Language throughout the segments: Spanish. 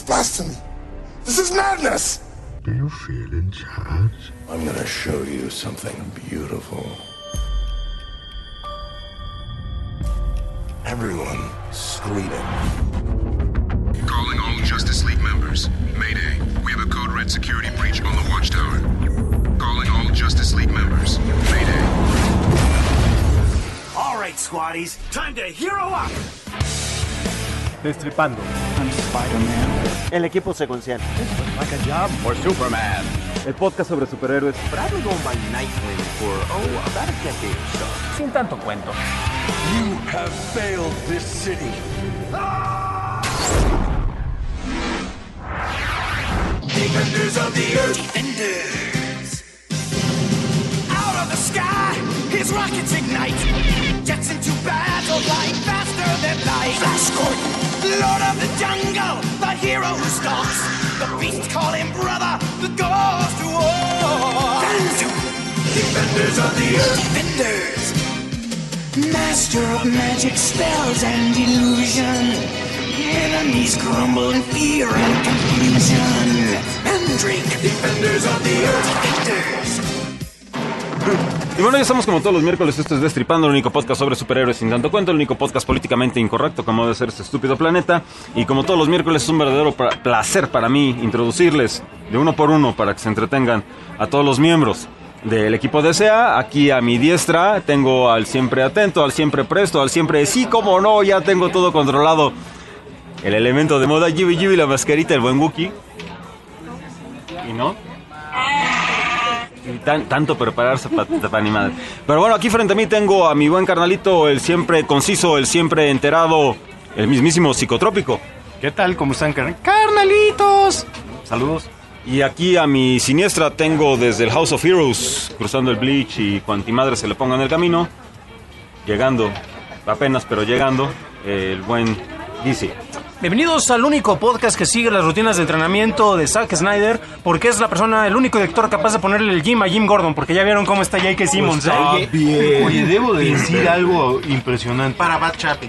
blasphemy. This is madness. Do you feel in charge? I'm gonna show you something beautiful. Everyone screaming. Calling all Justice League members. Mayday. We have a code red security breach on the watchtower. Calling all Justice League members. Mayday. All right, squaddies. Time to hero up. Destripando. I'm Spider-Man. El equipo secuencial. Like a job for Superman. El podcast sobre superhéroes. Probably going by Nightwing for, about a decade or so. Sin tanto cuento. You have failed this city. Defenders of the Earth. Defenders. Out of the sky, his rockets ignite. Jets into battle, flying faster than light. Flash Gordon. Lord of the jungle, the hero who stalks. The beasts call him brother, the goes to war. Defenders of the Earth. Defenders. Master of magic spells and illusion. Enemies crumble in fear and confusion. Mandrake. Defenders of the Earth. Defenders. Y bueno, ya estamos como todos los miércoles. Esto es Destripando, el único podcast sobre superhéroes sin tanto cuento, el único podcast políticamente incorrecto como debe ser este estúpido planeta. Y como todos los miércoles es un verdadero placer para mí introducirles de uno por uno para que se entretengan a todos los miembros del equipo DCA. Aquí a mi diestra tengo al siempre atento, al siempre presto, al siempre sí, como no, ya tengo todo controlado. El elemento de moda, Jibi, la mascarita, el buen Wookie. ¿Y no? Y tanto prepararse para ni madre. Pero bueno, aquí frente a mí tengo a mi buen carnalito, el siempre conciso, el siempre enterado, el mismísimo psicotrópico. ¿Qué tal? ¿Cómo están, carnalitos? Saludos. Y aquí a mi siniestra tengo desde el House of Heroes, cruzando el Bleach y cuanti madre se le ponga en el camino, llegando, apenas pero llegando, el buen DC. Bienvenidos al único podcast que sigue las rutinas de entrenamiento de Zack Snyder, porque es la persona, el único director capaz de ponerle el gym a Jim Gordon, porque ya vieron cómo está J.K. Simmons. Pues bien. Oye, debo de decir algo impresionante. Para Bad Chappie.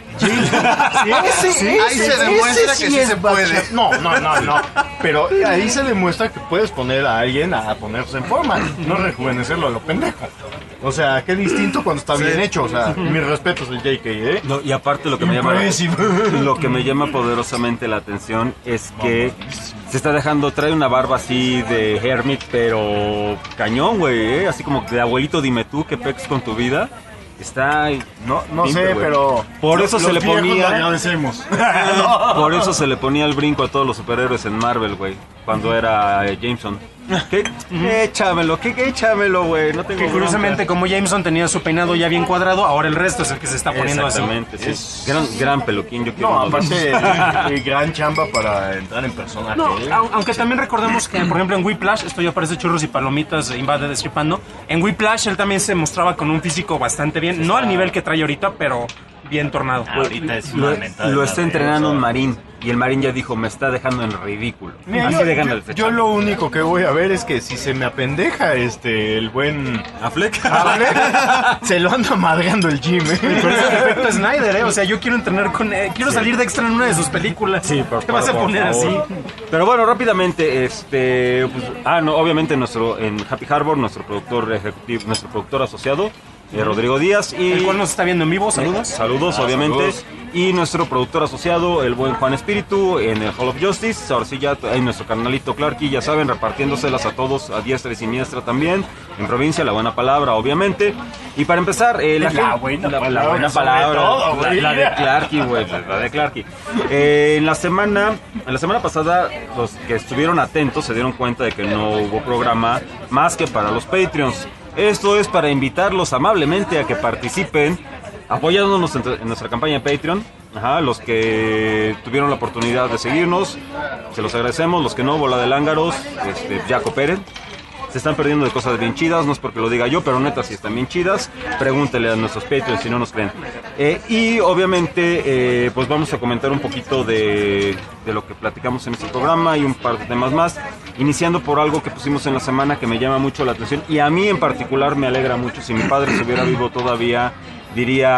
Ahí se demuestra que sí se puede. No. Pero ahí se demuestra que puedes poner a alguien a ponerse en forma, no rejuvenecerlo a lo pendejo. O sea, qué distinto cuando está bien hecho. O sea, mis respetos al J.K., ¿eh? No, y aparte lo que me llama poderosamente la atención es que se está dejando, trae una barba así de hermit, pero cañón, güey, así como de abuelito dime tú, ¿qué pex con tu vida? Está, no sé, pero por eso se le ponía, agradecemos. Por eso se le ponía el brinco a todos los superhéroes en Marvel, güey, cuando era Jameson. ¿Qué? Échamelo, güey, no tengo. Que curiosamente, como Jameson tenía su peinado ya bien cuadrado, ahora el resto es el que se está poniendo así. Exactamente, sí. Gran peluquín, yo quiero. No, aparte, gran chamba para entrar en personaje. No, aunque también recordemos que, por ejemplo, en Whiplash, esto ya parece churros y palomitas, invade Destripando. En Whiplash él también se mostraba con un físico bastante bien, no al nivel que trae ahorita, pero bien tornado. Ahorita es lo está entrenando un marín. Y el marín ya dijo, me está dejando en ridículo. Mira, yo lo único que voy a ver es que si se me apendeja el buen Affleck, se lo anda madreando el gym, ¿eh? Pero es el efecto Snyder, o sea, yo quiero entrenar con quiero salir de extra en una de sus películas. Sí, te vas a poner así. Pero bueno, rápidamente, obviamente en Happy Harbor, nuestro productor ejecutivo, nuestro productor asociado, Rodrigo Díaz, y el cual nos está viendo en vivo, saludos obviamente, saludos. Y nuestro productor asociado, el buen Juan Espíritu, en el Hall of Justice. Ahora sí ya hay nuestro carnalito Clarky, ya saben, repartiéndoselas a todos, a diestra y siniestra también, en provincia, la buena palabra obviamente. Y para empezar, la buena palabra, la de Clarky, güey, la de Clarky. En la semana pasada, los que estuvieron atentos se dieron cuenta de que no hubo programa más que para los Patreons. Esto es para invitarlos amablemente a que participen apoyándonos en nuestra campaña de Patreon. Los que tuvieron la oportunidad de seguirnos, se los agradecemos. Los que no, bola de lángaros, ya cooperen. Se están perdiendo de cosas bien chidas, no es porque lo diga yo, pero neta, si están bien chidas, pregúntele a nuestros Patreons si no nos creen. Y obviamente, pues vamos a comentar un poquito de lo que platicamos en este programa y un par de temas más, iniciando por algo que pusimos en la semana que me llama mucho la atención y a mí en particular me alegra mucho. Si mi padre estuviera vivo todavía, diría,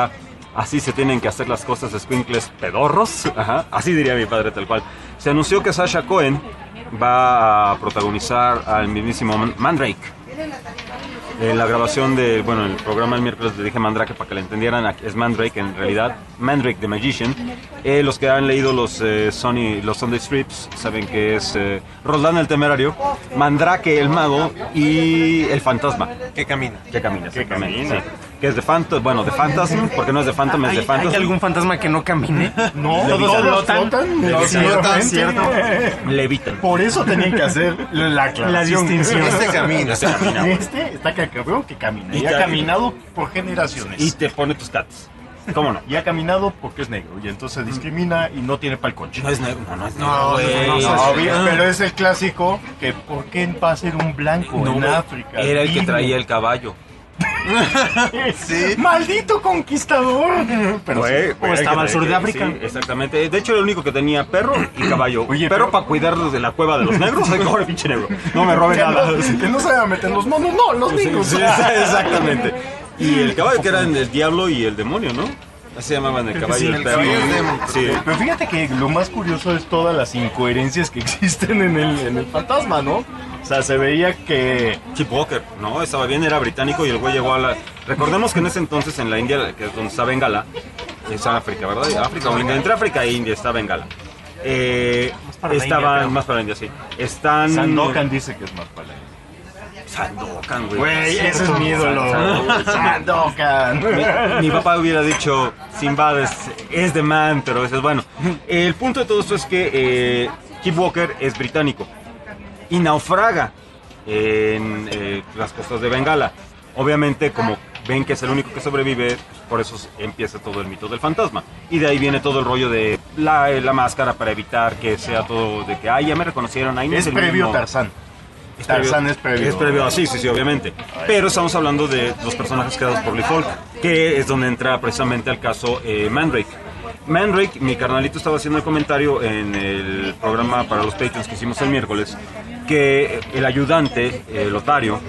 Así se tienen que hacer las cosas, escuincles pedorros. Ajá, así diría mi padre, tal cual. Se anunció que Sacha Cohen va a protagonizar al mismísimo Mandrake. En la grabación de, bueno, el programa el miércoles le dije Mandrake para que le entendieran, es Mandrake en realidad, Mandrake the Magician. Los que han leído los Sunday Strips saben que es Roldán el Temerario, Mandrake el Mago y el Fantasma. Que camina. Que camina, exactamente. Sí. Que es de Phantom, bueno, de Phantasm, porque no es de Phantom, es de Phantasm. ¿Hay algún fantasma que no camine? No, todos flotan. No, cierto. Levitan. Por eso tenían que hacer la aclaración. distinción. Este camina. Este está cabrón que camina. Y ha caminado por generaciones. Y te pone tus cats. ¿Cómo no? Y ha caminado porque es negro. Y entonces discrimina y no tiene pa'l conche. No es negro, no es negro. No, güey. No, bien, pero es el clásico que ¿por qué va a ser un blanco en África? Era el que Dime. traía el caballo. Sí. ¡Maldito conquistador! Pero O estaba al sur de África. Sí, exactamente. De hecho, era el único que tenía perro y caballo. Oye, perro pero- para cuidarlos de la cueva de los negros. Ay, cojones, pinche negro. No me robe que nada. no se vayan a meter los monos, no, los niños. Sí, exactamente. Y el caballo que era el diablo y el demonio, ¿no? Así se llamaban el caballo y el el perro. caballo y el demonio. Sí. Pero fíjate que lo más curioso es todas las incoherencias que existen en el fantasma, ¿no? O sea, se veía que... Chip Walker, no, estaba bien, era británico y el güey llegó a la... Recordemos que en ese entonces en la India, que es donde está Bengala, es África, ¿verdad? África o India, entre África e India está Bengala. para la Estaban, India, creo. más para la India, sí. Están... Sandokan dice que es más para él. Sandokan, güey. Güey, ese es mi ídolo. Sandokan. Mi papá hubiera dicho Sinbad es the man, pero ese es bueno. El punto de todo esto es que Chip Walker es británico y naufraga en las costas de Bengala. Obviamente, como ven que es el único que sobrevive, por eso empieza todo el mito del fantasma. Y de ahí viene todo el rollo de la máscara para evitar que sea todo de que, ay, ya me reconocieron, ahí no Es el previo mismo. Tarzán. Tarzán es previo. Es previo, sí, obviamente. Pero estamos hablando de los personajes creados por Lee Falk, que es donde entra precisamente al caso Mandrake. Mandrake, mi carnalito estaba haciendo el comentario en el programa para los Patreons que hicimos el miércoles, que el ayudante, Lotario,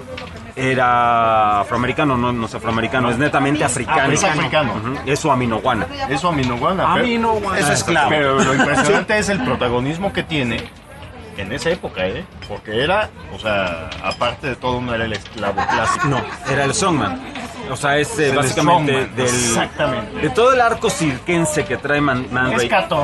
era afroamericano, no es afroamericano, es netamente africano. Es africano. Ujú, es su aminoguana. Eso a mí no guana. Eso es clave. Pero lo impresionante es el protagonismo que tiene en esa época, ¿eh? Porque era, o sea, aparte de todo, no era el esclavo clásico. No, era el Songman. O sea, es el básicamente strongman, exactamente. de todo el arco circense que trae Mandrake. Es Cato.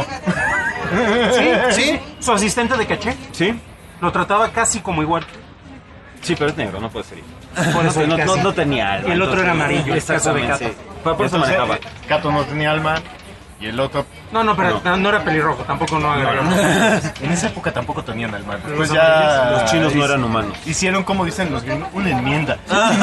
Sí, su asistente de caché. ¿Sí? Lo trataba casi como igual. Sí, pero es negro, no puede ser. Por eso No tenía alma. Y el otro era amarillo, el caso de Exactamente, Cato. sí. Por eso Entonces, manejaba. Cato no tenía alma y el otro... No, pero no era pelirrojo, tampoco no agarró. En esa época tampoco tenían alma. Pues Los ya... Los chinos no eran humanos. Hicieron, como dicen los gringos, una enmienda.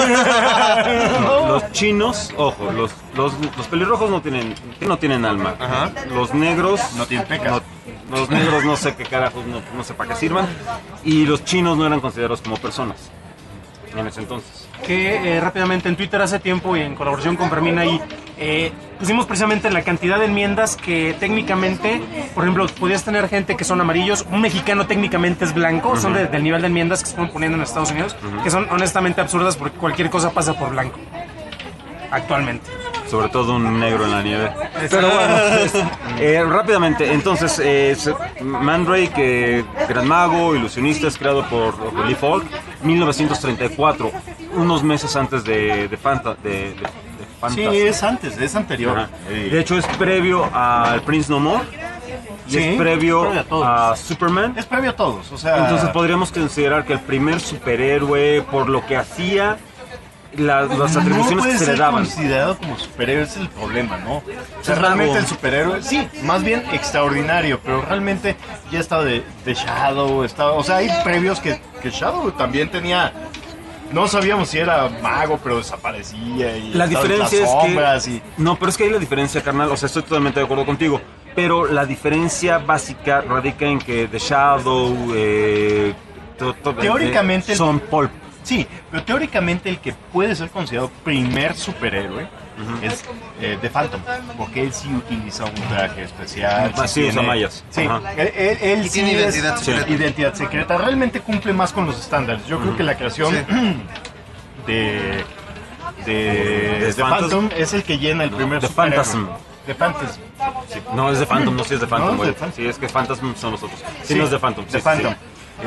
Los chinos, ojo, los pelirrojos no tienen alma. Ajá. Los negros No tienen pecas. los negros no sé qué carajos, no sé para qué sirvan. Y los chinos no eran considerados como personas en ese entonces. Que rápidamente en Twitter hace tiempo y en colaboración con Fermín ahí pusimos precisamente la cantidad de enmiendas que técnicamente, por ejemplo, podías tener gente que son amarillos, un mexicano técnicamente es blanco, son del nivel de enmiendas que se están poniendo en Estados Unidos, que son honestamente absurdas porque cualquier cosa pasa por blanco actualmente. Sobre todo un negro en la nieve. Pero bueno, rápidamente, entonces, Mandrake, gran mago, ilusionista, es creado por Lee Falk, 1934, unos meses antes de Fantasma. Sí, es antes, es anterior. Ajá. De hecho, es previo al Prince No More y Sí, es previo previo a todos. a Superman. Es previo a todos, o sea... Entonces podríamos considerar que el primer superhéroe, por lo que hacía, las atribuciones no puede que se le ser daban. considerado como superhéroe, es el problema, ¿no? O sea, Es realmente algo- el superhéroe, sí, más bien extraordinario, pero realmente ya está de Shadow, o sea, hay previos que Shadow también tenía, no sabíamos si era mago, pero desaparecía y La estaba en diferencia las es sombras que... No, pero es que hay la diferencia, carnal, o sea, estoy totalmente de acuerdo contigo, pero la diferencia básica radica en que The Shadow, Teóricamente- son Paul. Sí, pero teóricamente el que puede ser considerado primer superhéroe es The Phantom, porque él sí utiliza un traje especial. Sí, usa mallas. Sí, Ajá. él Y sí tiene es identidad secreta. identidad secreta. Realmente cumple más con los estándares. Yo creo que la creación de de Phantom es el que llena el primer The superhéroe. Phantasm. The Phantasm. Sí. No, es de Phantom, no, sí es de Phantom, No, es güey. de Phantom. Sí, es que Phantasm son los otros. Sí, no es de Phantom. The sí, Phantom. sí.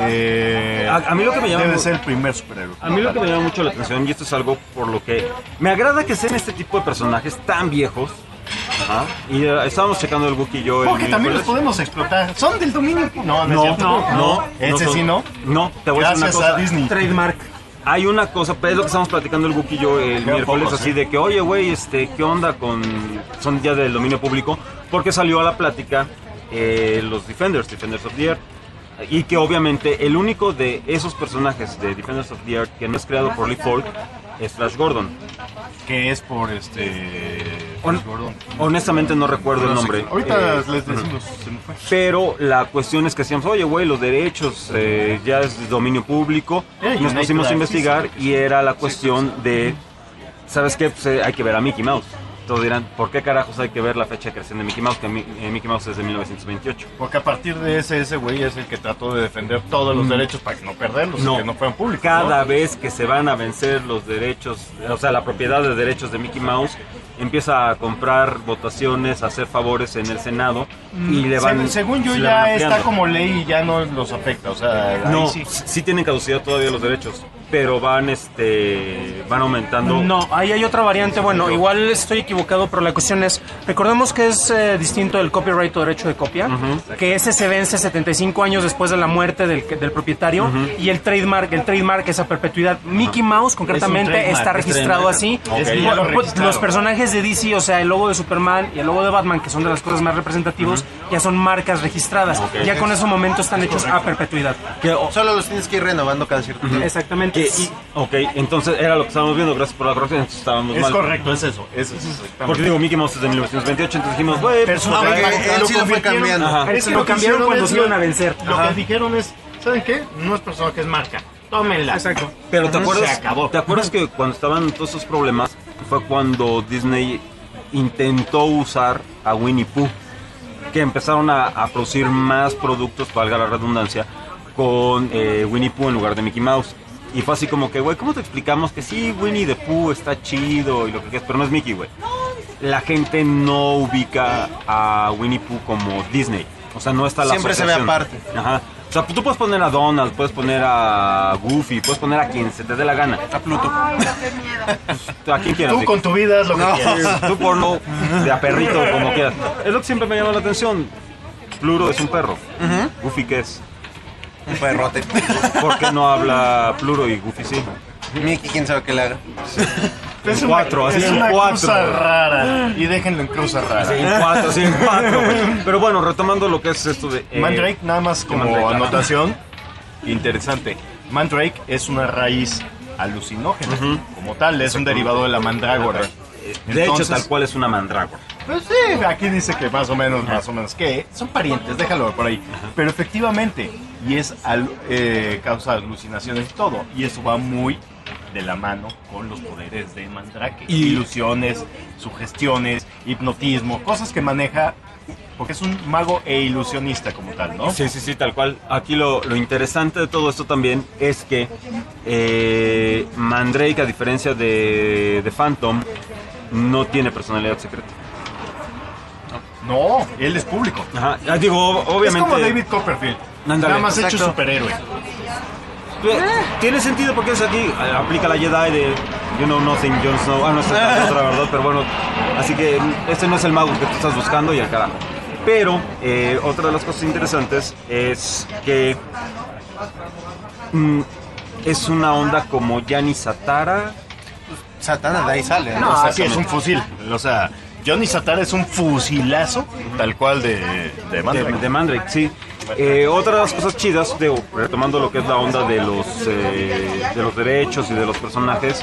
A mí lo que me llama... Debe ser el primer superhéroe. A mí lo que me llama mucho la atención, y esto es algo por lo que me agrada que sean este tipo de personajes tan viejos. Ajá. Y estábamos checando el Wookiee y yo. Porque también los podemos explotar. Son del dominio. No, es No, cierto. no. Ese son- sí no. No, te voy a decir una Gracias cosa. a Disney. Trademark. Hay una cosa, pues es lo que estamos platicando el Wookiee y yo el Qué miércoles, poco, así sí. de que, oye, güey, ¿qué onda con...? Son ya del dominio público, porque salió a la plática los Defenders of the Earth, y que obviamente el único de esos personajes de Defenders of the Earth que no es creado por Lee Falk es Flash Gordon. Que es por Gordon. Honestamente no recuerdo el nombre. Ahorita Eh, les decimos. Se me fue. Pero la cuestión es que decíamos, oye, güey, los derechos ya es dominio público. Nos United pusimos a investigar Artists. y era la cuestión de, ¿sabes qué? Pues, hay que ver a Mickey Mouse. Todos dirán, ¿por qué carajos hay que ver la fecha de creación de Mickey Mouse? Que Mickey Mouse es de 1928. Porque a partir de ese güey es el que trató de defender todos los derechos para que no perderlos, y que no fueran públicos. Cada ¿no? vez que se van a vencer los derechos, o sea, la propiedad de derechos de Mickey Mouse, empieza a comprar votaciones, a hacer favores en el Senado y le van... Según yo le van ya ampliando. está como ley y ya no los afecta, o sea, ahí No, sí. sí tienen caducidad todavía los derechos, pero van aumentando. No, ahí hay otra variante. Bueno, igual estoy equivocado, pero la cuestión es, recordemos que es distinto del copyright o derecho de copia, que ese se vence 75 años después de la muerte del propietario, y el trademark es a perpetuidad. Mickey Mouse concretamente trademark, está es registrado así. Ok. Es que ya lo Pues, registraron. los personajes de DC, o sea, el logo de Superman y el logo de Batman, que son de las cosas más representativos, ya son marcas registradas. Ya con ese momento están hechos a perpetuidad. Solo los tienes que ir renovando cada cierto tiempo. Exactamente. Ok, entonces era lo que estábamos viendo, gracias por la corrección, entonces estábamos Es mal. correcto, es eso. Es Porque digo, Mickey Mouse es de 1928, entonces dijimos, güey, pues, Aunque él sí lo fue cambiando. Ajá. Es que lo cambiaron cuando se iban a vencer. Lo Ajá. que dijeron es, ¿saben qué? No es personaje, es marca. Tómenla. Exacto. Pero ¿te acuerdas, Se acabó. ¿te acuerdas que cuando estaban todos esos problemas fue cuando Disney intentó usar a Winnie Pooh? Que empezaron a producir más productos, valga la redundancia, con Winnie Pooh en lugar de Mickey Mouse. Y fue así como que, güey, ¿cómo te explicamos que sí, Winnie the Pooh está chido y lo que quieras, pero no es Mickey, güey? La gente no ubica a Winnie Pooh como Disney. O sea, no está la Siempre se ve asociación. aparte. Ajá. O sea, tú puedes poner a Donald, puedes poner a Goofy, puedes poner a quien se te dé la gana. A Pluto. A quien quieras. Tú con tu vida es lo que quieres. Tú ponlo de a perrito, como quieras. Es lo que siempre me llama la atención. Pluro es un perro. Goofy, ¿qué es? Un perrote. ¿Por qué no habla Pluro y Goofy sí? Mickey, quién sabe qué le haga. Es En cuatro, así es en una cuatro. cruza rara. Y déjenlo en cruza rara. Sí, en cuatro, sí, en cuatro. Güey. Pero bueno, retomando lo que es esto de... Mandrake, nada más como Mandrake, ajá. anotación interesante. Mandrake es una raíz alucinógena, como tal, es un derivado de la mandrágora. De hecho, Entonces, tal cual es una mandrágora. Pues sí, aquí dice que más o menos, que son parientes, déjalo por ahí. Pero efectivamente, y es causa alucinaciones y todo, y eso va muy de la mano con los poderes de Mandrake. Ilusiones, sugestiones, hipnotismo, cosas que maneja, porque es un mago e ilusionista como tal, ¿no? Sí, sí, sí, tal cual. Aquí lo interesante de todo esto también es que Mandrake, a diferencia de Phantom, no tiene personalidad secreta. No, él es público. Ajá, digo, obviamente... Es como David Copperfield, Ándale, nada más hecho exacto. superhéroe. Tiene sentido porque es aquí, aplica la Jedi de You know nothing, Jon Snow. Ah, no, esta es otra verdad, pero bueno. Así que este no es el mago que tú estás buscando y el carajo. Pero otra de las cosas interesantes es que es una onda como Gianni Satara. Satana de ahí sale. No, así es un fusil. O sea, Johnny Satara es un fusilazo, tal cual de Mandrake. De Mandrake, sí. Otra de las cosas chidas, retomando lo que es la onda de los derechos y de los personajes,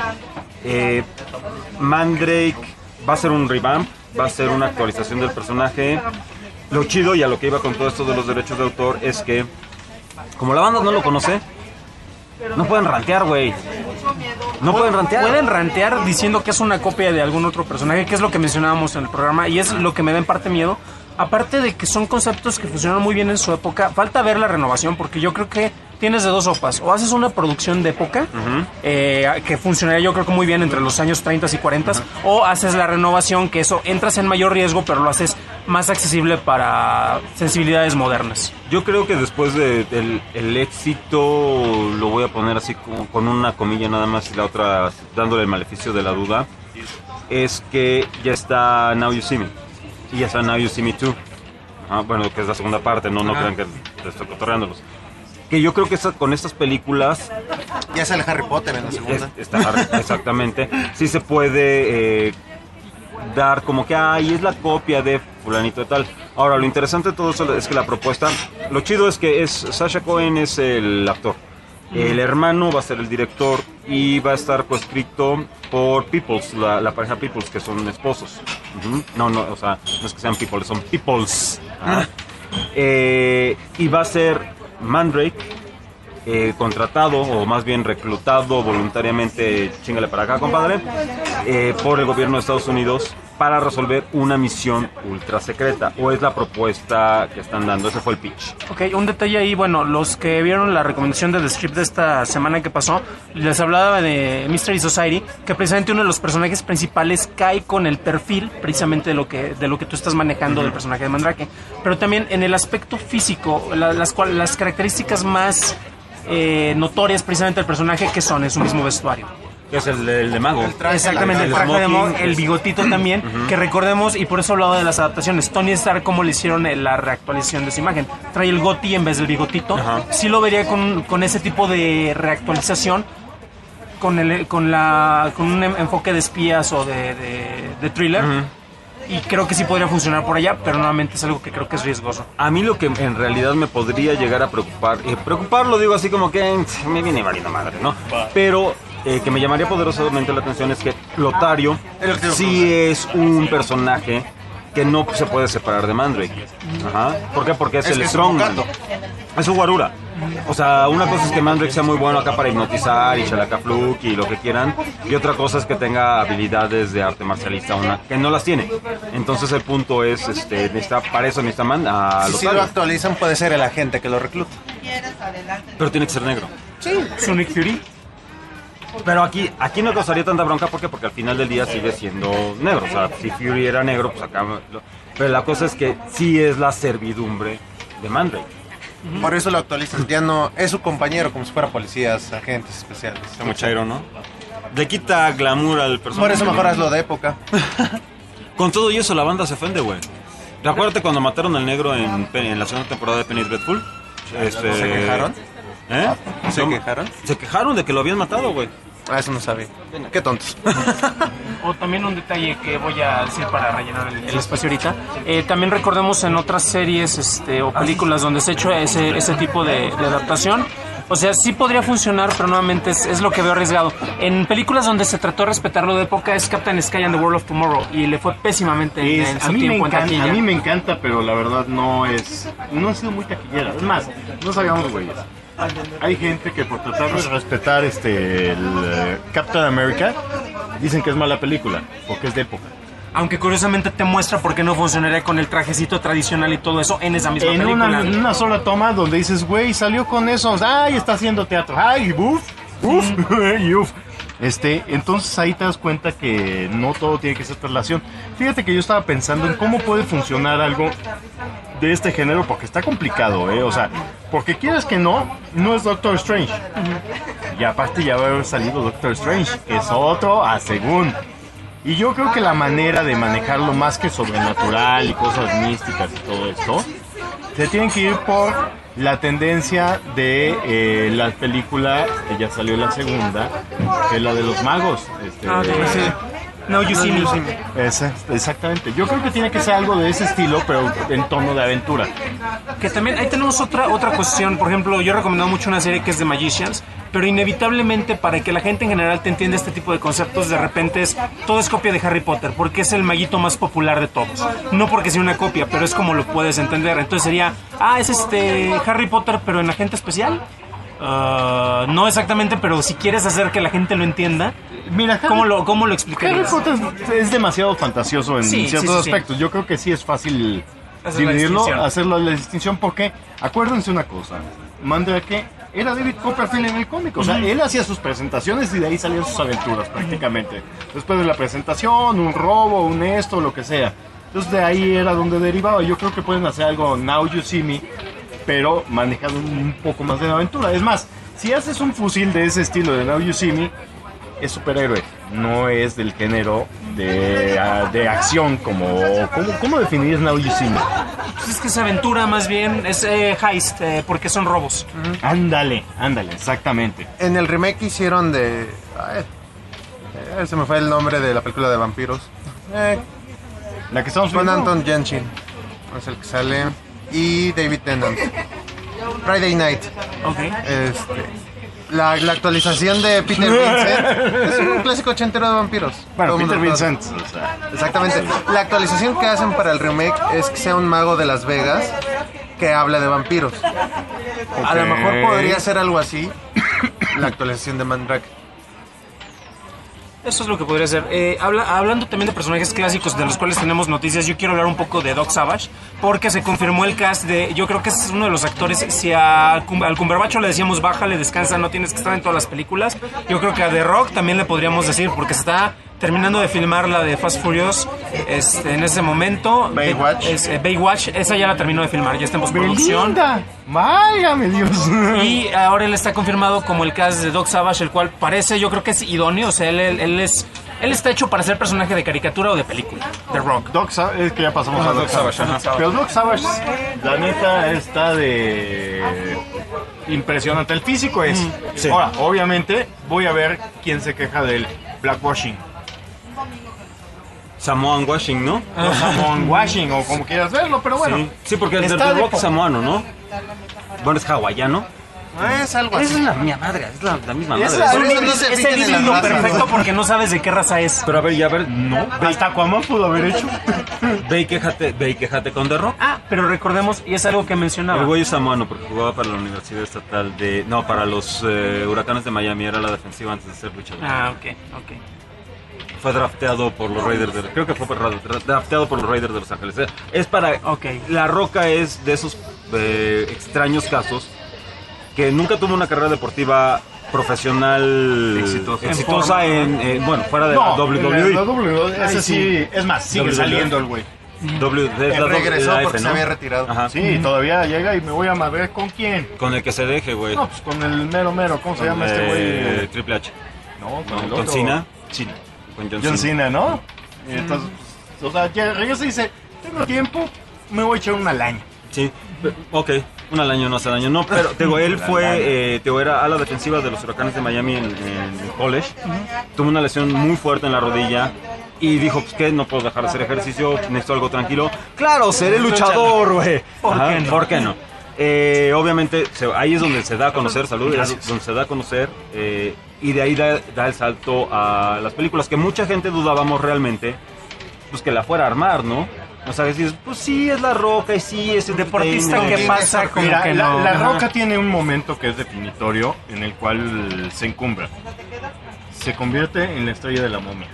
Mandrake va a ser un revamp, va a ser una actualización del personaje. Lo chido y a lo que iba con todo esto de los derechos de autor es que, como la banda no lo conoce, no pueden rantear, güey. No pueden rantear. Pueden rantear diciendo que es una copia de algún otro personaje, que es lo que mencionábamos en el programa, y es lo que me da en parte miedo. Aparte de que son conceptos que funcionaron muy bien en su época, falta ver la renovación, porque yo creo que tienes de dos sopas. O haces una producción de época, que funcionaría yo creo que muy bien entre los años 30 y 40, o haces la renovación, que eso entras en mayor riesgo, pero lo haces más accesible para sensibilidades modernas. Yo creo que después del el éxito, lo voy a poner así como, con una comilla nada más y la otra dándole el maleficio de la duda, es que ya está Now You See Me y ya está Now You See Me Too. Bueno, que es la segunda parte, no crean que estoy cotorreándolos. Que yo creo que con estas películas... Ya sale Harry Potter en la segunda. Exactamente. Sí se puede dar como que, es la copia de fulanito de tal. Ahora, lo interesante de todo eso es que la propuesta... Lo chido es que Sacha Cohen es el actor. El hermano va a ser el director y va a estar coescrito por Peoples, la pareja Peoples, que son esposos. No, o sea, no es que sean Peoples, son Peoples. Y va a ser Mandrake, contratado, o más bien reclutado voluntariamente, chíngale para acá, compadre, por el gobierno de Estados Unidos para resolver una misión ultra secreta, o es la propuesta que están dando. Ese fue el pitch. Ok, un detalle ahí, bueno, los que vieron la recomendación del script de esta semana que pasó, les hablaba de Mystery Society, que precisamente uno de los personajes principales cae con el perfil precisamente de lo que tú estás manejando del personaje de Mandrake, pero también en el aspecto físico, las características más notorias precisamente del personaje, que son en su mismo vestuario. Que es el de mago. Exactamente, el traje de mago, el bigotito también, que recordemos, y por eso hablaba de las adaptaciones, Tony Stark, como le hicieron la reactualización de su imagen, trae el goti en vez del bigotito. Sí lo vería con ese tipo de reactualización, con un enfoque de espías o de thriller. Y creo que sí podría funcionar por allá, pero nuevamente es algo que creo que es riesgoso. A mí lo que en realidad me podría llegar a preocupar, lo digo así como que me viene valiendo madre, ¿no? Pero que me llamaría poderosamente la atención es que Lotario sí es un personaje que no se puede separar de Mandrake. ¿Por qué? Porque es el Strongman. Es su guarura. O sea, una cosa es que Mandrake sea muy bueno acá para hipnotizar y chalacafluk y lo que quieran, y otra cosa es que tenga habilidades de arte marcialista, que no las tiene. Entonces el punto es, para eso necesita a Lotario. Si lo actualizan, puede ser el agente que lo recluta. Pero tiene que ser negro. Sí. Sonic Fury. Pero aquí no causaría tanta bronca, ¿por qué? Porque al final del día sigue siendo negro. O sea, si Fury era negro, pues acá... Pero la cosa es que sí es la servidumbre de Mandrake. Por eso lo actualizan. Ya no es su compañero, como si fuera policías, agentes especiales. Está muy chairo, ¿no? Le quita glamour al personaje. Por eso mejor hazlo de época. Con todo y eso la banda se ofende, güey. ¿Recuerdas cuando mataron al negro en la segunda temporada de Penny Dreadful? ¿Se quejaron? ¿Se quejaron? Se quejaron de que lo habían matado, güey. Eso no sabía. Qué tontos. O también un detalle que voy a decir para rellenar el espacio ahorita. También recordemos en otras series o películas donde se ha hecho ese tipo de adaptación. O sea, sí podría funcionar, pero nuevamente es lo que veo arriesgado. En películas donde se trató de respetarlo de época es Captain Sky and the World of Tomorrow, y le fue pésimamente en su tiempo en taquilla. A mí me encanta, pero la verdad no ha sido muy taquillera. Es más, no sabíamos, güeyes. Hay gente que por tratar de respetar el Captain America dicen que es mala película, porque es de época. Aunque curiosamente te muestra por qué no funcionaría con el trajecito tradicional y todo eso en esa misma película. En una sola toma donde dices, güey, salió con eso, ay, está haciendo teatro, ay, uf. Entonces ahí te das cuenta que no todo tiene que ser traslación. Fíjate que yo estaba pensando en cómo puede funcionar algo de este género, porque está complicado, o sea, porque quieres que no es Doctor Strange. Y aparte ya va a haber salido Doctor Strange, que es otro según. Y yo creo que la manera de manejarlo más que sobrenatural y cosas místicas y todo esto, se tienen que ir por la tendencia de la película que ya salió la segunda, que es la de los magos. Sí. No, You See Me. Exactamente. Yo creo que tiene que ser algo de ese estilo, pero en tono de aventura. Que también ahí tenemos otra cuestión. Por ejemplo, yo he recomendado mucho una serie que es The Magicians, pero inevitablemente para que la gente en general te entienda este tipo de conceptos, de repente todo es copia de Harry Potter, porque es el maguito más popular de todos. No porque sea una copia, pero es como lo puedes entender. Entonces sería, es Harry Potter, pero en agente especial. No exactamente, pero si quieres hacer que la gente lo entienda, mira, ¿cómo lo explicarías? Harry Potter es demasiado fantasioso en ciertos aspectos. Yo creo que sí es fácil dividirlo, hacerlo la distinción, porque acuérdense una cosa, Mandrake era David Copperfield en el cómic. O sea, él hacía sus presentaciones y de ahí salían sus aventuras prácticamente. Después de la presentación, un robo, un esto, lo que sea. Entonces de ahí era donde derivaba. Yo creo que pueden hacer algo Now You See Me, pero manejado un poco más de aventura. Es más, si haces un fusil de ese estilo de Now You See Me, es superhéroe, no es del género de acción como... ¿Cómo definirías Now You See Me? Pues es que es aventura más bien, es heist, porque son robos. Ándale, exactamente. En el remake que hicieron de... se me fue el nombre de la película de vampiros. La que estamos con viendo. Anton Yelchin. Es el que sale. Y David Tennant. Friday Night. Ok. La actualización de Peter Vincent es un clásico ochentero de vampiros. Bueno, Todo el Peter mundo lo Vincent. conoce. O sea, Exactamente. La actualización que hacen para el remake es que sea un mago de Las Vegas que habla de vampiros. A lo mejor podría ser algo así. La actualización de Mandrake. Eso es lo que podría ser. Hablando también de personajes clásicos de los cuales tenemos noticias, yo quiero hablar un poco de Doc Savage, porque se confirmó el cast de... Yo creo que es uno de los actores, si al Cumberbatch le decíamos bájale, descansa, no tienes que estar en todas las películas, yo creo que a The Rock también le podríamos decir, porque se está terminando de filmar la de Fast Furious en ese momento. Baywatch, esa ya la terminó de filmar, ya está en postproducción. ¡Válgame Dios! Y ahora él está confirmado como el cast de Doc Savage, el cual parece, yo creo que es idóneo, o sea, él está hecho para ser personaje de caricatura o de película. The Rock. Doc Savage, es que ya pasamos a Doc Savage. Pero Doc Savage, la neta, está de... impresionante. El físico es... Sí. Ahora, obviamente, voy a ver quién se queja del blackwashing. Samoan washing, ¿no? O Samoan washing, o como quieras verlo, pero bueno. Sí, porque el de está The de Rock es samoano, ¿no? Bueno, es hawaiano. Es algo así. Es la mía madre, es la misma madre. Es el híbrido perfecto porque no sabes de qué raza es. Pero a ver, no. Hasta Aquaman pudo haber hecho. Ve y quéjate con The Rock. Pero recordemos, y es algo que mencionaba. El güey es samoano porque jugaba para la Universidad Estatal de... No, para los Huracanes de Miami, era la defensiva antes de ser luchador. Ok. Fue drafteado por los Raiders de... Creo que fue drafteado por los Raiders de Los Ángeles. Es para... La Roca es de esos extraños casos que nunca tuvo una carrera deportiva profesional exitosa bueno, fuera de la WWE. Ese sí, es más, sigue saliendo el güey. Regresó porque se había retirado. Ajá. Sí, todavía llega y me voy a madrear ¿con quién? Con el que se deje, güey. No, pues con el mero, ¿cómo se llama este güey? Triple H. No, con el ¿Con otro. Cena? Sí. Con John Cena, ¿no? Y entonces, o sea, regresa y dice, tengo tiempo, me voy a echar una laña. Sí, ok, un al año no hace daño. No, pero digo, él fue, era ala defensiva de los Huracanes de Miami en college. Tuvo una lesión muy fuerte en la rodilla y dijo, pues que no puedo dejar de hacer ejercicio, necesito algo tranquilo. Claro, seré luchador, güey. ¿Por qué no? Obviamente, ahí es donde se da a conocer, salud, es donde se da a conocer, y de ahí da el salto a las películas, que mucha gente dudábamos realmente, pues que la fuera a armar, ¿no? O sea, decís, pues sí, es La Roca y sí, es el deportista que pasa como Mira, que la Roca tiene un momento que es definitorio en el cual se encumbra. Se convierte en la estrella de la momia.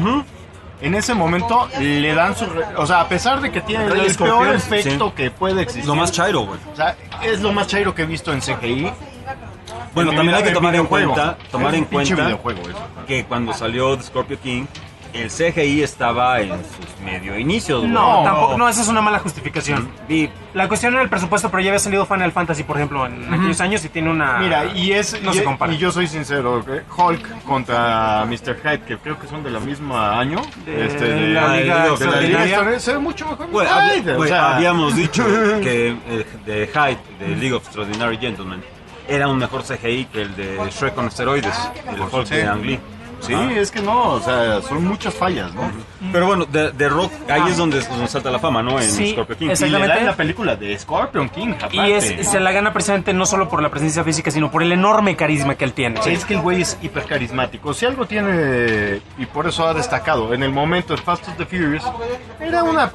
En ese momento le dan su... O sea, a pesar de que tiene el peor efecto que puede existir. Lo más chairo, güey. O sea, es lo más chairo que he visto en CGI. Bueno, también hay que tomar en cuenta videojuego eso. que cuando salió The Scorpio King, el CGI estaba en sus medio inicios, güey. No, esa es una mala justificación. La cuestión era el presupuesto, pero ya había salido Final Fantasy, por ejemplo, en aquellos años y tiene una... Mira, se compara. Y yo soy sincero, Hulk contra Mr. Hyde, que creo que son de la misma año. De la Liga se ve mucho mejor. Habíamos dicho que de Hyde, de League of Extraordinary Gentlemen, era un mejor CGI que el de Shrek con esteroides, el Hulk de Ang Lee. Sí, es que no, o sea, son muchas fallas, ¿no? Pero bueno, de Rock, ahí es donde salta la fama, ¿no? En Scorpion King. Y le dan la película de Scorpion King, aparte. Y se la gana precisamente no solo por la presencia física, sino por el enorme carisma que él tiene. Sí. Es que el güey es hiper carismático. Si algo tiene, y por eso ha destacado, en el momento de Fast and the Furious, era una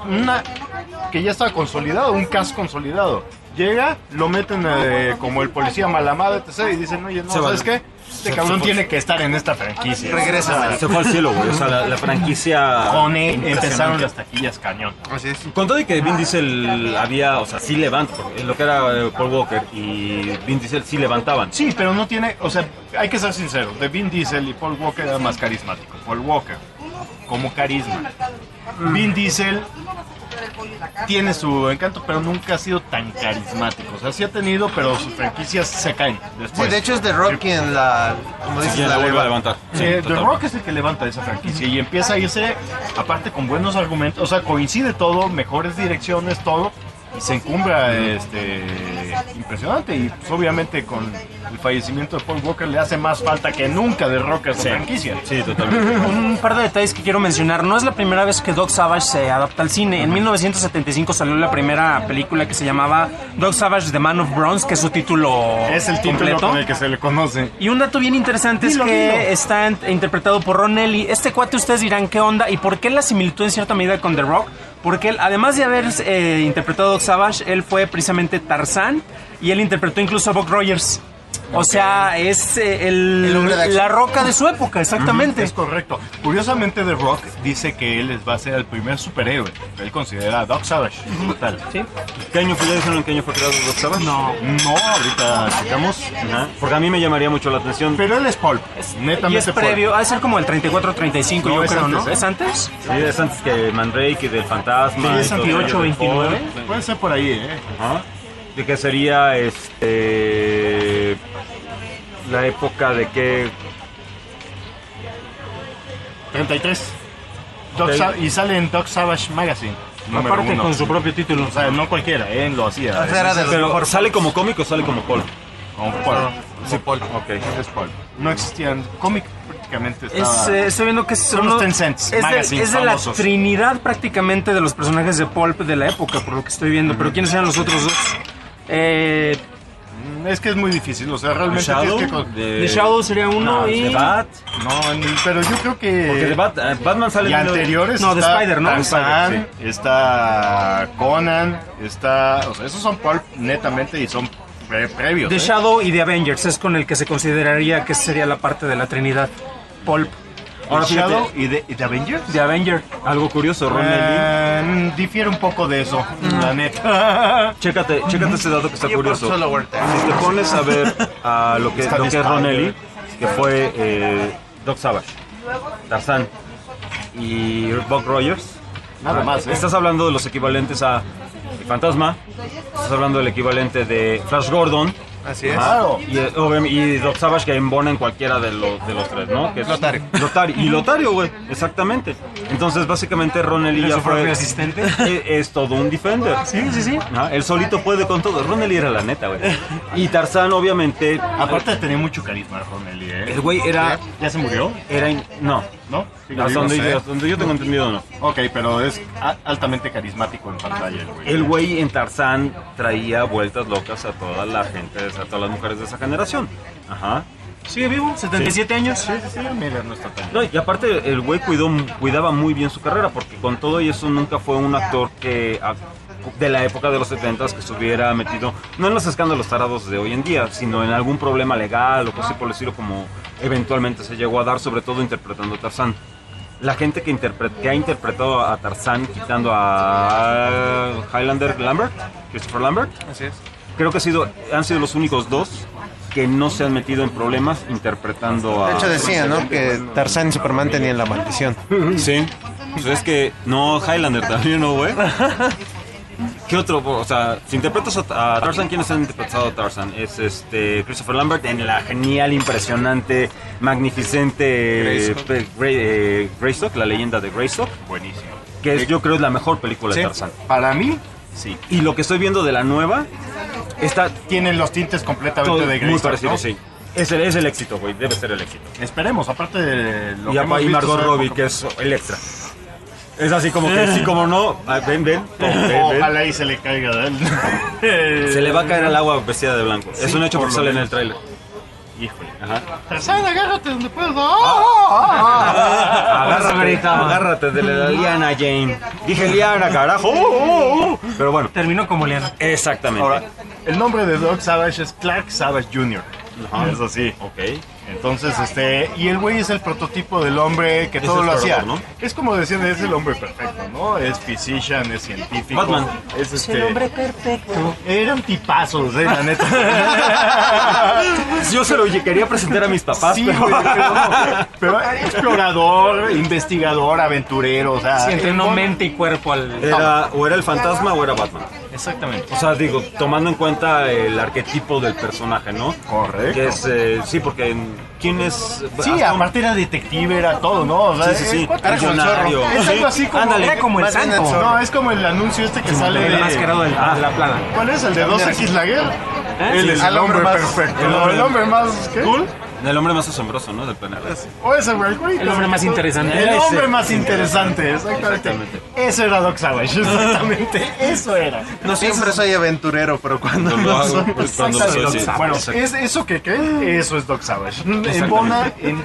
que ya estaba consolidado, un cast consolidado. Llega, lo meten como el policía malamada, etc. Y dicen, oye, no, ¿sabes qué? Este cabrón tiene que estar en esta franquicia. Regresa. Se fue al cielo, güey. O sea, la franquicia. Con él empezaron las taquillas cañón. Así es. Con todo y que Vin Diesel había, o sea, sí levanta, porque lo que era Paul Walker y Vin Diesel sí levantaban. Sí, pero no tiene, o sea, hay que ser sincero, de Vin Diesel y Paul Walker era más carismático. Paul Walker, como carisma. Vin Diesel tiene su encanto, pero nunca ha sido tan carismático. O sea, sí ha tenido, pero sus franquicias se caen después. Sí, de hecho es The Rock quien la, como dices, la vuelve a levantar. Sí, The Rock es el que levanta esa franquicia y empieza a irse, aparte con buenos argumentos, o sea, coincide todo, mejores direcciones, todo, y se encumbra impresionante. Y pues, obviamente con el fallecimiento de Paul Walker le hace más falta que nunca The Rock a su franquicia. Sí, totalmente. Un par de detalles que quiero mencionar. No es la primera vez que Dog Savage se adapta al cine. En 1975 salió la primera película que se llamaba Dog Savage The Man of Bronze, que es su título Es el título completo. con el que se le conoce. Y un dato bien interesante es que está interpretado por Ron Neely. Este cuate ustedes dirán qué onda y por qué la similitud en cierta medida con The Rock. Porque él, además de haber interpretado a Dog Savage, él fue precisamente Tarzán y él interpretó incluso a Buck Rogers. O sea, es la roca de su época, exactamente. Es correcto. Curiosamente, The Rock dice que él va a ser el primer superhéroe. Él considera a Dog Savage como tal. ¿Sí? ¿Qué año fue, ya dijeron en qué año fue creado Dog Savage? No. No, ahorita checamos. Ajá. Porque a mí me llamaría mucho la atención. Pero él es Pulp. Y Netamente es previo, ha de ser como el 34-35, No, yo es creo, antes, ¿no? ¿eh? ¿Es antes? Sí, es antes que Mandrake y del Fantasma. Sí, es y todo 28, eso. 29. Puede ser por ahí, Ajá. De que sería la época de que 33. Ok. Y sale en Dog Savage Magazine. número Aparte uno. con su propio título. O sea, no cualquiera, él lo hacía. O sea, era de los pero mejores. sale como cómico o sale como Paul. Como Pulp. Sí, Paul. Ok. Es Pulp. No existían cómic prácticamente estaba... Estoy viendo que Son los 10 cents, magazine es de la famosos. trinidad prácticamente de los personajes de Pulp de la época, por lo que estoy viendo. Pero ¿quiénes eran los otros dos? Es que es muy difícil, o sea, realmente Shadow, tienes que... The Shadow sería uno y... The Bat. No, pero yo creo que... Porque de Batman sale Y anteriores No, de está Spider, ¿no? Tarzán, Spider, está Conan, está... O sea, esos son Pulp netamente y son previos. The Shadow y The Avengers es con el que se consideraría que sería la parte de la trinidad. Pulp. Ahora Ahora fíjate. Shadow y The Avengers. The Avenger. Algo curioso, Ron Neely. Difiere un poco de eso, la neta. Chécate ese dato que está Yo por curioso. solo Huerta. Si te pones a ver a lo que es Ron Neely, que fue Dog Savage, Tarzán y Buck Rogers, Nada más, ¿eh? estás hablando de los equivalentes a El Fantasma, estás hablando del equivalente de Flash Gordon, Así es. Claro. y Dog Savage que embona en cualquiera de los tres, ¿no? Que es Lotario. Y Lotario, güey, exactamente. Entonces, básicamente, Ron Neely ya Su propio fue... asistente. Es todo un defender. Sí. Ajá, él solito puede con todo. Ron Neely era la neta, güey. Y Tarzán, obviamente... Aparte tenía mucho carisma Ron Neely, ¿eh? El güey era... ¿Ya se murió? No. ¿No? Sí, Hasta yo no sé. donde yo tengo entendido, no. Ok, pero es altamente carismático en pantalla el güey. El güey en Tarzán traía vueltas locas a toda la gente, a todas las mujeres de esa generación. Ajá. Sigue vivo, 77 años. Sí, mira, no está tan... No, y aparte el güey cuidaba muy bien su carrera, porque con todo y eso nunca fue un actor que de la época de los 70s que estuviera metido, no en los escándalos tarados de hoy en día, sino en algún problema legal o cosas por el estilo, como eventualmente se llegó a dar, sobre todo interpretando a Tarzán. La gente que ha interpretado a Tarzán, quitando a Christopher Lambert, Así es. creo que han sido los únicos dos que no se han metido en problemas interpretando a... De hecho decía, ¿no? Que Tarzán y Superman tenían la maldición. Sí. Pues es que no, Highlander también, ¿no, güey? ¿Qué otro? O sea, si interpretas a Tarzan, ¿quiénes han interpretado a Tarzan? Es Christopher Lambert en la genial, impresionante, magnificente Greystock, la leyenda de Greystock. Buenísimo. Que yo creo es la mejor película Sí. de Tarzan. Para mí, sí. Y lo que estoy viendo de la nueva está Tienen los tintes completamente todo de muy Greystock, parecido, ¿no? sí. Es el éxito, güey. Debe ser el éxito. Esperemos, aparte de lo Y, que hemos visto, Margot ¿sabes? Robbie, que es el extra. Es así como que sí, como no. Ven. Ojalá y se le caiga de él. Se le va a caer al agua vestida de blanco. Sí, es un hecho por porque lo sale en menos. el tráiler. Híjole. Ajá. Tarzán, agárrate donde puedas. Agárrate de la liana, Jane. Dije liana, carajo. Pero bueno, Terminó como Leana. exactamente. Ahora, el nombre de Dog Savage es Clark Savage Jr. Es así. Ok. Entonces, y el güey es el prototipo del hombre que todo lo hacía, ¿no? Es como decían, es el hombre perfecto, ¿no? Es physician, es científico. Batman. Es El hombre perfecto. Eran tipazos, la neta. Yo se lo quería presentar a mis papás, Sí, pero... güey, pero explorador, investigador, aventurero, o sea... Sí, entrenó mente y cuerpo al... O era el fantasma o era Batman. Exactamente. O sea, digo, tomando en cuenta el arquetipo del personaje, ¿no? Correcto. Que es, sí, porque ¿quién es? Sí, aparte era detective, era todo, ¿no? O sea, Sí. Era como el zorro. Es algo así como... Ándale. Era como el Más bien el santo. zorro. No, es como el anuncio que sale El de... mascarado de la plana. ¿Cuál es? ¿El de 2X Lager? Él Sí, es al el hombre hombre más- perfecto. el hombre- más... ¿qué? ¿Cool? El hombre más asombroso, ¿no? Del planeta. O ese güey. El hombre más interesante. El Ese. hombre más interesante, exactamente. Eso era Doc Savage, exactamente. Eso era. No siempre soy aventurero, pero cuando Cuando lo hago, pues, cuando lo soy, Doc sí. Savage. Bueno, Exacto. es eso que creen, eso es Doc Savage. Embona en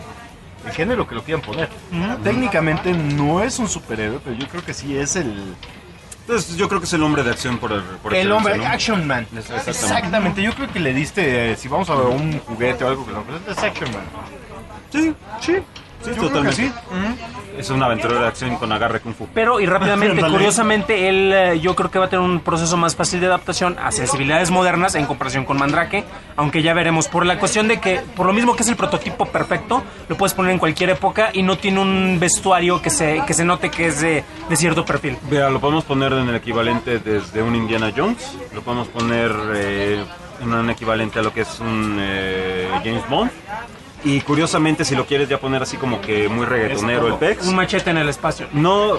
el género que lo quieran poner. Técnicamente no es un superhéroe, pero yo creo que sí es el Entonces, yo creo que es el hombre de acción por el hombre, excelencia, ¿no? Action Man. Exactamente. Yo creo que le diste, si vamos a ver un juguete o algo que lo represente, es Action Man. Sí, Sí, sí, yo creo totalmente. que sí. Es una aventura de acción con agarre kung fu. Pero, y rápidamente, Ándale. curiosamente, él yo creo que va a tener un proceso más fácil de adaptación a sensibilidades modernas en comparación con Mandrake, aunque ya veremos, por la cuestión de que, por lo mismo que es el prototipo perfecto, lo puedes poner en cualquier época y no tiene un vestuario que se note que es de cierto perfil. Vea, lo podemos poner en el equivalente desde un Indiana Jones, lo podemos poner en un equivalente a lo que es un James Bond. Y curiosamente, si lo quieres ya poner así como que muy reggaetonero el Pex. Un machete en el espacio. No,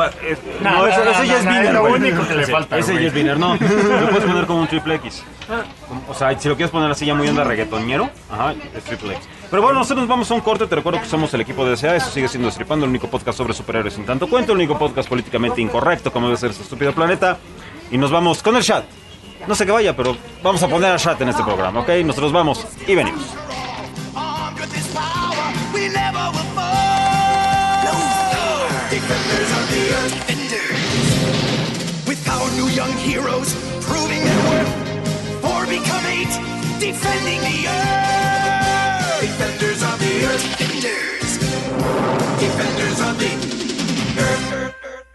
No, ese ya es no, Binner, es lo güey. único que le falta, Ese güey. ya es Binner, no. Lo puedes poner como un triple X. O sea, si lo quieres poner así ya muy onda reggaetonero, ajá, es triple X. Pero bueno, nosotros nos vamos a un corte. Te recuerdo que somos el equipo de SA. Eso sigue siendo Destripando, el único podcast sobre superhéroes sin tanto cuento, el único podcast políticamente incorrecto como debe ser este estúpido planeta. Y nos vamos con el chat. No sé qué vaya, pero vamos a poner al chat en este programa, ¿ok? Nosotros vamos y venimos. Armed with this power, we never will fall. Defenders of the earth. Defenders. With our new young heroes, proving their worth. 4 become 8, defending the earth. Defenders of the earth. Defenders. Defenders of the earth.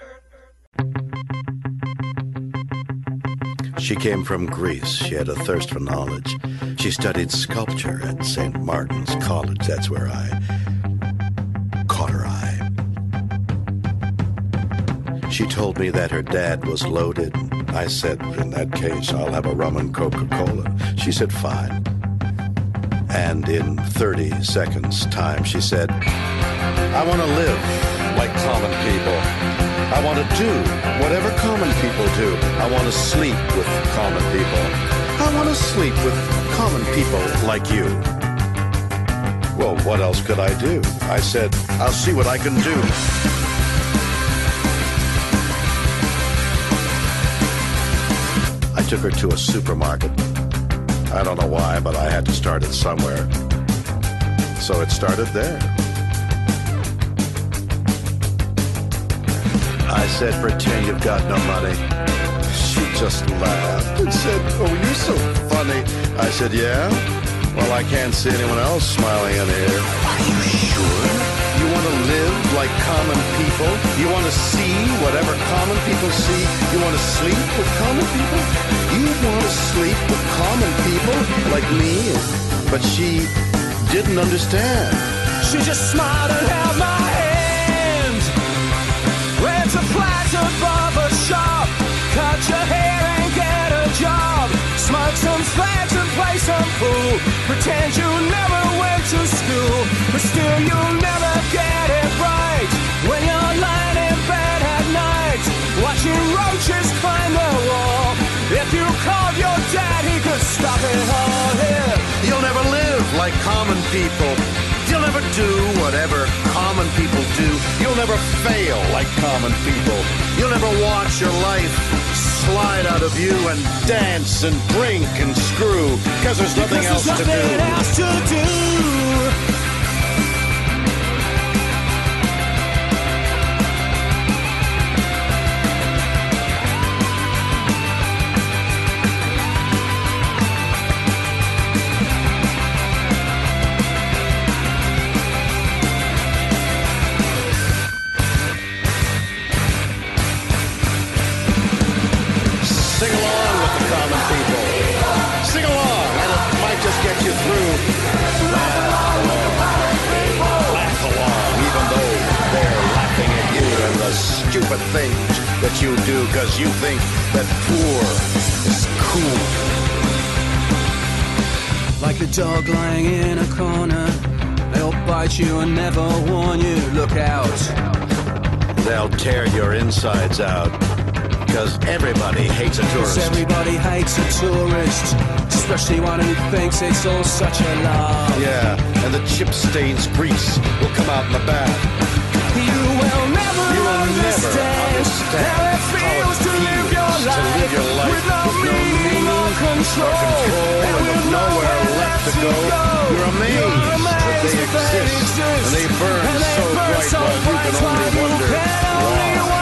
She came from Greece. She had a thirst for knowledge. She studied sculpture at St. Martin's College. That's where I caught her eye. She told me that her dad was loaded. I said, in that case, I'll have a rum and Coca-Cola. She said, fine. And in 30 seconds time, she said, I want to live like common people. I want to do whatever common people do. I want to sleep with common people. I want to sleep with common people like you. Well, what else could I do? I said, I'll see what I can do. I took her to a supermarket. I don't know why, but I had to start it somewhere. So it started there. I said, pretend you've got no money. She just laughed and said, oh, you're so funny. I said, yeah? Well, I can't see anyone else smiling in here. Are you sure? You want to live like common people? You want to see whatever common people see? You want to sleep with common people? You want to sleep with common people like me? But she didn't understand. She just smiled and held my hand. Went to Plaza Barber Shop, cut your hair and get a job. Smoke some fags and play some pool. Pretend you never went to school, but still you'll never get it right. When you're lying in bed at night, watching roaches climb the wall. If you called your dad, he could stop it all here. You'll never live like common people. You'll never do whatever common people do. You'll never fail like common people. You'll never watch your life slide out of you and dance and drink and screw, because there's nothing else to do. Nothing else to do. Sing along with the common people. Sing along, and it might just get you through. Laugh along, even though they're laughing at you and the stupid things that you do because you think that poor is cool. Like a dog lying in a corner, they'll bite you and never warn you. Look out. They'll tear your insides out because everybody hates a tourist. Everybody hates a tourist, especially one who thinks it's all such a lie. Yeah, and the chip stains grease will come out in the back. You will never understand how it feels to live your life with no meaning or control, and with nowhere left to go. You're amazed that they exist, and they burn so bright while you can only wonder why.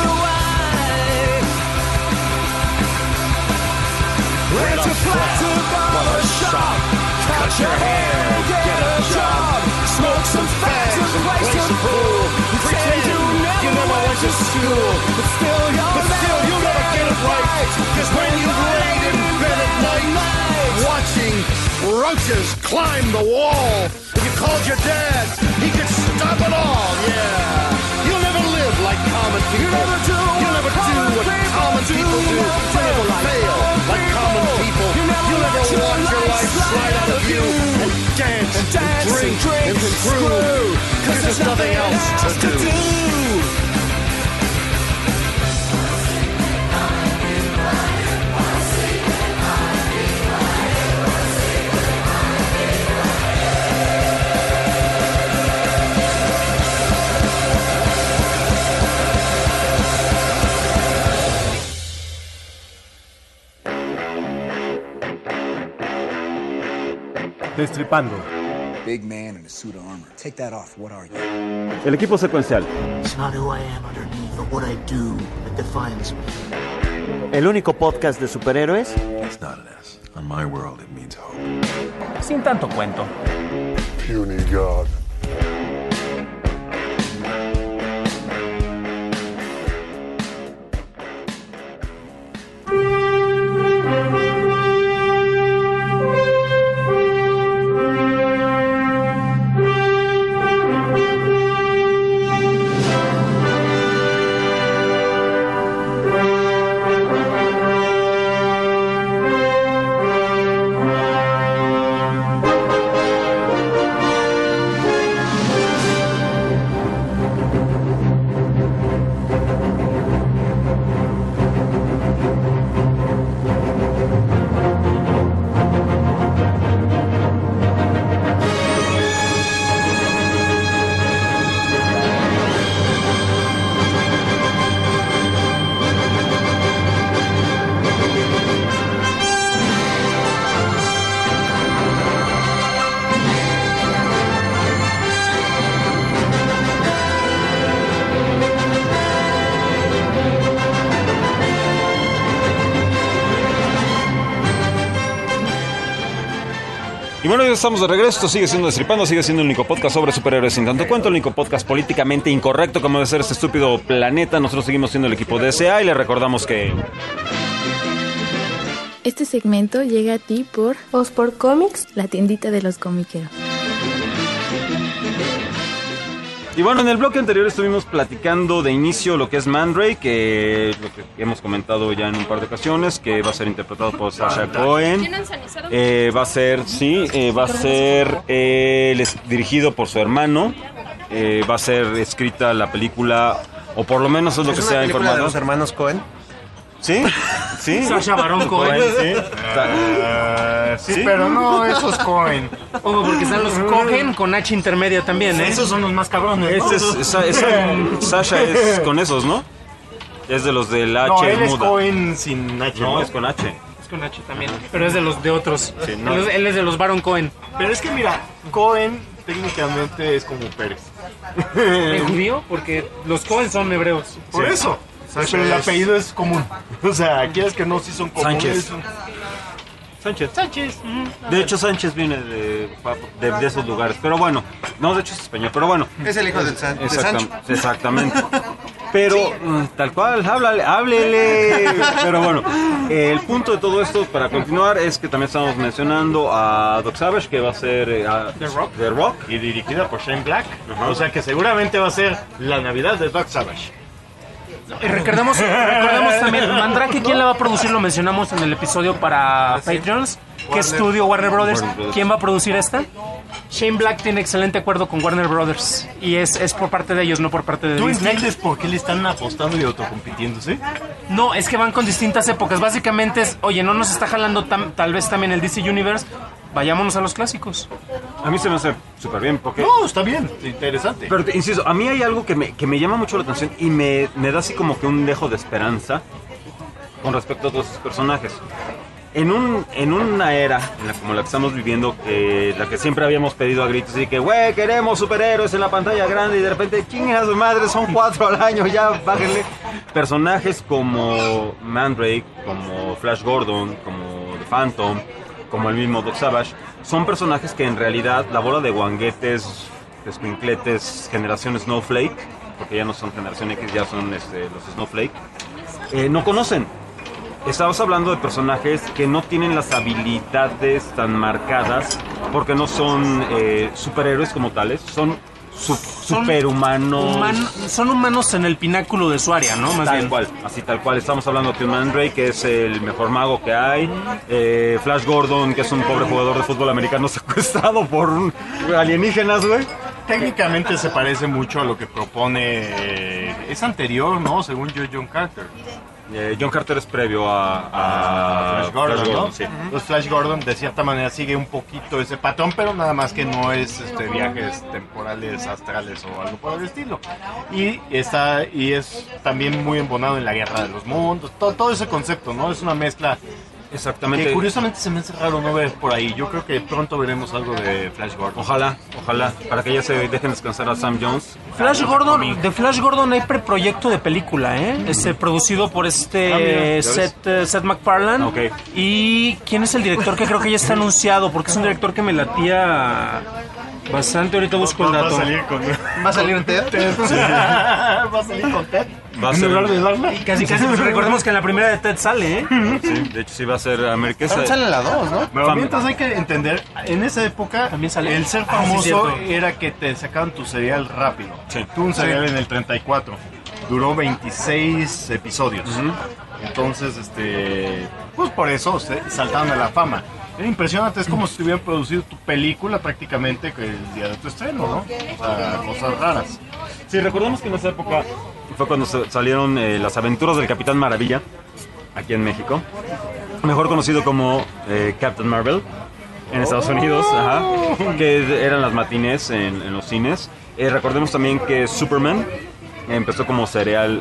Rent a flat to buy a shop, cut your hair, get a job, smoke some fags and play some pool. Pretend you never went to school, but still you'll never get it right. Because when you laid in bed at night, watching roaches climb the wall, and you called your dad, he could stop it all, yeah. You'll never live like common people. You'll never do what common people do. You'll never fail like common people. You'll never watch your life slide out of you and dance and drink and screw. Because there's nothing else to do. Destripando. Big man in a suit of armor. Take that off. What are you? El equipo secuencial. It's not who I am underneath, but what I do that defines me. El único podcast de superhéroes. It's not an S. On my world, it means hope. Sin tanto cuento. Puny God. Y bueno, ya estamos de regreso. Esto sigue siendo Destripando, sigue siendo el único podcast sobre superhéroes sin tanto cuento, el único podcast políticamente incorrecto como debe ser este estúpido planeta. Nosotros seguimos siendo el equipo de SA y le recordamos que... Este segmento llega a ti por Osport Comics, la tiendita de los comiqueros. Y bueno, en el bloque anterior estuvimos platicando de inicio lo que es Mandrake, que lo que hemos comentado ya en un par de ocasiones, que va a ser interpretado por Sacha Cohen. Va a ser dirigido por su hermano. Va a ser escrita la película, o por lo menos es lo que se ha informado. ¿De los hermanos Cohen? ¿Sí? ¿Sí? Sacha Baron Cohen. Sí, pero no esos Cohen. Ojo, porque están los Cohen con H intermedia también, ¿eh? Esos son los más cabrones. Sasha es con esos, ¿no? Es de los del H no, él muda. Es Cohen sin H. No, es con H. Es con H también. Pero es de los de otros. Sí, no. Él es de los Baron Cohen. Pero es que mira, Cohen técnicamente es como Pérez. ¿El judío? Porque los Cohen son hebreos. Por eso. Pero el apellido es común. O sea, quieres que no, sí son comunes. Sánchez. De hecho, Sánchez viene de esos lugares. Pero bueno, no, de hecho es español. Pero bueno. Es el hijo de Sancho. Exactamente. Pero, tal cual, háblele. Pero bueno, el punto de todo esto, para continuar, es que también estamos mencionando a Doc Savage, que va a ser The Rock. Y dirigida por Shane Black. O sea que seguramente va a ser la Navidad de Doc Savage. Y recordemos también, Mandrake, ¿quién la va a producir? Lo mencionamos en el episodio para Patreons. ¿Qué estudio? Warner Brothers. ¿Quién va a producir esta? Shane Black tiene excelente acuerdo con Warner Brothers. Y es por parte de ellos, no por parte de ¿Tú Disney. entiendes por qué le están apostando y autocompitiéndose? No, es que van con distintas épocas. Básicamente es, oye, no nos está jalando tal vez también el DC Universe. Vayámonos a los clásicos. A mí se me hace súper bien, porque... No, está bien, interesante. Pero insisto, a mí hay algo que me llama mucho la atención y me da así como que un dejo de esperanza con respecto a todos esos personajes. En una era como la que estamos viviendo, la que siempre habíamos pedido a gritos, y que, güey, queremos superhéroes en la pantalla grande, y de repente, chinguen a su madre, son 4 al año, ya bájenle. Personajes como Mandrake, como Flash Gordon, como The Phantom, como el mismo Doc Savage, son personajes que en realidad la bola de guanguetes, escuincletes, generación Snowflake, porque ya no son generación X, ya son los Snowflake, no conocen. Estabas hablando de personajes que no tienen las habilidades tan marcadas, porque no son superhéroes como tales, son superhumanos. Son humanos en el pináculo de su área, ¿no? Más tal bien. cual, así tal cual. Estamos hablando de un Mandrake, que es el mejor mago que hay. Flash Gordon, que es un pobre jugador de fútbol americano secuestrado por alienígenas, güey. Técnicamente se parece mucho a lo que propone... es anterior, ¿no? Según yo, John Carter. John Carter es previo a Flash Gordon, ¿no? sí. Pues Flash Gordon de cierta manera sigue un poquito ese patrón, pero nada más que no es viajes temporales, astrales o algo por el estilo. Y es también muy embonado en la Guerra de los Mundos, todo ese concepto, ¿no? Es una mezcla. Exactamente. Que curiosamente se me hace raro no ver por ahí. Yo creo que pronto veremos algo de Flash Gordon. Ojalá, para que ya se dejen descansar a Sam Jones. De Flash Gordon hay preproyecto de película, producido por Seth MacFarlane. Okay. ¿Y quién es el director? Que creo que ya está anunciado, porque es un director que me latía bastante. Ahorita busco el dato. ¿Va a salir en TED? Sí. ¿Va a salir con TED? Va a ser... Casi, recordemos que en la primera de TED sale, Sí, de hecho sí va a ser Ameriquesa. También sale en la 2, ¿no? Pero mientras hay que entender, en esa época también sale. El ser famoso era que te sacaban tu serial rápido. Sí. Tuvo un serial en el 34. Duró 26 episodios. Entonces, pues por eso saltaron a la fama. Era impresionante, es como si te hubieran producido tu película prácticamente el día de tu estreno, ¿no? O sea, cosas raras. Sí, recordemos que en esa época fue cuando salieron las aventuras del Capitán Maravilla, aquí en México. Mejor conocido como Captain Marvel en Estados Unidos, que eran las matinés en los cines. Recordemos también que Superman empezó como serial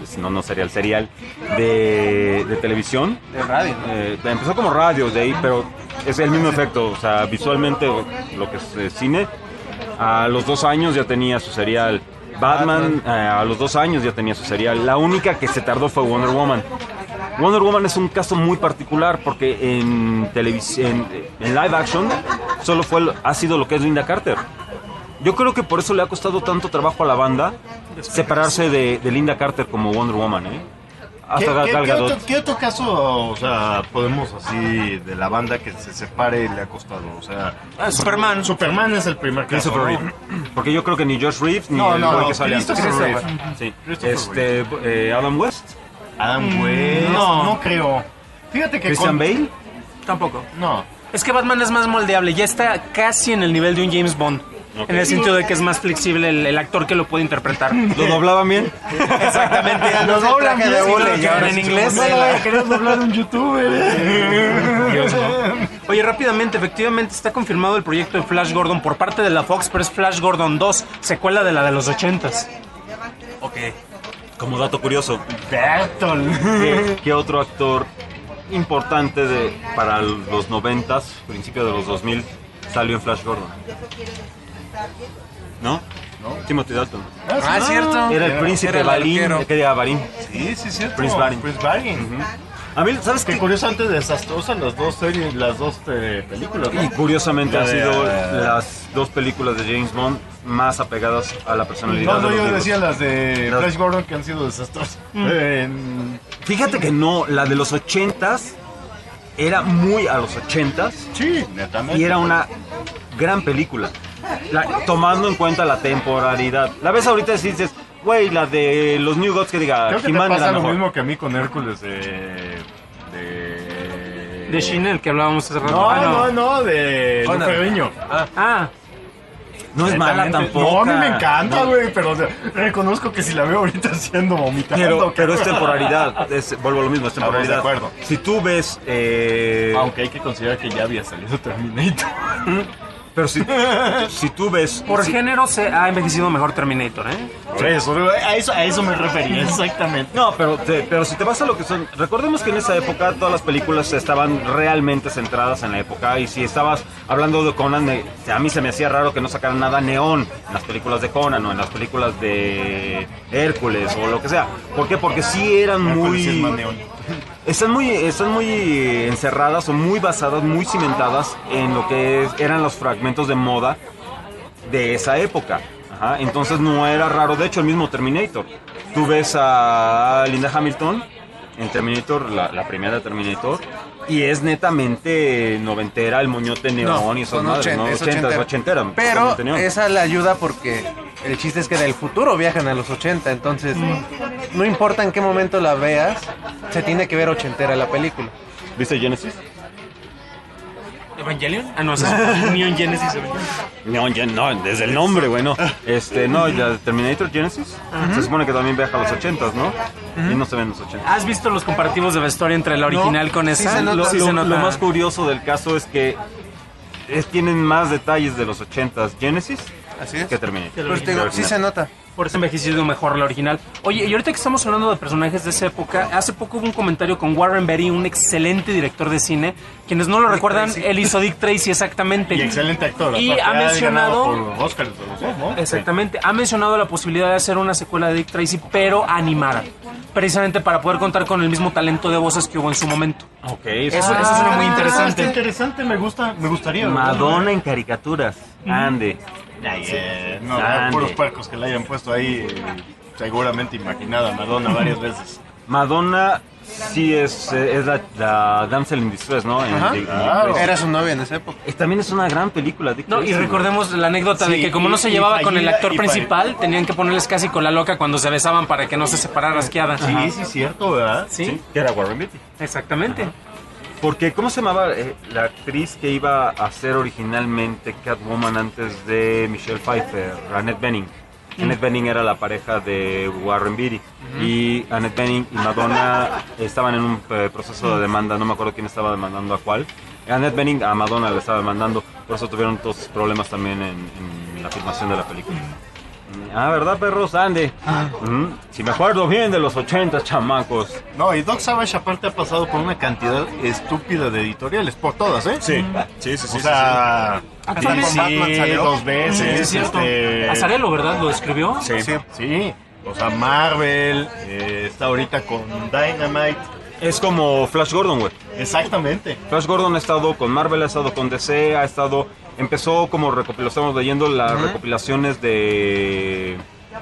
de televisión. De radio. Empezó como radio de ahí, pero es el mismo efecto, o sea, visualmente lo que es cine. A los 2 años ya tenía su serial. Batman a los 2 años ya tenía su serial. La única que se tardó fue Wonder Woman. Wonder Woman es un caso muy particular porque en televisión, en live action, solo ha sido lo que es Linda Carter. Yo creo que por eso le ha costado tanto trabajo a la banda separarse de Linda Carter como Wonder Woman, Hasta Gal Gadot. ¿Qué otro caso, o sea, podemos así de la banda que se separe le ha costado? O sea, Superman. Superman es el primer caso, Christopher Reeve. Porque yo creo que ni Josh Reeves ni el güey que sale antes. Sí. Adam West. Adam West. No creo. Fíjate que Christian Bale. Tampoco. No. Es que Batman es más moldeable, ya está casi en el nivel de un James Bond. Okay. En el sentido de que es más flexible el actor que lo puede interpretar. ¿Lo doblaban bien? Exactamente. Lo doblan bien. Y ahora en inglés. Querías doblar un youtuber. Dios, no. Oye, rápidamente, efectivamente está confirmado el proyecto de Flash Gordon por parte de la Fox, pero es Flash Gordon 2, secuela de la de los 80s. Ok. Como dato curioso. Bertol. ¿Qué otro actor importante para los 90s, principio de los 2000, salió en Flash Gordon? ¿No? Timothy Dalton. Cierto. Era el príncipe Balin. ¿Qué diga Balin? Sí, cierto. Prince Barin. Prince Barin. A mí, ¿sabes qué? Curiosamente desastrosas las dos series, las dos películas, ¿no? Y curiosamente han sido de- las dos películas de James Bond más apegadas a la personalidad No, de los yo libros. decía las de Las- Flash Gordon que han sido desastrosas. Fíjate que no, la de los 80s era muy a los 80s. Sí, netamente. Y era una gran película. Tomando en cuenta la temporalidad. La ves ahorita y dices, güey, la de los New Gods que diga, Creo que te He-Man pasa era lo mejor. mismo que a mí con Hércules De Shin, que hablábamos hace rato. No, de Conan. Lupe Riño. No es mala Netamente. tampoco. No, a mí me encanta, güey, pero o sea, reconozco que si la veo ahorita haciendo vomitando. Pero es temporalidad, vuelvo a lo mismo, es temporalidad. Estamos de acuerdo. Si tú ves... Aunque hay que considerar que ya había salido Terminator. Pero si tú ves... Por género se ha envejecido mejor Terminator, ¿eh? Por eso, a eso me refería, exactamente. No, pero si te vas a lo que son... Recordemos que en esa época todas las películas estaban realmente centradas en la época. Y si estabas hablando de Conan, a mí se me hacía raro que no sacaran nada neón en las películas de Conan o en las películas de Hércules o lo que sea. ¿Por qué? Porque sí eran Hércules sí es muy... más neón. Están muy encerradas o muy basadas, muy cimentadas en lo que eran los fragmentos de moda de esa época. Ajá, entonces no era raro, de hecho el mismo Terminator. Tú ves a Linda Hamilton en Terminator, la primera Terminator, y es netamente noventera, el moñote neón y esas son madres, ¿no? 80, ochentera. Pero totalmente neón. esa le ayuda porque el chiste es que del futuro viajan a los 80, entonces no importa en qué momento la veas, se tiene que ver ochentera la película. ¿Viste Genesis? ¿Evangelion? Ah, no, es Neon Genesis. No, desde el nombre, bueno. No, ya Terminator Genesis. Se supone que también viaja a los 80s, ¿no? Y no se ven los 80s. ¿Has visto los comparativos de vestuario entre la original con esa? Lo más curioso del caso es que tienen más detalles de los 80s Genesis que Terminator. Pues te digo, sí se nota. Por eso ha envejecido mejor la original. Oye, y ahorita que estamos hablando de personajes de esa época, hace poco hubo un comentario con Warren Beatty, un excelente director de cine. Quienes no lo recuerdan, Tracy. él hizo Dick Tracy exactamente. Y excelente actor. Y aparte, ha mencionado... ganado por Oscars de los dos, ¿no? Exactamente, ha mencionado la posibilidad de hacer una secuela de Dick Tracy, pero animada. Precisamente para poder contar con el mismo talento de voces que hubo en su momento. Ok, Eso suena muy interesante. Interesante, me gustaría. Madonna en caricaturas. Ande. No, puros puercos que le hayan puesto ahí, seguramente imaginada Madonna varias veces. Madonna sí es la damsel in distress, ¿no? Ajá. Claro. Era su novia en esa época. También es una gran película. Dick No, y Tracy, recordemos la anécdota de Sí, que como no se y llevaba con el fallida, actor y principal, tenían que ponerles casi con la loca cuando se besaban para que no se separara asqueada. Sí, sí, cierto, ¿verdad? Sí, que era Warren Beatty. exactamente. Porque, ¿cómo se llamaba la actriz que iba a ser originalmente Catwoman antes de Michelle Pfeiffer? Annette Bening. Annette Bening era la pareja de Warren Beatty. Y Annette Bening y Madonna estaban en un proceso de demanda, no me acuerdo quién estaba demandando a cuál. Annette Bening a Madonna le estaba demandando, por eso tuvieron todos esos problemas también en la filmación de la película. Ah, ¿verdad, perros? Ande. Si me acuerdo bien de los 80, chamacos. No, y Doc Savage aparte ha pasado por una cantidad estúpida de editoriales, por todas, ¿eh? Sí. O sea, Hasta DC con Batman salió. 2 veces. Sí, es cierto. Azarelo, ¿verdad? ¿Lo escribió? Sí. O sea, Marvel, está ahorita con Dynamite. Es como Flash Gordon, güey. Exactamente. Flash Gordon ha estado con Marvel, ha estado con DC, empezó como estamos leyendo las recopilaciones de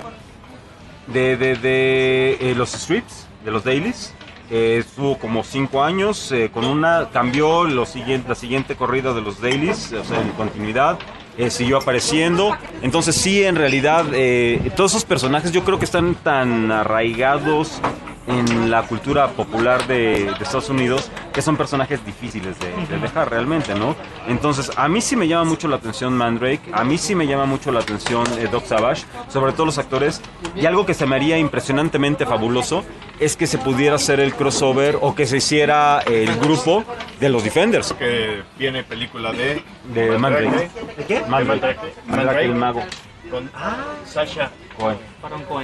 los strips, de los dailies. Estuvo como 5 años, cambió la siguiente corrida de los dailies, o sea, en continuidad. Siguió apareciendo. Entonces sí, en realidad, todos esos personajes yo creo que están tan arraigados en la cultura popular de Estados Unidos que son personajes difíciles de dejar realmente, ¿no? Entonces a mí sí me llama mucho la atención Mandrake, a mí sí me llama mucho la atención Doc Savage, sobre todo los actores, y algo que se me haría impresionantemente fabuloso es que se pudiera hacer el crossover o que se hiciera el grupo de los Defenders. Que viene película de Mandrake. ¿De qué? Mandrake el mago. Con Sasha Cohen. Baron Cohen.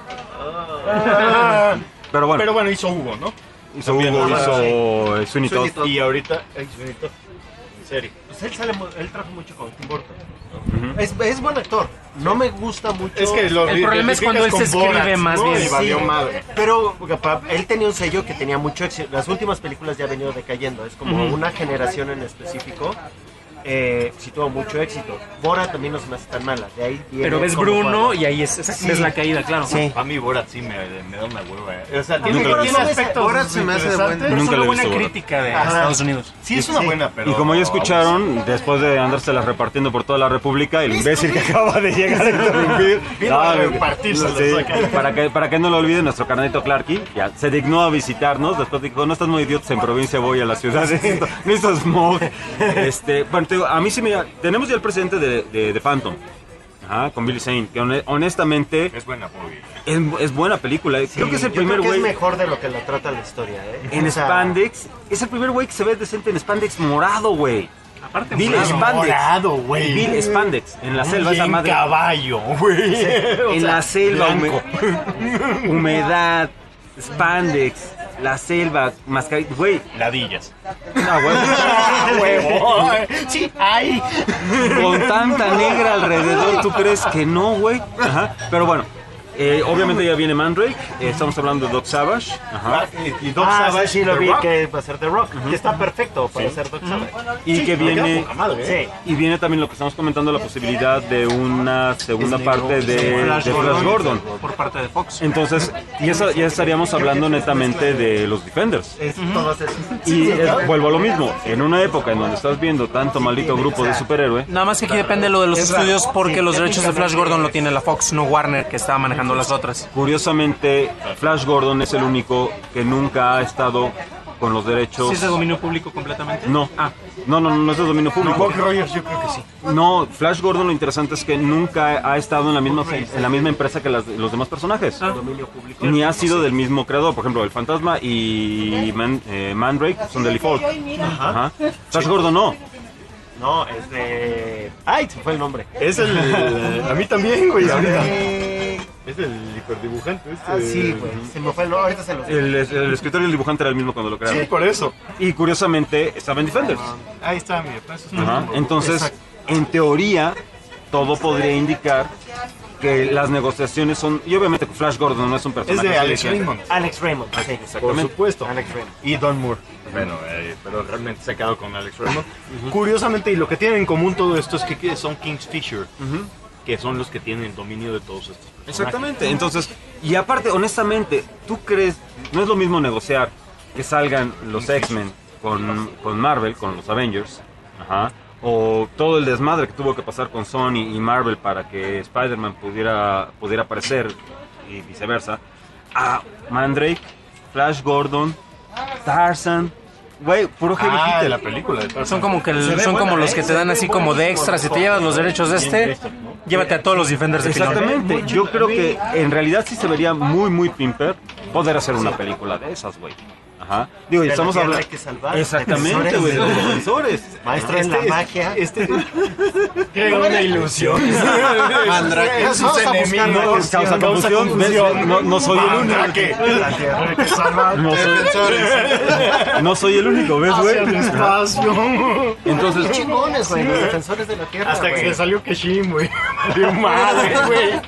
Pero bueno, hizo Hugo, ¿no? hizo Hugo, hizo Sweeney Todd. Y ahorita serie. Pues él trabaja mucho con Tim Burton. Es buen actor. No me gusta mucho. Es que el problema es cuando él se escribe más bien. Y valió madre. Pero él tenía un sello que tenía mucho éxito. Las últimas películas ya han venido decayendo. Es como una generación en específico. Sí tuvo mucho éxito. Borat también no se me hace tan mala. De ahí pero ves Bruno y ahí es la caída, claro. Sí. A mí Borat sí me da una hueva. O sea, tiene aspectos. Borat se me hace de buen. Pero es una buena crítica de Estados Unidos. Sí, es una buena, pero. Y como ya escucharon, después de andárselas repartiendo por toda la República, el imbécil que acaba de llegar a interrumpir. Para que no lo olviden, nuestro carnalito Clarky ya se dignó a visitarnos. Después dijo: no estás muy idiotas, en provincia voy a la ciudad. Necesito smog. Bueno, a mí sí tenemos ya el precedente de Phantom, con Billy Zane, que honestamente es buena movie. Es buena película. Creo que es el primer güey. Es mejor de lo que lo trata la historia, En spandex, es el primer güey que se ve decente en spandex morado, güey. Aparte, Bill morado, güey. Bill Spandex, en la selva, esa madre. Caballo, güey. En la selva, humedad, spandex. La selva, mascarilla, güey. Ladillas. No, huevo. Sí, hay. Con tanta negra alrededor, ¿tú crees que no, güey? Ajá. Pero bueno, obviamente ya viene Mandrake. Estamos hablando de Doc Savage. Ajá. Y Doc Savage sí lo vi que va a ser The Rock. Que está perfecto para ser Doc Savage. Y que viene. Y viene también lo que estamos comentando, la posibilidad de una segunda parte de Flash Gordon. Por parte de Fox. Entonces, ya estaríamos hablando netamente de los Defenders. Y vuelvo a lo mismo. En una época en donde estás viendo tanto maldito grupo de superhéroe. Nada más que aquí depende lo de los estudios, porque los derechos de Flash Gordon lo tiene la Fox, no Warner, que estaba manejando las otras. Curiosamente, Flash Gordon es el único que nunca ha estado con los derechos. ¿Sí es de dominio público completamente? No. No es de dominio público. Buck Rogers yo creo que sí. No, Flash Gordon lo interesante es que nunca ha estado en la misma empresa que los demás personajes. Dominio público. Ni ha sido del mismo creador. Por ejemplo, el Fantasma y Mandrake son de Lee Falk. Ajá. Flash Gordon no. No, es de... ¡Ay! Se fue el nombre. Es el... a mí también, güey. Es el hiperdibujante. Sí, güey. Se me fue el nombre. Ahorita se lo sé. El escritor y el dibujante era el mismo cuando lo crearon. Sí, por eso. Y curiosamente estaba en Defenders. Ahí está, mi Entonces, en teoría, todo podría indicar que las negociaciones son... Y obviamente Flash Gordon no es un personaje. Es de Alex Raymond. Alex Raymond, sí. Exactamente. Por supuesto. Alex Raymond. Y Don Moore. Bueno, pero realmente se ha quedado con Alex Raymond. Curiosamente, y lo que tienen en común todo esto es que son King's Fisher. Que son los que tienen el dominio de todos estos personajes. Exactamente. Entonces, y aparte, honestamente, ¿tú crees? No es lo mismo negociar que salgan los X-Men con Marvel, con los Avengers, o todo el desmadre que tuvo que pasar con Sony y Marvel para que Spider-Man pudiera aparecer y viceversa, a Mandrake, Flash Gordon, Tarzan. Güey, puro heavy hitter. La película de Tarzan. Son como que los que te dan así como de extras. Si te llevas los derechos de llévate a todos los Defenders de pilón. Exactamente. Yo creo que en realidad sí se vería muy, muy pimper poder hacer una película de esas, güey. Ajá. Digo, y estamos hablando. Hay que salvar. Exactamente, güey. Los defensores. Maestro en la magia. Crea una ilusión. Mandrake. Sus enemigos. Causa confusión. No soy el único. La tierra hay que salvar. No soy el único, ¿ves, güey? Hacia el espacio. Entonces, chingones, güey. Los defensores de la tierra. Hasta que salió Keshin, güey. ¡Dios madre, güey!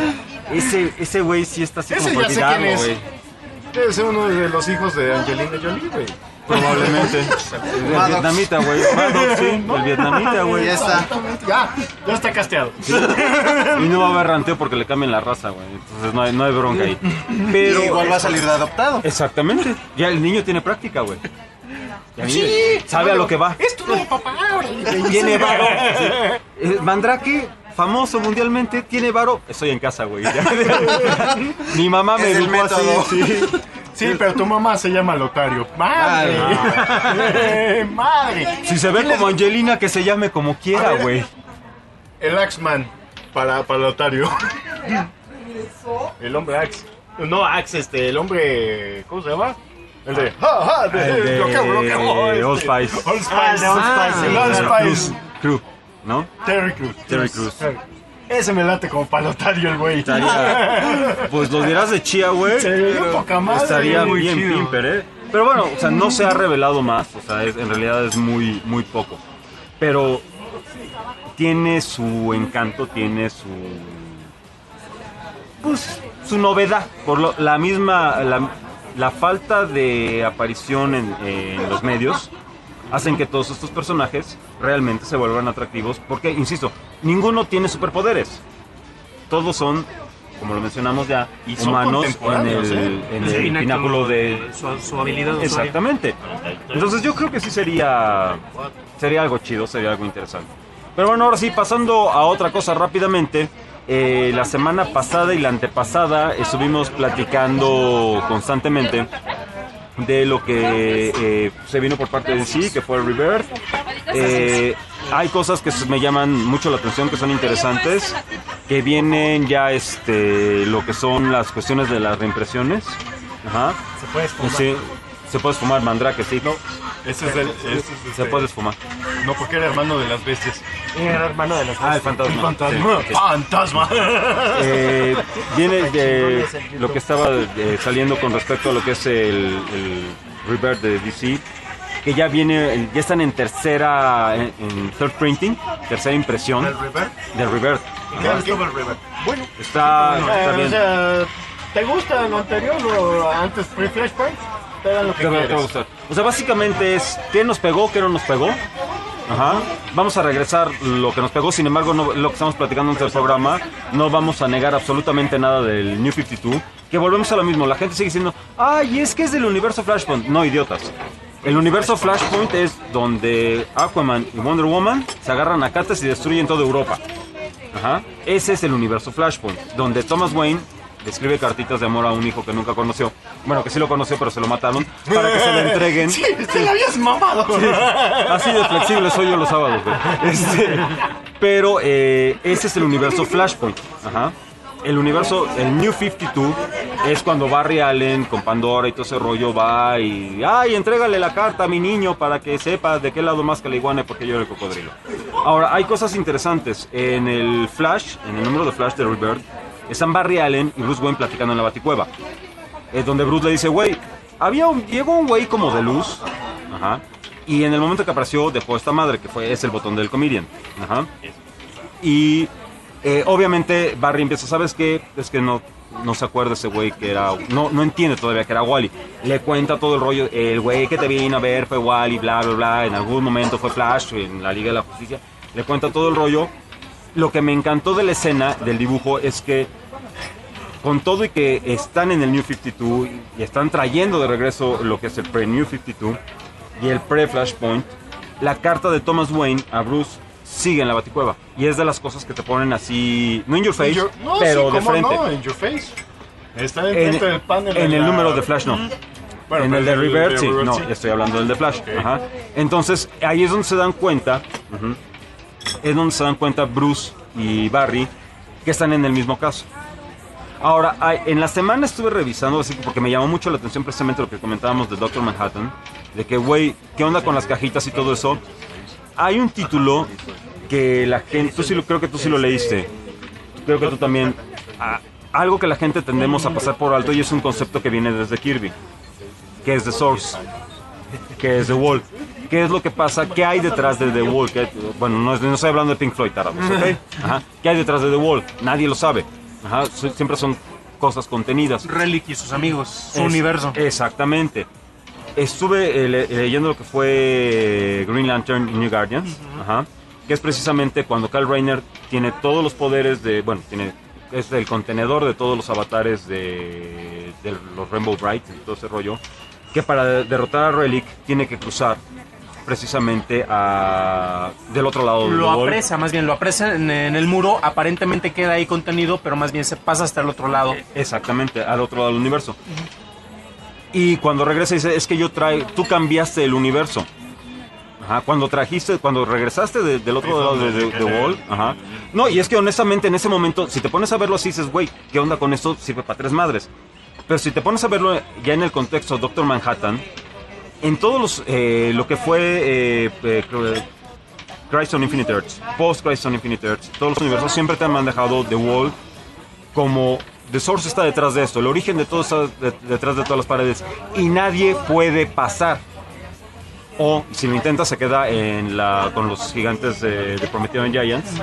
Ese güey sí está así como Ese por ya sé quién tirarlo, es. güey. Debe ser uno de los hijos de Angelina Jolie, güey. Probablemente. El vietnamita, güey. Sí, el vietnamita, güey. Ya está. Ya está casteado. Sí. Y no va a haber ranteo porque le cambien la raza, güey. Entonces no hay bronca ahí. Pero y igual va a salir de adoptado. Exactamente. Ya el niño tiene práctica, güey. Sí, sabe a lo que va. Es tu nuevo papá. Tiene varo. Sí. Mandrake, famoso mundialmente, tiene varo. Estoy en casa, güey. Mi mamá me educó así. Sí, pero tu mamá se llama Lotario. ¡Madre! ¡Madre! Si se ve como Angelina, que se llame como quiera, güey. El Axman para Lotario. El hombre Axe. No, Axe, el hombre... ¿Cómo se llama? El de... Old Spice. Old Spice. Crew, ¿no? Terry Crews. Ese me late como palotario el güey. Pues lo dirás de chía, güey. Poca madre. Estaría bien chido. Pimper, ¿eh? Pero bueno, o sea, no se ha revelado más. O sea, en realidad es muy, muy poco. pero tiene su encanto, tiene su novedad, por la falta de aparición en los medios hacen que todos estos personajes realmente se vuelvan atractivos, porque, insisto, ninguno tiene superpoderes, todos son, como lo mencionamos ya, y son humanos en el pináculo de su habilidad. Exactamente. Entonces yo creo que sí sería algo chido, sería algo interesante. Pero bueno, ahora sí, pasando a otra cosa rápidamente. La semana pasada y la antepasada estuvimos platicando constantemente de lo que se vino por parte de DC, que fue el Rebirth. Hay cosas que me llaman mucho la atención, que son interesantes, que vienen ya lo que son las cuestiones de las reimpresiones. Ajá. Se puede esfumar. Sí, se puede esfumar, Mandrake, sí. No, ese es se puede esfumar. No, porque era hermano de las bestias. Era hermano de las bestias. El fantasma. El fantasma. Sí. ¡Fantasma! Viene de lo que estaba saliendo con respecto a lo que es el Rebirth de DC, que ya están en third printing, tercera impresión. ¿Del Rebirth? Del Rebirth. ¿Qué estuvo el Rebirth? Bueno, está bien. O sea, ¿te gusta lo anterior o antes pre-Flashpoint? Te dan lo que Te va a quieres. gustar. O sea, básicamente es qué nos pegó, qué no nos pegó. Ajá. Vamos a regresar lo que nos pegó, sin embargo, no, lo que estamos platicando en el programa, no vamos a negar absolutamente nada del New 52, que volvemos a lo mismo, la gente sigue diciendo, ay, es que es del universo Flashpoint. No, idiotas. El universo Flashpoint es donde Aquaman y Wonder Woman se agarran a catas y destruyen toda Europa. Ajá. Ese es el universo Flashpoint, donde Thomas Wayne le escribe cartitas de amor a un hijo que nunca conoció. Bueno, que sí lo conoció, pero se lo mataron para que se lo entreguen. Sí, te la habías mamado. Sí, así de flexible soy yo los sábados, güey. Pero ese es el universo Flashpoint. Ajá. El New 52 es cuando Barry Allen con Pandora y todo ese rollo va y... ¡Ay, entrégale la carta a mi niño para que sepa de qué lado más que la iguana porque llora el cocodrilo! Ahora, hay cosas interesantes. En el Flash, en el número de Flash de Rebirth, están Barry Allen y Bruce Wayne platicando en la Baticueva. Donde Bruce le dice, güey, llegó un güey como de luz. Ajá. Y en el momento que apareció dejó esta madre, que es el botón del Comedian. Ajá. Y obviamente Barry empieza, ¿sabes qué? Es que no se acuerda ese güey que era... No entiende todavía que era Wally. Le cuenta todo el rollo. El güey que te vino a ver fue Wally, bla, bla, bla. En algún momento fue Flash en la Liga de la Justicia. Le cuenta todo el rollo. Lo que me encantó de la escena, del dibujo, es que con todo y que están en el New 52 y están trayendo de regreso lo que es el pre-New 52 y el pre-Flashpoint, la carta de Thomas Wayne a Bruce sigue en la Baticueva. Y es de las cosas que te ponen así, no in your face, pero sí, de frente. No, en your face. Está enfrente del panel. En el número de Flash, no. Bueno, en el de Rebirth, sí. No, sí. estoy hablando del de Flash. Ajá. Entonces, ahí es donde se dan cuenta... Es donde se dan cuenta Bruce y Barry que están en el mismo caso. Ahora, en la semana estuve revisando, así porque me llamó mucho la atención precisamente lo que comentábamos de Doctor Manhattan, de que, güey, ¿qué onda con las cajitas y todo eso? Hay un título que la gente, creo que tú sí lo leíste, creo que tú también, algo que la gente tendemos a pasar por alto y es un concepto que viene desde Kirby, que es The Source, que es The Wall. ¿Qué es lo que pasa? ¿Qué hay detrás de The Wall? Bueno, no estoy hablando de Pink Floyd, tarados, ¿ok? Ajá. ¿Qué hay detrás de The Wall? Nadie lo sabe. Ajá. Siempre son cosas contenidas. Relic y sus amigos, su universo. Exactamente. Estuve leyendo lo que fue Green Lantern y New Guardians, ajá, que es precisamente cuando Kyle Rayner tiene todos los poderes de... Bueno, es el contenedor de todos los avatares de los Rainbow Bright y todo ese rollo, que para derrotar a Relic tiene que cruzar precisamente del otro lado del lo apresa en el muro, aparentemente queda ahí contenido, pero más bien se pasa hasta el otro lado. Exactamente, al otro lado del universo. Y cuando regresa dice, es que tú cambiaste el universo. Ajá, cuando regresaste del otro lado de The Wall, ajá. No, y es que honestamente en ese momento, si te pones a verlo así, dices, güey, ¿qué onda con esto? Sirve para tres madres. Pero si te pones a verlo ya en el contexto Doctor Manhattan, en todos lo que fue Crisis on Infinite Earths, post Crisis on Infinite Earths, todos los universos siempre te han manejado The Wall como The Source está detrás de esto, el origen de todo está detrás de todas las paredes y nadie puede pasar. o si lo intenta se queda con los gigantes de Promethean Giants,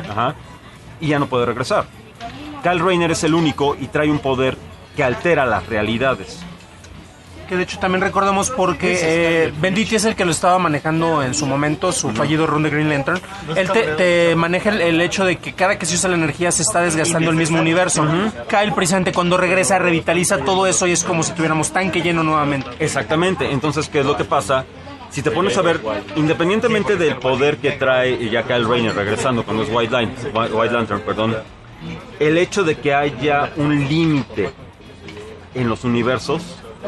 y ya no puede regresar. Kyle Rayner es el único y trae un poder que altera las realidades. Que de hecho también recordamos porque Venditti es el que lo estaba manejando en su momento, su fallido run de Green Lantern. Él te maneja el hecho de que cada que se usa la energía se está desgastando el mismo universo. Kyle precisamente cuando regresa revitaliza todo eso y es como si tuviéramos tanque lleno nuevamente. Exactamente, entonces ¿qué es lo que pasa? Si te pones a ver, independientemente del poder que trae ya Kyle Rayner regresando cuando es White Lantern, el hecho de que haya un límite en los universos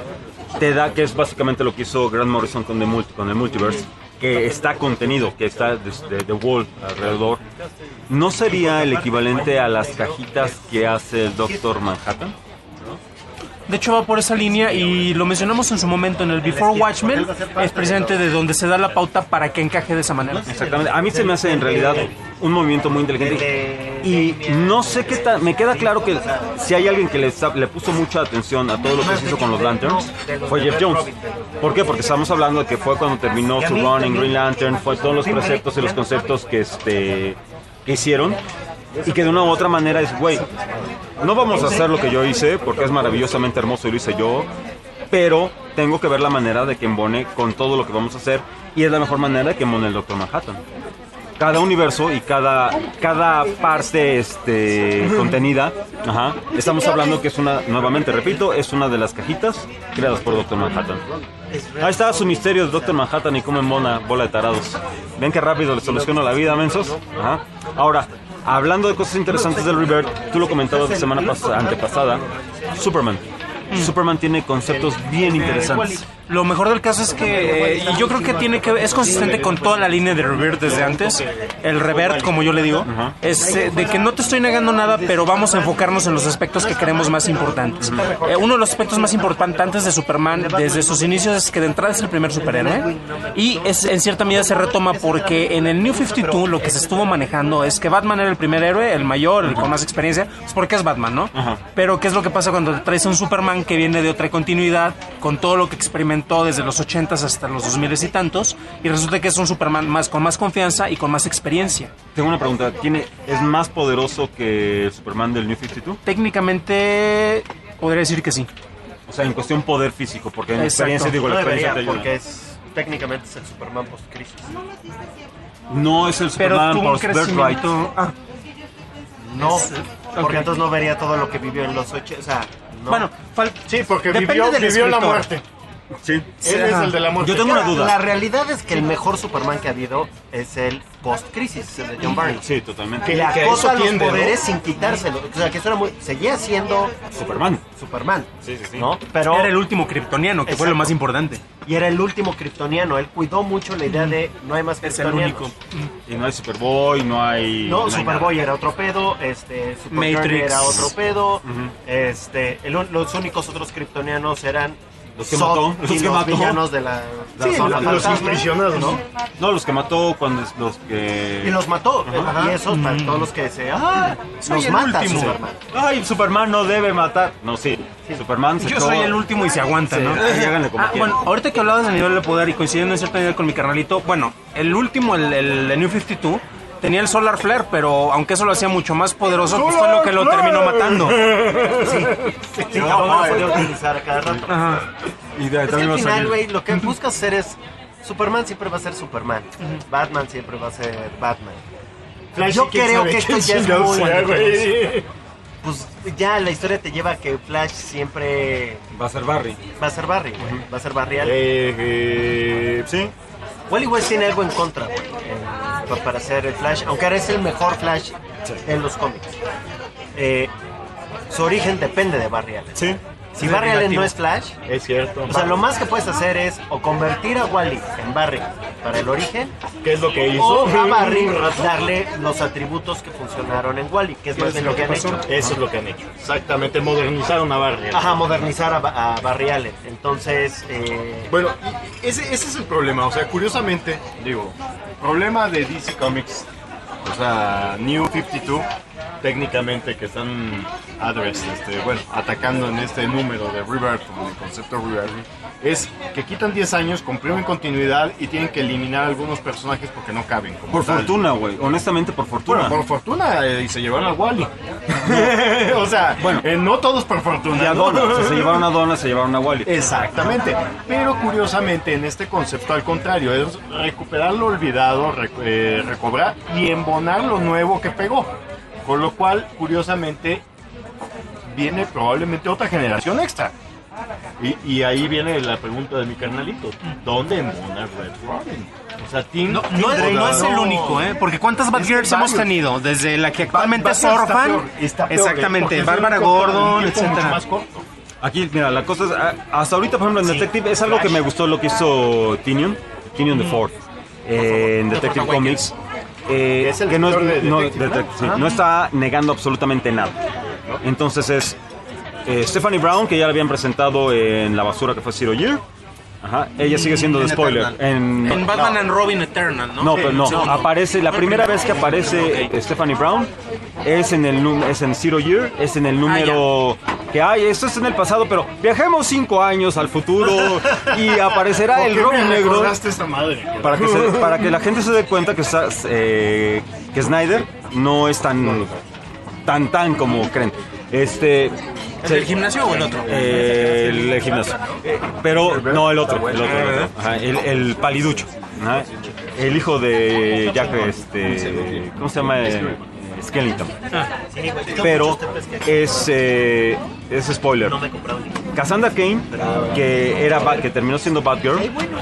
te da, que es básicamente lo que hizo Grant Morrison con el Multiverse, que está contenido, que está desde The Wall alrededor. ¿No sería el equivalente a las cajitas que hace el Doctor Manhattan? De hecho va por esa línea y lo mencionamos en su momento en el Before Watchmen, es precisamente de donde se da la pauta para que encaje de esa manera. Exactamente, a mí se me hace en realidad un movimiento muy inteligente y no sé qué tal, me queda claro que si hay alguien que le puso mucha atención a todo lo que se hizo con los Lanterns fue Jeff Jones. ¿Por qué? Porque estamos hablando de que fue cuando terminó su run en Green Lantern, fue todos los preceptos y los conceptos que hicieron. Y que de una u otra manera es, güey, no vamos a hacer lo que yo hice porque es maravillosamente hermoso y lo hice yo, pero tengo que ver la manera de que embone con todo lo que vamos a hacer y es la mejor manera de que embone el Doctor Manhattan. Cada universo y cada parte contenida, estamos hablando que es nuevamente repito, es una de las cajitas creadas por Doctor Manhattan. Ahí está su misterio de Doctor Manhattan y cómo embona bola de tarados. ¿Ven qué rápido le soluciono la vida, mensos? Ahora, hablando de cosas interesantes del Rebirth, tú lo comentabas la semana antepasada, Superman. Superman tiene conceptos bien interesantes. Lo mejor del caso es que y yo creo que es consistente con toda la línea de Rebirth desde antes. El Revert, como yo le digo, es de que no te estoy negando nada, pero vamos a enfocarnos en los aspectos que queremos más importantes. Uno de los aspectos más importantes de Superman desde sus inicios es que de entrada es el primer superhéroe y en cierta medida se retoma porque en el New 52 lo que se estuvo manejando es que Batman era el primer héroe, el mayor, el con más experiencia, pues porque es Batman, ¿no? Pero ¿qué es lo que pasa cuando te traes a un Superman que viene de otra continuidad, con todo lo que experimentó desde los 80s hasta los 2000s y tantos, y resulta que es un Superman con más confianza y con más experiencia? Tengo una pregunta, ¿es más poderoso que el Superman del New 52? Técnicamente podría decir que sí. O sea, en cuestión poder físico, porque en experiencia digo, la experiencia te ayuda. Porque técnicamente es el Superman post-crisis. No es el Superman post-Birthright. No, porque entonces no vería todo lo que vivió en los 80, o sea, no. Bueno, sí, porque vivió la muerte. Sí. Él es el de la muerte. Yo tengo una duda. La realidad es que el mejor Superman que ha habido es el post-crisis, el de John Byrne. Sí, totalmente. Que le acosa los poderes sin quitárselo. O sea, que eso era seguía siendo Superman. Sí. ¿No? Pero era el último kryptoniano, que fue lo más importante. Y era el último kryptoniano. Él cuidó mucho la idea de no hay más kryptonianos. Es el único. Y no hay Superboy, no hay... No, Superboy era otro pedo, Supergirl era otro pedo, los únicos otros kryptonianos eran los que mató, los villanos de la zona los imprisionados, ¿no? No, los que mató cuando los que... Y los mató, y esos para todos los que los mata Superman. Ay, Superman no debe matar. No, sí, Superman se soy el último y se aguanta, ¿no? Háganle como quieran. Bueno, ahorita que hablabas del nivel de poder y coincidiendo en cierta medida con mi carnalito, bueno, el último, el New 52, tenía el Solar Flare, pero aunque eso lo hacía mucho más poderoso, pues fue lo que lo terminó matando. Sí, no lo podía utilizar a cada rato. Y de es que al final, güey, lo que busca hacer es... Superman siempre va a ser Superman. Batman siempre va a ser Batman. Flash, yo creo que esto ya es muy... Pues ya la historia te lleva a que Flash siempre... Va a ser Barry. Va a ser Barry, güey. Va a ser Barry Allen. Sí. Wally West tiene algo en contra, güey, para hacer el Flash, aunque ahora es el mejor Flash en los cómics. Su origen depende de Barry Allen. Sí. Si Barry Allen no es Flash, es cierto. O sea, lo más que puedes hacer es o convertir a Wally en Barry para el origen, ¿qué es lo que hizo? O a Barry darle los atributos que funcionaron en Wally, que es más bien lo que han hecho. Eso es lo que han hecho. Exactamente, modernizaron a Barry Allen. Ajá, modernizar a Barry Allen. Entonces, bueno, ese es el problema. O sea, curiosamente, digo, problema de DC Comics, o sea, New 52, técnicamente que están atacando en este número de Rebirth, en el concepto Rebirth, es que quitan 10 años, comprimen continuidad y tienen que eliminar algunos personajes porque no caben. Por fortuna, güey. Honestamente, por fortuna. Bueno, por fortuna, y se llevaron a Wally. O sea, no todos por fortuna. Y a Donna. O sea, se llevaron a Donna, se llevaron a Wally. Exactamente. Pero curiosamente, en este concepto, al contrario, es recuperar lo olvidado, recobrar y embonar lo nuevo que pegó. Con lo cual, curiosamente, viene probablemente otra generación extra. Y ahí viene la pregunta de mi carnalito. ¿Dónde embona Red Robin? O sea, no es el único, porque ¿cuántas Batgirls hemos tenido? Desde la que actualmente es Orphan, exactamente, Bárbara Gordon, etcétera. Aquí, mira, la cosa es, hasta ahorita, por ejemplo, en Detective, es algo que me gustó lo que hizo Tynion the Fourth, en Detective Comics, que no está negando absolutamente nada. Entonces es Stephanie Brown, que ya la habían presentado en la basura que fue Zero Year. Ajá, ella sigue siendo de spoiler. En Batman and Robin Eternal, ¿no? No, pero no. Aparece, la primera vez que aparece Stephanie Brown es en Zero Year, es en el número que hay. Esto es en el pasado, pero viajemos 5 años al futuro y aparecerá el Robin negro. Esa madre? Para que la gente se dé cuenta que Snyder no es tan como creen. ¿El del gimnasio o el otro? El gimnasio. Pero no, el otro. Ajá, el paliducho. Ajá. El hijo de Jack, ¿cómo se llama? Skellington. Pero es spoiler. Cassandra Cain, que terminó siendo Batgirl,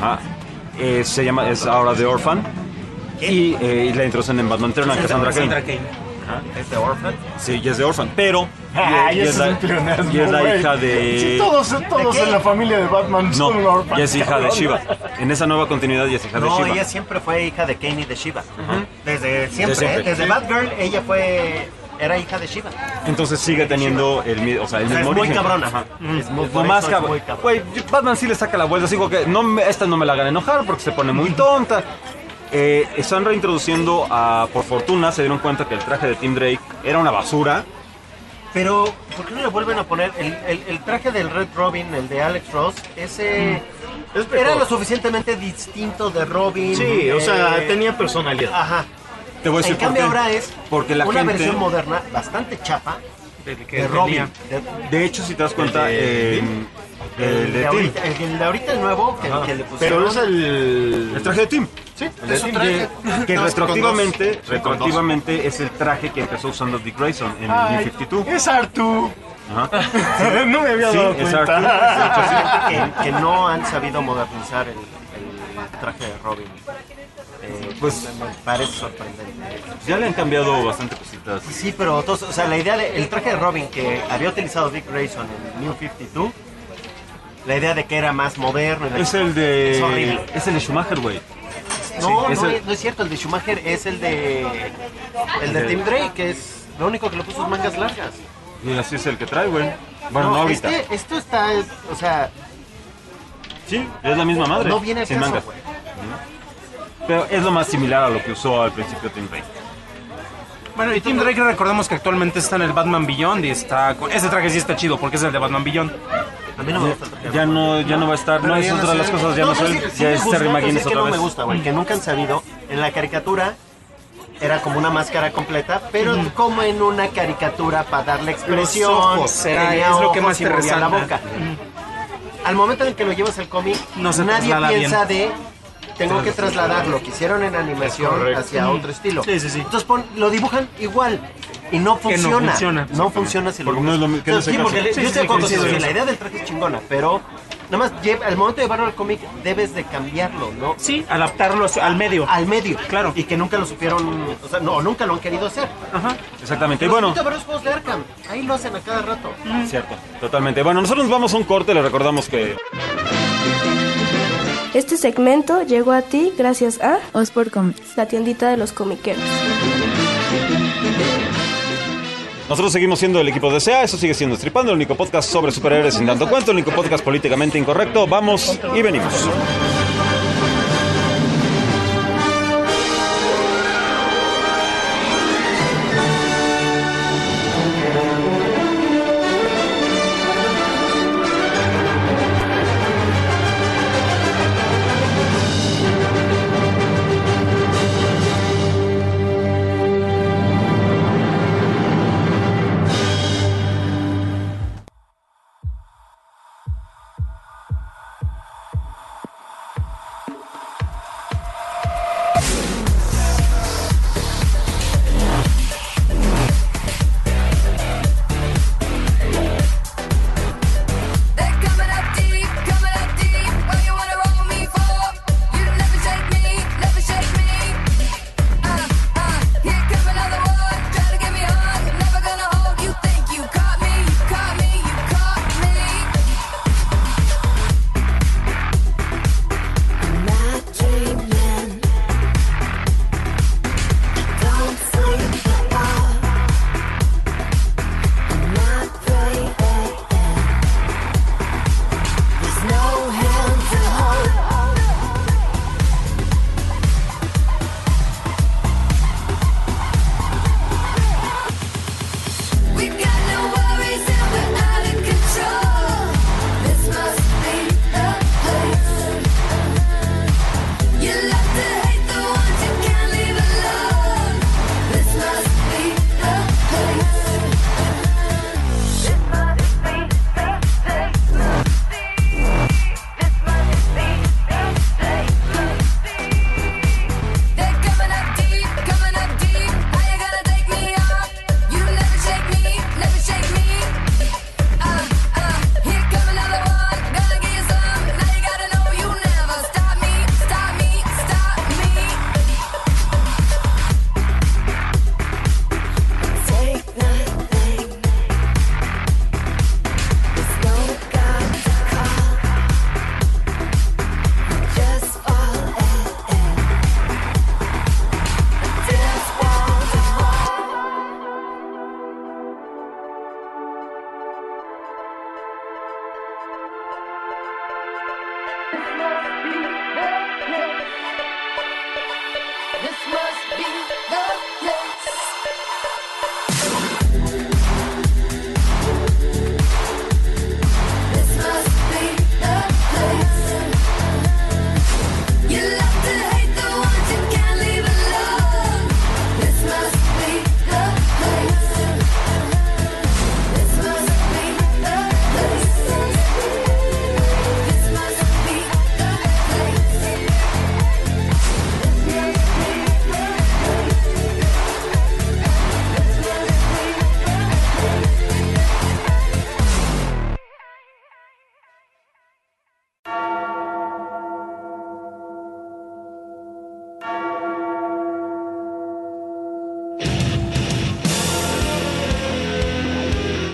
es ahora de Orphan. Y la introducen en Batman Eternal, Cassandra Cain. ¿Es de Orphan? Sí, ya es de Orphan, pero y es la hija de... Sí, todos en la familia de Batman son Orphan. Ya es hija de Shiva. En esa nueva continuidad ya es hija de Shiva. No, ella siempre fue hija de Kane y de Shiva. Desde siempre. Desde Batgirl, ella era hija de Shiva. Entonces sigue teniendo el mismo es muy origen. Cabrona. Es lo más cabrón. Güey, Batman sí le saca la vuelta. Digo que esta no me la hagan enojar porque se pone muy tonta. Están reintroduciendo por fortuna se dieron cuenta que el traje de Tim Drake era una basura. Pero, ¿por qué no le vuelven a poner el traje del Red Robin, el de Alex Ross? Ese era lo suficientemente distinto de Robin. Sí, o sea, tenía personalidad. Ajá. Te voy a decir en cambio ahora es una versión moderna, bastante chapa, de Robin. De hecho, si te das cuenta, el de ahorita, el nuevo, que le pusieron. Pero es el traje de Tim. Sí, es un traje. Que retroactivamente es el traje que empezó usando Dick Grayson en New 52. Es Artu. Ajá. No me había dado cuenta. Que no han sabido modernizar el traje de Robin. Pues me parece sorprendente. Ya le han cambiado bastante cositas. Sí, pero la idea el traje de Robin que había utilizado Dick Grayson en New 52, la idea de que era más moderno. Es el de Schumacher, güey. No, no es cierto, el de Schumacher es el de Tim Drake, que es lo único que le puso sus mangas largas. Y así es el que trae, güey. Bueno, no ahorita. Esto está, o sea... Sí, es la misma madre. No viene sin mangas. Pero es lo más similar a lo que usó al principio Tim Drake. Bueno, y Tim Drake recordemos que actualmente está en el Batman Beyond y está con... Ese traje sí está chido porque es el de Batman Beyond. A mí no me gusta el traje. Ya no va a estar, no es otra de las cosas, ya no es él, ya es Terry McGinnis otra vez. No me gusta, güey, que nunca han sabido. En la caricatura era como una máscara completa, pero como en una caricatura para darle expresión. Los ojos, es lo que más te resalta. La boca. Al momento en que lo llevas al cómic, nadie piensa de... Tengo que trasladar lo que hicieron en animación hacia otro estilo. Sí. Entonces lo dibujan igual y no funciona. No funciona si lo porque no es lo mismo. yo estoy de acuerdo contigo, la idea del traje es chingona, pero nada más al momento de llevarlo al cómic debes de cambiarlo, ¿no? Sí, adaptarlo al medio. Al medio, claro. Y que nunca lo supieron, o sea, nunca lo han querido hacer. Ajá. Exactamente. Pero bueno, varios juegos de Arkham, ahí lo hacen a cada rato. Cierto, totalmente. Bueno, nosotros nos vamos a un corte, les recordamos que... Este segmento llegó a ti gracias a Osport Comics, la tiendita de los comiqueros. Nosotros seguimos siendo el equipo de SEA, eso sigue siendo Stripando, el único podcast sobre superhéroes sin tanto cuento, el único podcast políticamente incorrecto. Vamos y venimos.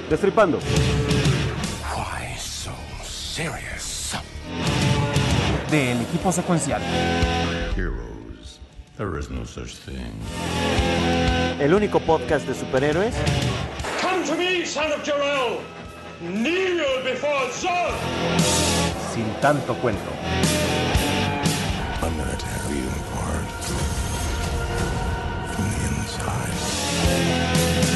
Destripando. Why so serious? Del equipo secuencial. Heroes. There is no such thing. El único podcast de superhéroes. Come to me, son of Jor-El. Kneel before Zod. Sin tanto cuento. I'm gonna tear you apart from the inside.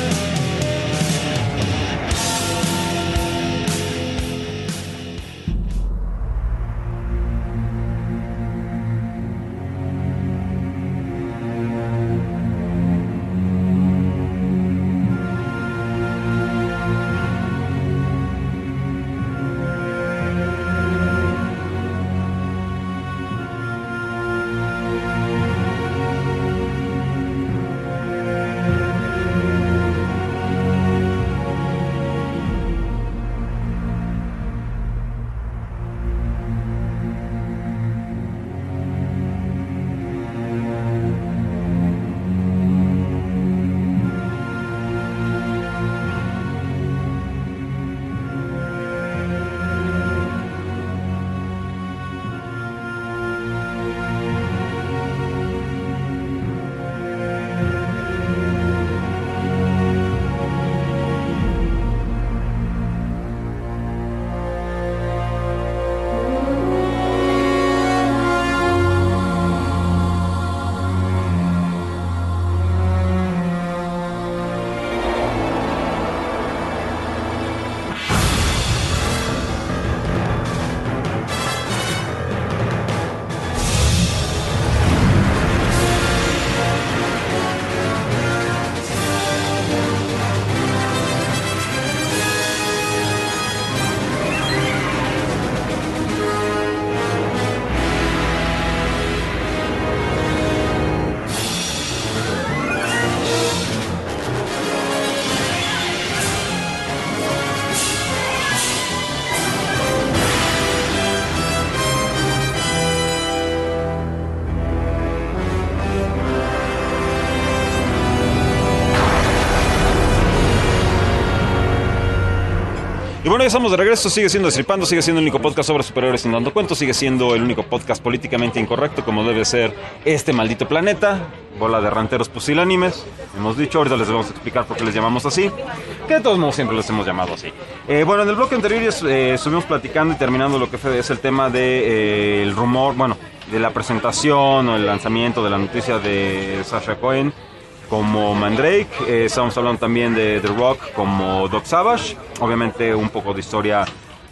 Y bueno, ya estamos de regreso, sigue siendo Destripando, sigue siendo el único podcast sobre superhéroes sin dando cuentos, sigue siendo el único podcast políticamente incorrecto como debe ser este maldito planeta, bola de ranteros pusilánimes, hemos dicho, ahorita les vamos a explicar por qué les llamamos así, que de todos modos siempre les hemos llamado así. Bueno, en el bloque anterior estuvimos platicando y terminando lo que es el tema de el rumor, bueno, de la presentación o el lanzamiento de la noticia de Sasha Cohen como Mandrake. Estamos hablando también de The Rock como Doc Savage, obviamente un poco de historia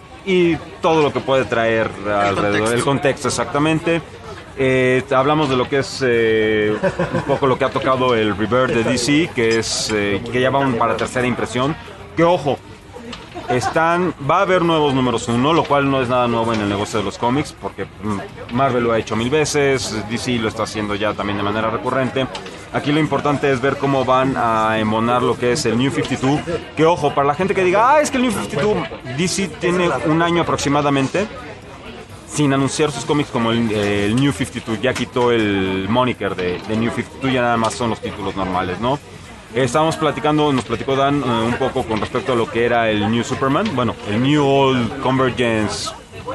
y todo lo que puede traer alrededor del contexto exactamente. Hablamos de lo que es un poco lo que ha tocado el Rebirth de DC, que es que ya van para tercera impresión, que ojo, va a haber nuevos números 1, lo cual no es nada nuevo en el negocio de los cómics, porque Marvel lo ha hecho 1000 veces, DC lo está haciendo ya también de manera recurrente. Aquí lo importante es ver cómo van a embonar lo que es el New 52, que ojo, para la gente que diga, es que el New 52, DC tiene un año aproximadamente sin anunciar sus cómics como el New 52, ya quitó el moniker de New 52, ya nada más son los títulos normales, ¿no? Estábamos platicando, nos platicó Dan un poco con respecto a lo que era el New Superman, bueno, el New Old Convergence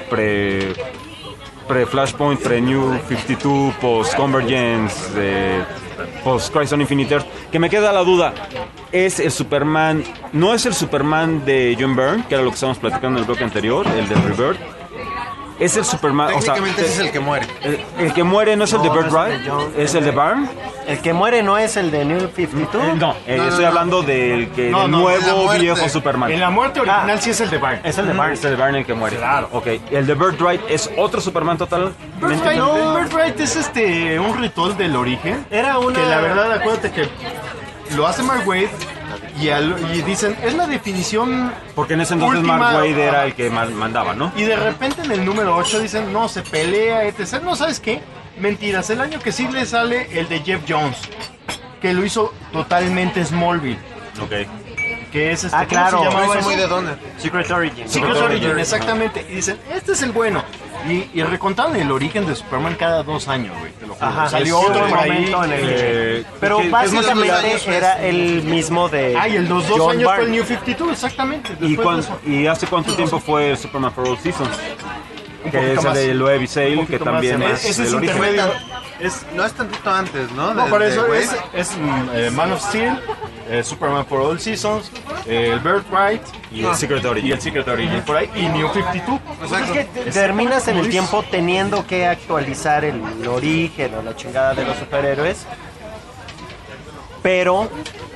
pre-Flashpoint, pre-New 52, post-Convergence, post-Crisis on Infinite Earth, que me queda la duda, ¿es el Superman, no es el Superman de John Byrne, que era lo que estábamos platicando en el bloque anterior, el de Rebirth? Es el Superman, técnicamente ese es el que muere. El que muere no es el de Birthright, es el de Byrne. El que muere no es el de New 52. No, estoy hablando del nuevo viejo Superman. En la muerte original sí es el de Byrne. Es el de Byrne. Es el de Byrne el que muere. Claro. Ok, el de Birthright es otro Superman total. Birthright es un ritual del origen. Era una... Que la verdad, acuérdate que lo hace Mark Waid y dicen, es la definición. Porque en ese entonces última, Mark Waid era el que mandaba, ¿no? Y de repente en el número 8 dicen, no, se pelea, etc. No, ¿sabes qué? Mentiras, el año que sí le sale el de Jeff Jones, que lo hizo totalmente Smallville. Ok. Que es claro, lo hizo muy de Donner. Secret Origin. Secret Origin, exactamente. Y dicen, este es el bueno. Y recontaron el origen de Superman cada 2 años, güey, te lo juro. Ajá, Salió sí, otro un por ahí. momento en el pero básicamente era el mismo de y el 2 John años fue el Byrne. New 52, exactamente. ¿Y hace cuánto tiempo fue el Superman for All Seasons? Que es el más. de Loeb y Sale, que también más. es Ese es del origen. intermedio. No es tantito antes, ¿no? No, por eso Wade. es Man of Steel, Superman for All Seasons, el Birthright y el Secret Origin. Y el Secret Origin por ahí, y New 52. Pues es que terminas en el tiempo teniendo que actualizar el origen o la chingada de los superhéroes. Pero,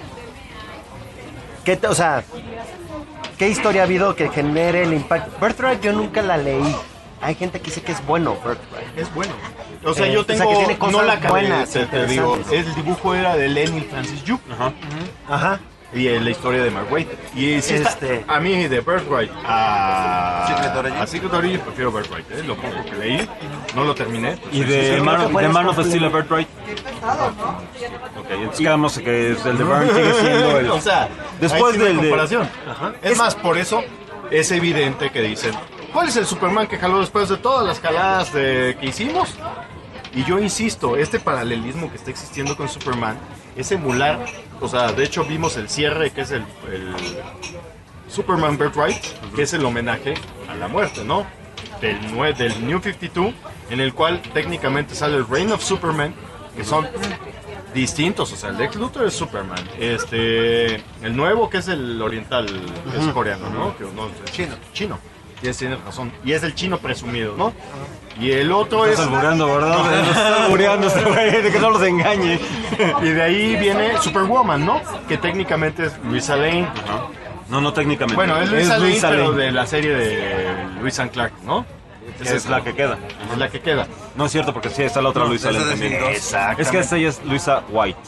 o sea, ¿qué historia ha habido que genere el impacto? Birthright yo nunca la leí. Hay gente que dice que es bueno, Birthright. Es bueno. O sea, yo tengo, o sea, que tiene cosas no la acabé, buenas, te digo, interesantes. el dibujo era de Lenny Francis Yu. Ajá. Y la historia de Mark Waid. Y sí a mí de Birthright a Secret Origin prefiero Birthright, lo poco que leí, no lo terminé. ¿Y de Man of Steel a Birthright? Ok, entonces quedamos que el de Byrne sigue siendo el... O sea, después ahí sí no hay del comparación. Es más, por eso es evidente que dicen, ¿cuál es el Superman que jaló después de todas las jaladas que hicimos? Y yo insisto, este paralelismo que está existiendo con Superman es emular, o sea, de hecho vimos el cierre que es el Superman Birthright, que es el homenaje a la muerte, ¿no? Del New 52, en el cual técnicamente sale el Reign of Superman, que son distintos, o sea, el Lex Luthor es Superman, el nuevo que es el oriental, que es coreano, ¿no? Que no es chino. Tienes razón. Y es el chino presumido, ¿no? Y el otro Estás albureando, ¿verdad? Estás albureando este güey, de que no los engañe. Y de ahí viene Superwoman, ¿no? Que técnicamente es Luisa Lane. No técnicamente. Bueno, es Luisa Lane, pero de la serie de Lois and Clark, ¿no? Esa es la que queda. Es la que queda. No es cierto, porque sí está la otra Luisa Lane también. Exactamente. Es que esta ya es Luisa White.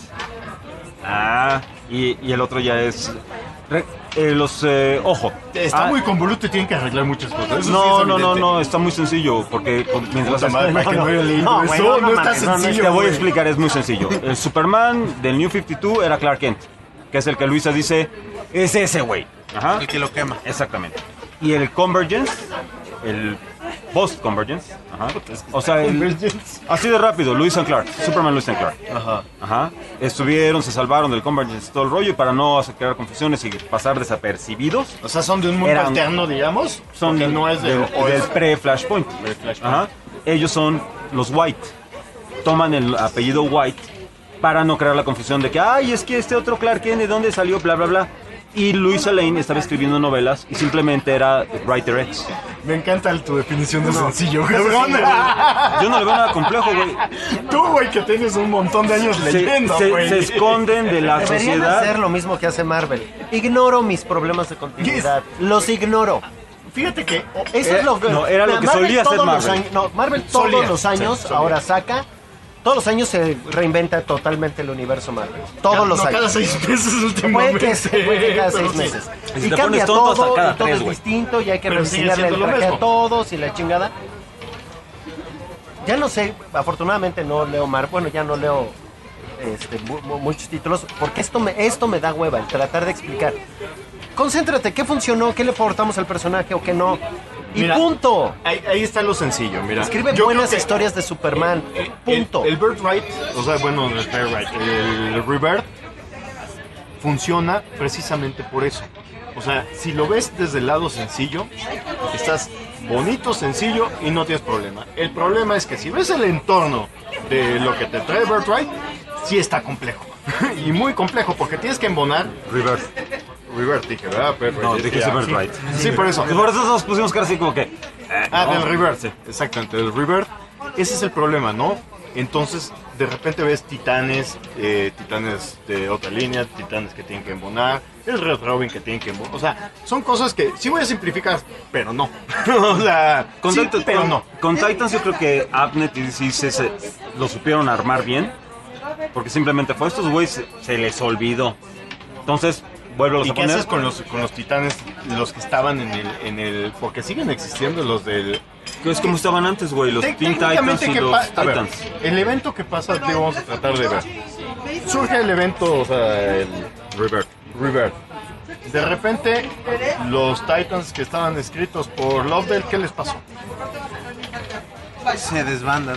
Y el otro ya es... ojo. Está muy convoluto y tienen que arreglar muchas cosas. Eso No, está muy sencillo, porque mientras... No está sencillo. Te voy a explicar, es muy sencillo. El Superman del New 52 era Clark Kent, que es el que Luisa dice, es ese güey. El que lo quema. Exactamente. Y el Convergence, el Post-Convergence, o sea, así de rápido, Lois and Clark, Superman Lois and Clark. Estuvieron, se salvaron del Convergence, todo el rollo, y para no crear confusiones y pasar desapercibidos. O sea, son de un mundo alterno, digamos. Son no es del pre-Flashpoint. Ellos son los White. Toman el apellido White para no crear la confusión de que, ay, es que este otro Clark Kent, ¿de dónde salió? Bla, bla, bla. Y Luisa Lane estaba escribiendo novelas y simplemente era Writer X. Me encanta tu definición de sencillo, cabrón. Yo no le veo nada complejo, güey. Tú, güey, que tienes un montón de años leyendo, güey. Se esconden de la Deberían sociedad. hacer lo mismo que hace Marvel. Ignoro mis problemas de continuidad. Los ignoro. Fíjate que... Eso es lo que... No, era lo que solía hacer Marvel. Marvel todos los años ahora saca... Todos los años se reinventa totalmente el universo Marvel. Todos los años. Cada 6 meses últimamente. Puede que cada 6 meses. Si Y te cambia pones tonto, hasta todo, cada y todo 3, es güey. distinto, y hay que Pero sigue rediseñarle el siendo lo traje a mismo. todos y la chingada. Ya no sé, afortunadamente no leo Marvel, bueno, ya no leo muchos títulos, porque esto me da hueva, el tratar de explicar. Concéntrate, ¿qué funcionó? ¿Qué le aportamos al personaje o qué no? Y Mira, punto. Ahí está lo sencillo, mira. Escribe Yo buenas creo que historias de Superman. Punto. El Birthright, o sea, bueno, el Birthright, el Rebirth funciona precisamente por eso. O sea, si lo ves desde el lado sencillo, estás bonito, sencillo y no tienes problema. El problema es que si ves el entorno de lo que te trae Birthright, sí está complejo. Y muy complejo, porque tienes que embonar. Rebirth, dije, ¿verdad? No, dijiste Birthright. Sí, por eso. Por eso nos pusimos cara así como que... Del Rebirth, exactamente, del Rebirth. Ese es el problema, ¿no? Entonces, de repente ves titanes de otra línea, titanes que tienen que embonar, el Red Robin que tienen que embonar. O sea, son cosas que sí voy a simplificar, pero no. O sea, Con sí, Titans, pero no. Con Titans yo creo que Abnett y DC lo supieron armar bien, porque simplemente fue estos güeyes se les olvidó. Entonces, vuelvo a ¿Y qué poner. haces con los titanes, los que estaban en el porque siguen existiendo los del... Que es como estaban antes, güey, los Teen Titans y los a ver, Titans. el evento que pasa, digo, vamos a tratar de ver. Surge el evento, o sea, el Rebirth. De repente, los Titans que estaban escritos por Lovedale, ¿qué les pasó? Se desbandan.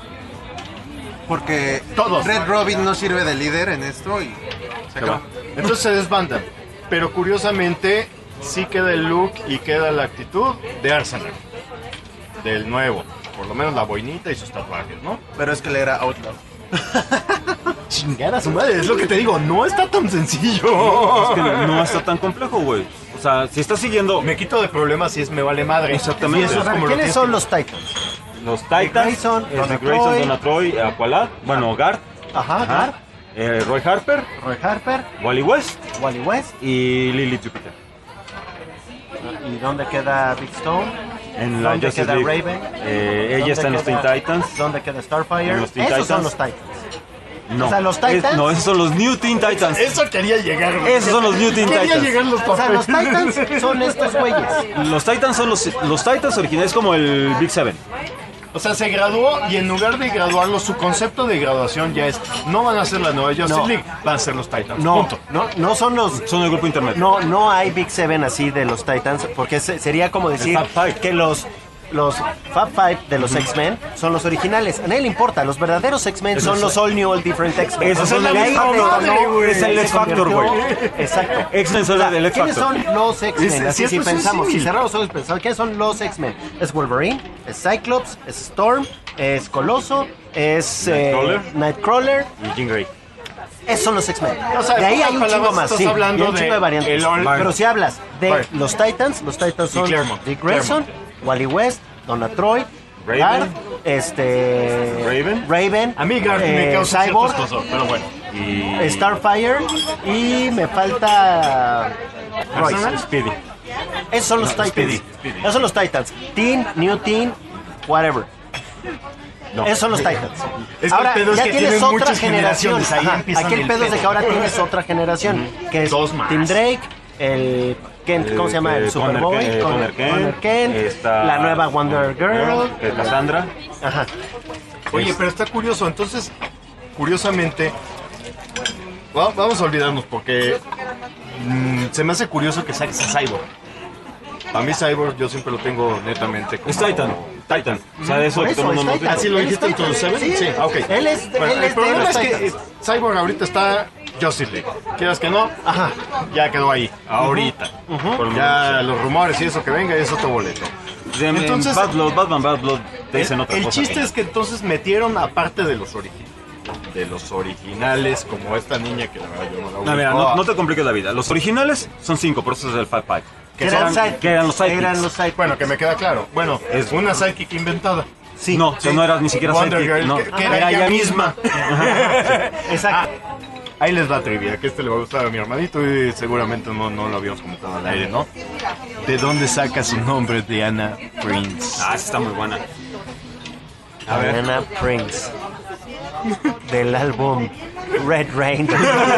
Porque Todos. Red Robin no sirve de líder en esto y se acabó. Entonces se desbandan. Pero curiosamente sí queda el look y queda la actitud de Arsenal. Del nuevo. Por lo menos la boinita y sus tatuajes, ¿no? Pero es que le era Outlaw. Chingada su madre, es lo que te digo, no está tan sencillo. Es que no está tan complejo, güey. O sea, si estás siguiendo... Me quito de problemas si es me vale madre. Exactamente. Y eso es como lo ¿Quiénes tienes son que- los Titans? Los Titans, Grayson, Dick Donna Grayson, Troy. Donna Troy, Aqualad, bueno, Garth, Ajá, Garth, Roy Harper, Roy Harper, Wally West Wally West. y Lily Jupiter. ¿Y dónde queda Big Stone? En la ¿Dónde Justice queda League. Raven? Ella está en los Teen queda- Titans. ¿Dónde queda Starfire? En los Teen Esos son Titans. los Titans. No, O sea, los Titans- no, esos son los New Teen Titans. Eso quería llegar, güey. Esos son los New Teen Quería Titans. llegar los O sea, los papeles. Titans son estos güeyes. Los Titans son los Titans originales, como el Big Seven. O sea, se graduó y en lugar de graduarlo, su concepto de graduación ya es, no van a ser la nueva Justice No. League, van a ser los Titans. No, Punto. no son los... Son el grupo intermedio. No hay Big Seven así de los Titans, porque sería como decir Fab Five. que los Fab Five de los X-Men son los originales. A nadie le importa, los verdaderos X-Men son los All New, All Different X-Men. Esos son Y el ahí X Factor, detonó, güey. Es el se X Factor, convirtió- güey. Exacto. X-Men son el X ¿Quiénes Factor. son los X-Men? Es Así si cierto, es un pensamos, si símil. cerramos los ojos y pensamos, ¿quiénes son los X-Men? Es Wolverine, es Cyclops, es Storm, es Coloso, es Nightcrawler. Y Jean Grey. Esos son los X-Men. O sea, De ahí hay un palabras, chingo más, estás sí. hablando Y un chingo de variantes. el All- Pero si hablas de Vale. los Titans son Claremont. Dick Grayson, Wally West, Donna Troy, Raven. Garth, Raven, A mí Garth me causa Cyborg, ciertas cosas, pero bueno. Y Starfire y me falta Royce. Speedy. Esos son los Titans. Speedy. Esos son los Titans. Teen, New Teen, whatever. Esos son los Titans. Es que Ahora el pedo es ya que tienes tienen otra muchas generación. generaciones, ahí Ajá, empiezan aquí el el pedo es de pedo. que ahora tienes otra generación, que es Dos más. Tim Drake, el Kent, ¿cómo se llama? El Connor Superboy, Kent, Connor Kent, está la nueva Wonder Girl. Cassandra. Ajá. Oye, pero está curioso, entonces, curiosamente, vamos a olvidarnos porque se me hace curioso que saques a Cyborg. A mí Cyborg yo siempre lo tengo netamente como... Es Titan. O sea, de eso Por que eso, todo el mundo es Titan. nos ¿Así lo Él dijiste es en tu Titan. Seven? Sí. Ok. Él es Bueno, de el problema los es que Titans. Cyborg ahorita está Justice League. Quieras que no, Ajá. ya quedó ahí, ahorita. Ya los rumores y eso que venga es otro boleto. Entonces, Batman Bad Blood te dicen otra El cosa. chiste es que entonces metieron aparte de los originales, como esta niña que la verdad yo no la No, mira, ubico. no te compliques la vida. Los originales son 5, por eso es el Fat Five. Que eran los sidekicks. Eran los sidekicks. Bueno, que me queda claro. Bueno, Es- una sidekick inventada. Sí. No, Sí. no eras ni siquiera Wonder sidekick. Girl, No, que era ella misma. Exacto. Ahí les va trivia, que este le va a gustar a mi hermanito y seguramente no lo habíamos comentado al aire, ¿no? ¿De dónde saca su nombre Diana Prince? Ah, esa está muy buena. A ver. Diana Prince. Del álbum Red Rain.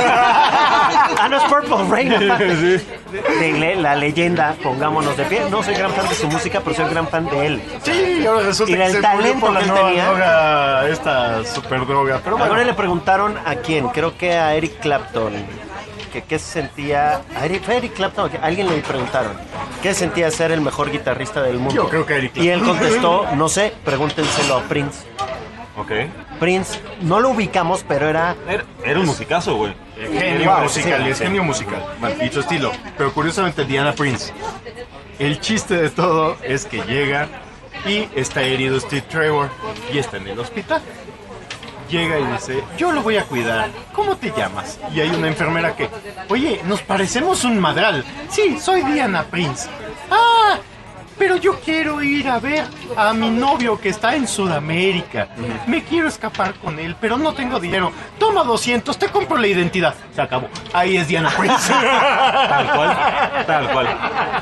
No es Purple Rain. aparte. De la leyenda, pongámonos de pie. No soy gran fan de su música, pero soy gran fan de él. Sí, ahora resulta Y que del se murió talento por la que él nueva tenía. droga, esta super droga. Pero bueno, Ahora le preguntaron a quién, creo que a Eric Clapton, que qué se sentía. Fue Eric Clapton, a alguien le preguntaron qué sentía ser el mejor guitarrista del mundo. Yo creo que Eric Y él Clapton. contestó, no sé, pregúntenselo a Prince. Ok. Prince, no lo ubicamos, pero era Era un musicazo, güey. genio Wow, musical, sí. es genio musical. Y su estilo. Pero curiosamente Diana Prince. El chiste de todo es que llega y está herido Steve Trevor y está en el hospital. Llega y dice, yo lo voy a cuidar, ¿cómo te llamas? Y hay una enfermera que, oye, nos parecemos un madral. Sí, soy Diana Prince. Ah, pero yo quiero ir a ver a mi novio que está en Sudamérica. Me quiero escapar con él, pero no tengo dinero. Toma 200, te compro la identidad. Se acabó. Ahí es Diana Prince. Tal cual. Tal cual.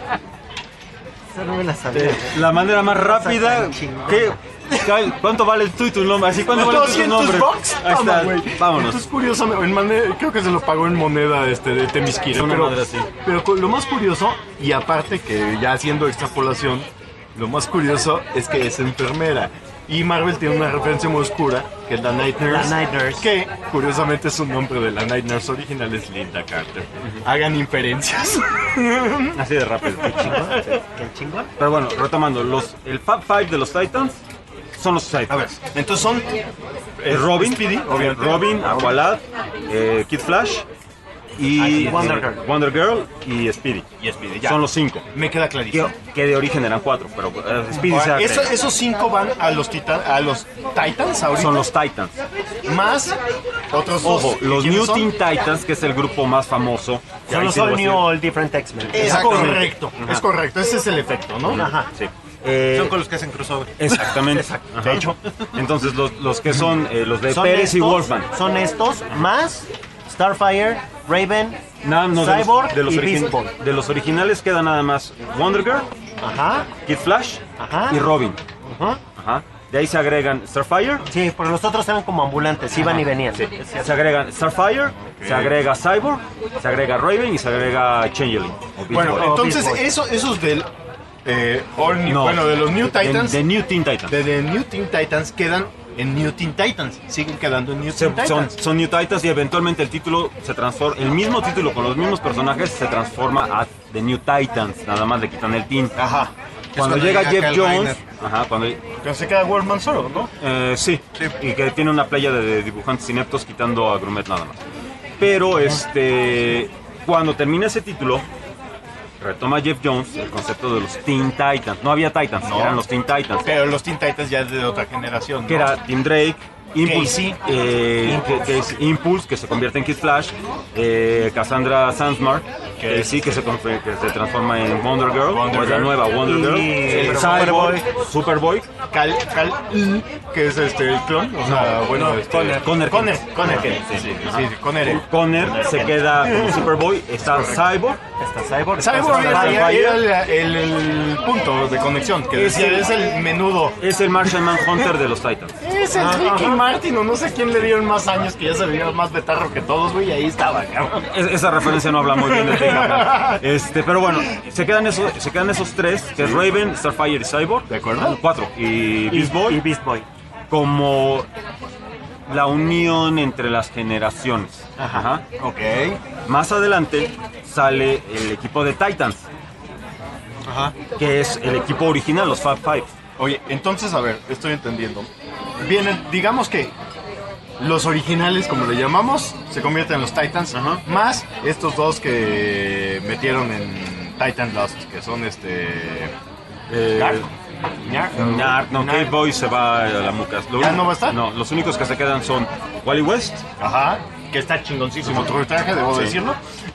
no me la sabía. La manera más rápida. ¿Qué? ¿Cuánto vale tú y tu nombre? Así, ¿cuánto vale tú y tu 200 nombre? bucks. Ahí está. Toma, güey. Vámonos. Entonces, curiosamente, creo que se lo pagó en moneda de Temisquira. Una Pero, madre así. pero lo más curioso, y aparte que ya haciendo extrapolación, lo más curioso es que es enfermera. Y Marvel tiene una referencia muy oscura, que es la Night Nurse. La Night Nurse. Que, curiosamente, su nombre de la Night Nurse original es Linda Carter. Hagan inferencias. Así de rápido. ¿Qué chingón? Pero bueno, retomando, el Fab Five de los Titans Son los sidekicks. A ver, entonces son Robin, Speedy, obviamente. Robin, Aqualad, Kid Flash y Wonder Girl y Speedy. Y Speedy, ya. Son los 5. Me queda clarísimo. Que de origen eran 4, pero Speedy Ahora, se agrega. esos 5 van a los Titans ahorita. Son los Titans. Más otros dos. Ojo, los ¿Quiénes New son? Teen Titans, que es el grupo más famoso. Son los All New, All Different X-Men. Es correcto, es correcto. Ese es el efecto, ¿no? Ajá. Sí. Son con los que hacen crossover. Exactamente. Exacto. Ajá. De hecho. Entonces los que son los de Son Pérez y estos, Wolfman. Son estos, más Starfire, Raven, No, Cyborg de los y Beast Boy. de los originales queda nada más Wonder Girl, Ajá. Kid Flash Ajá. y Robin. Ajá. Ajá. De ahí se agregan Starfire. Sí, porque los otros eran como ambulantes, iban y venían. Sí. Se agregan Starfire, se agrega Cyborg, se agrega Raven y se agrega Changeling. o Beast Bueno, Boy. entonces Beast Boy. esos del All New, No. bueno, de los New Titans, De New Teen Titans. de The New Teen Titans quedan en New Teen Titans, siguen quedando en New Teen Son Titans. New Titans y eventualmente el título se transforma, el mismo título con los mismos personajes se transforma a The New Titans, nada más le quitan el Teen. Ajá. Cuando cuando llega llega Jeff Kyle Jones, Rayner. ajá, cuando Que se queda Worldman solo, ¿no? sí, y que tiene una playa de dibujantes ineptos quitando a Grumet nada más. Pero cuando termina ese título, retoma Jeff Jones el concepto de los Teen Titans. No había Titans, No. eran los Teen Titans. Pero los Teen Titans ya es de otra generación, ¿no? Que era Tim Drake, Impulse, Casey. que es Impulse, que se convierte en Kid Flash, Cassandra Sandsmark, que se transforma en Wonder Girl, Wonder o es la Girl. nueva Wonder Girl, Y Cyborg, Superboy, Cal, que es el clon, o sea, bueno, Conner. Conner, Sí. Conner. se queda como Superboy, está Cyborg, Cyborg Starfire. era el punto de conexión, que decía, es el menudo. Es el Martian Manhunter de los Titans. Es el Ricky Martin, o no sé quién le dieron más años, que ya se veía más betarro que todos, güey, y ahí estaba, cabrón. Esa referencia no habla muy bien de Ricky. Pero bueno, se quedan esos tres, que es Raven, Starfire y Cyborg. ¿De acuerdo? 4. Y Beast Boy. Como la unión entre las generaciones. Ajá. Ok. Más adelante sale el equipo de Titans. Ajá. Que es el equipo original, los Fab Five. Oye, entonces, a ver, estoy entendiendo. Vienen, digamos que los originales, como le llamamos, se convierten en los Titans, más estos dos que metieron en Titan Lost, que son Cave Boy se va a la mucas. ¿Ya no va a estar? No, los únicos que se quedan son Wally West. Ajá, que está chingoncísimo tu traje, debo Sí. decirlo.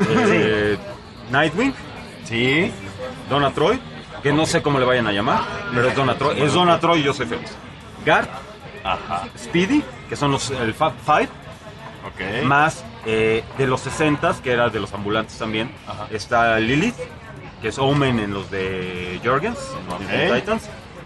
Nightwing. Sí. Donna Troy, que no sé cómo le vayan a llamar, pero es Donna Troy. Es Donna Troy y yo soy feliz. Garth. Ajá. Speedy, que son el Fab Five. Ok. Más de los 60s, que era de los ambulantes también. Ajá. Está Lilith, que es Omen en los de Jorgens, en los de Titans.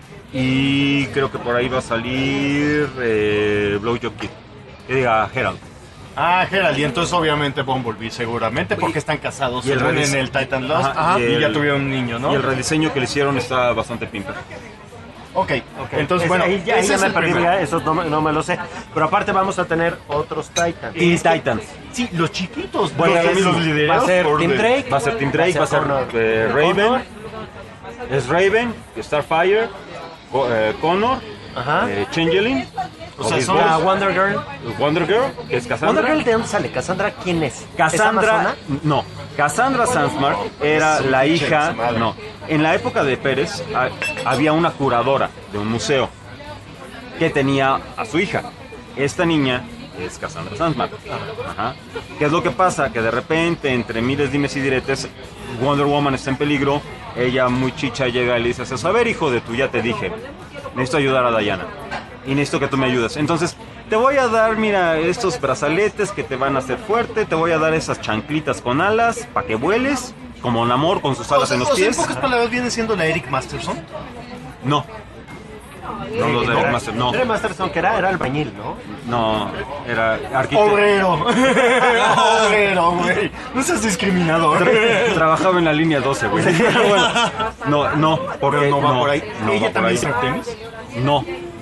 Y creo que por ahí va a salir Blowjob Kid. Que diga Herald. Ah, Herald, y entonces obviamente Bumblebee, seguramente, porque están casados y el según en redise- el Titan Lost. Ajá, y ya tuvieron un niño, ¿no? Y el rediseño que le hicieron está bastante pimper. Ok, entonces bueno, ahí ya ese es me el perdí, primero. ya, esos no me lo sé. Pero aparte vamos a tener otros Titans. Teen Titans. Sí, los chiquitos. Bueno, los mismo. Va a ser Tim Drake. Va a ser Tim Drake, va a ser Raven. Connor. Es Raven, Starfire, Connor, Changeling. O sea, son la Wonder Girl. Wonder Girl, que es Cassandra. ¿Wonder Girl de dónde sale? ¿Cassandra quién es? Cassandra, no. Cassandra Sandsmark era la hija, madre. no. En la época de Pérez había una curadora de un museo que tenía a su hija. Esta niña es Cassandra Sandsmark. Ajá. ¿Qué es lo que pasa? Que de repente, entre miles dimes y diretes, Wonder Woman está en peligro. Ella, muy chicha, llega y le dice: a ver, hijo de tu, ya te dije, necesito ayudar a Diana y necesito que tú me ayudes. Entonces, te voy a dar, mira, estos brazaletes que te van a hacer fuerte, te voy a dar esas chanclitas con alas para que vueles, como Namor con sus alas en los pies. En pocas palabras, ¿viene siendo la Eric Masterson? No. No, los de Eric Master, no. Eric Masterson, que era albañil, ¿no? No, era arquitecto. Obrero. Obrero, güey. No seas discriminador. Trabajaba en la línea 12, güey. Bueno, no, porque Pero no va por ahí. No ¿Ella va por también ahí. es Artemis? No.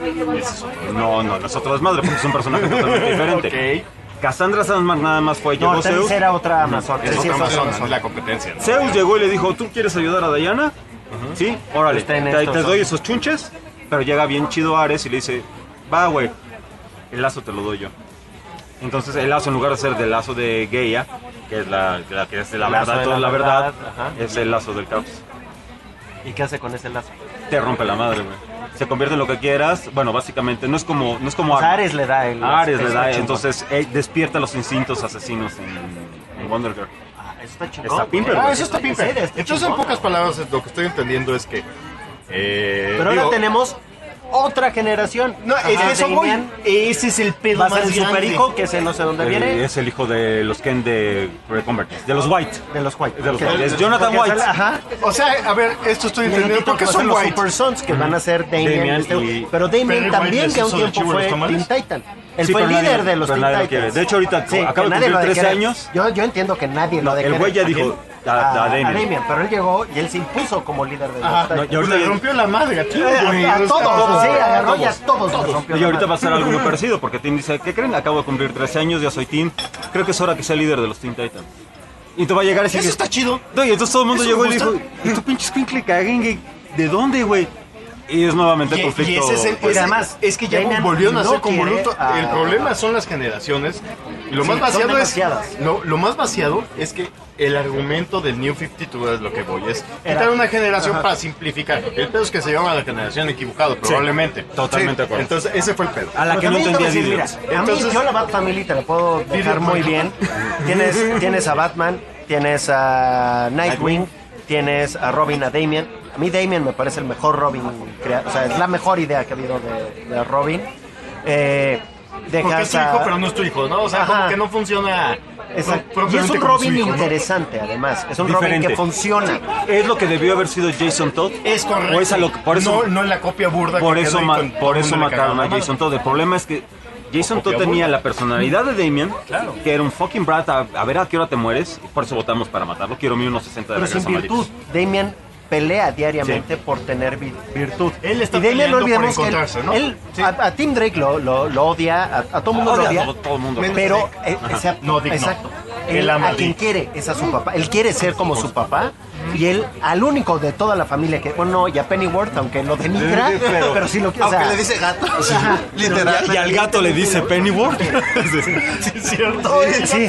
No es otro desmadre, porque es un personaje totalmente diferente. Cassandra Sandsmark nada más fue, llegó Artemis Zeus. era otra Amazon. Es otra Amazon, es la competencia, ¿no? Zeus llegó y le dijo: ¿tú quieres ayudar a Diana? Sí, órale, Está en te estos, doy esos chunches pero llega bien chido Ares y le dice, va, güey, el lazo te lo doy yo. Entonces el lazo, en lugar de ser del lazo de Gaia, que es la que es la verdad, toda la verdad, es el lazo del caos. ¿Y qué hace con ese lazo? Te rompe la madre, güey. Se convierte en lo que quieras. Bueno, básicamente no es como Ares le da Ares le da, entonces despierta los instintos asesinos en Wonder Girl. Eso está chingón. Está pimper. Eso está pimper. Entonces, en pocas palabras, lo que estoy entendiendo es que... pero ahora tenemos otra generación. No, es que eso voy. Ese es el pedo más más grande. Super hijo, que ese no sé dónde viene. Es el hijo de los Ken de Convertis, de los White. De los White. Es Jonathan White. Ajá. O sea, a ver, esto estoy entendiendo. ¿Por qué son los White? Super Sons, que van a ser Damian. Pero Damian también, que a un tiempo fue Teen Titan. Él fue el líder de los Teen Titans. De hecho, ahorita acaba de cumplir 13 años. Yo entiendo que nadie lo El güey ya dijo a Damian, pero él llegó y él se impuso como líder de los Titans. Y ahorita le rompió la madre a todos. Sí, agarró y a todos los rompió. Y ahorita va a ser algo muy parecido, porque Tim dice, ¿qué creen? Acabo de cumplir 13 años, ya soy Tim. Creo que es hora que sea líder de los Teen Titans. Y te va a llegar así. Eso está chido. No, y entonces todo el mundo llegó y le dijo, ¿y tú pinche escuincle caguengue? ¿De dónde, güey? Y es nuevamente el conflicto. Y ese es además, es que ya volvieron a ser con Boruto. El problema son las generaciones. Y lo más vaciado es. Lo más vaciado es que el argumento del New 52 es lo que voy. Es quitar una generación para simplificar. El pedo es que se llama a la generación equivocado, probablemente. Totalmente de acuerdo. Entonces, ese fue el pedo. A la que no entendía Dios. A mí, yo la Bat Family te la puedo dejar muy bien. Tienes a Batman, tienes a Nightwing, tienes a Robin, a Damian. A mí Damian me parece el mejor Robin, o sea, es la mejor idea que ha habido de Robin. Porque es tu hijo, pero no es tu hijo, ¿no? O sea, como que no funciona. Exacto. Y es un Robin interesante, además. Es un Robin que funciona. Es lo que debió haber sido Jason Todd. Es correcto. O es por eso, no la copia burda. Por eso mataron a Jason Todd. El problema es que Jason Todd tenía la personalidad de Damian, que era un fucking brat. A ver a qué hora te mueres. Y por eso votamos para matarlo. Quiero 1.60 de regreso. Pero sin virtud. Damian pelea diariamente por tener virtud. Él está peleando por encontrarse, ¿no? A Tim Drake lo odia, a todo el mundo lo odia, todo el mundo. Pero exacto. Él a quien quiere es a su papá. Él quiere ser como su papá. Y él, al único de toda la familia que, bueno, y a Pennyworth, aunque lo denigra, pero sí lo quiere. Aunque le dice gato, literal. Y al gato le dice Pennyworth. Sí, es cierto. Sí.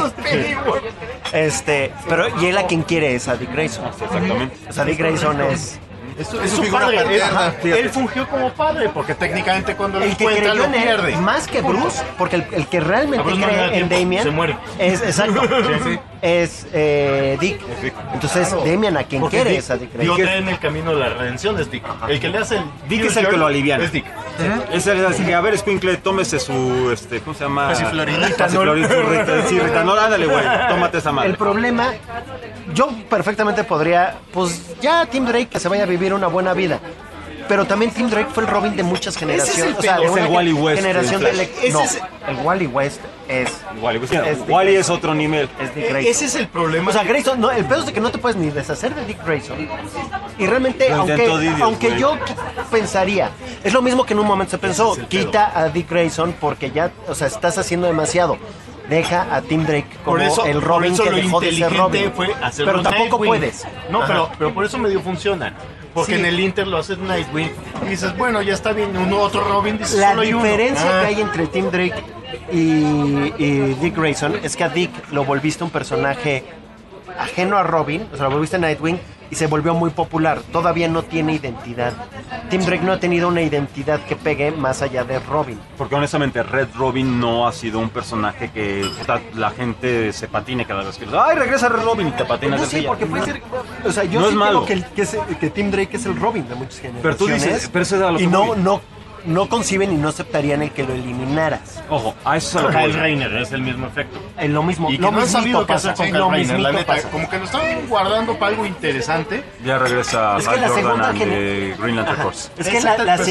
Pero, y él a quien quiere es a Dick Grayson. Exactamente. O sea, Dick Grayson es su padre. Él fungió como padre, porque técnicamente cuando lo encuentra lo pierde. Más que Bruce, porque el que realmente cree en Damian se muere. Es Dick. Entonces Damian a quien porque quiere Dick, es a Dick Dios trae en el camino de la redención es Dick. El que le hace Dick es el que lo aliviana. Es Dick. Es el que, a ver, Squinkle, tómese su, ¿cómo se llama? Pasiflorina. Sí, Ritanol, ándale, güey, tómate esa madre. El problema, yo perfectamente podría, pues ya Tim Drake que se vaya a vivir una buena vida. Pero también Tim Drake fue el Robin de muchas generaciones. Es el Wally West. Generación de el Wally West es... Wally es otro nivel. Es Dick Grayson. Ese es el problema. O sea, Grayson, no, el pedo es de que no te puedes ni deshacer de Dick Grayson. Y realmente, aunque yo pensaría, es lo mismo que en un momento se pensó, quita a Dick Grayson porque ya, o sea, estás haciendo demasiado. Deja a Tim Drake como el Robin que dejó de ser Robin. Pero tampoco puedes. No, pero por eso medio funciona. Porque en el Inter lo haces Nightwing y dices, bueno, ya está bien, otro Robin, dices, la solo hay diferencia que hay entre Tim Drake y Dick Grayson es que a Dick lo volviste un personaje ajeno a Robin, o sea, lo volviste Nightwing y se volvió muy popular. Todavía no tiene identidad. Tim Drake no ha tenido una identidad que pegue más allá de Robin. Porque honestamente Red Robin no ha sido un personaje que la gente se patine cada vez que ¡ay, regresa Red Robin! Y te patinas. No, sí, porque puede ser... O sea, yo no sí es malo. creo que Tim Drake es el Robin de muchas generaciones. Pero tú dices... Pero eso es a lo que no conciben y no aceptarían el que lo eliminaras. Ojo, a eso es a lo que Kyle Rayner es el mismo efecto. Es lo mismo. Y que no han sabido qué hacer con Kyle Rayner, la neta. Pasa. Como que lo están guardando para algo interesante. Ya regresa es que Hal Jordan de Green Lantern Corps. Es que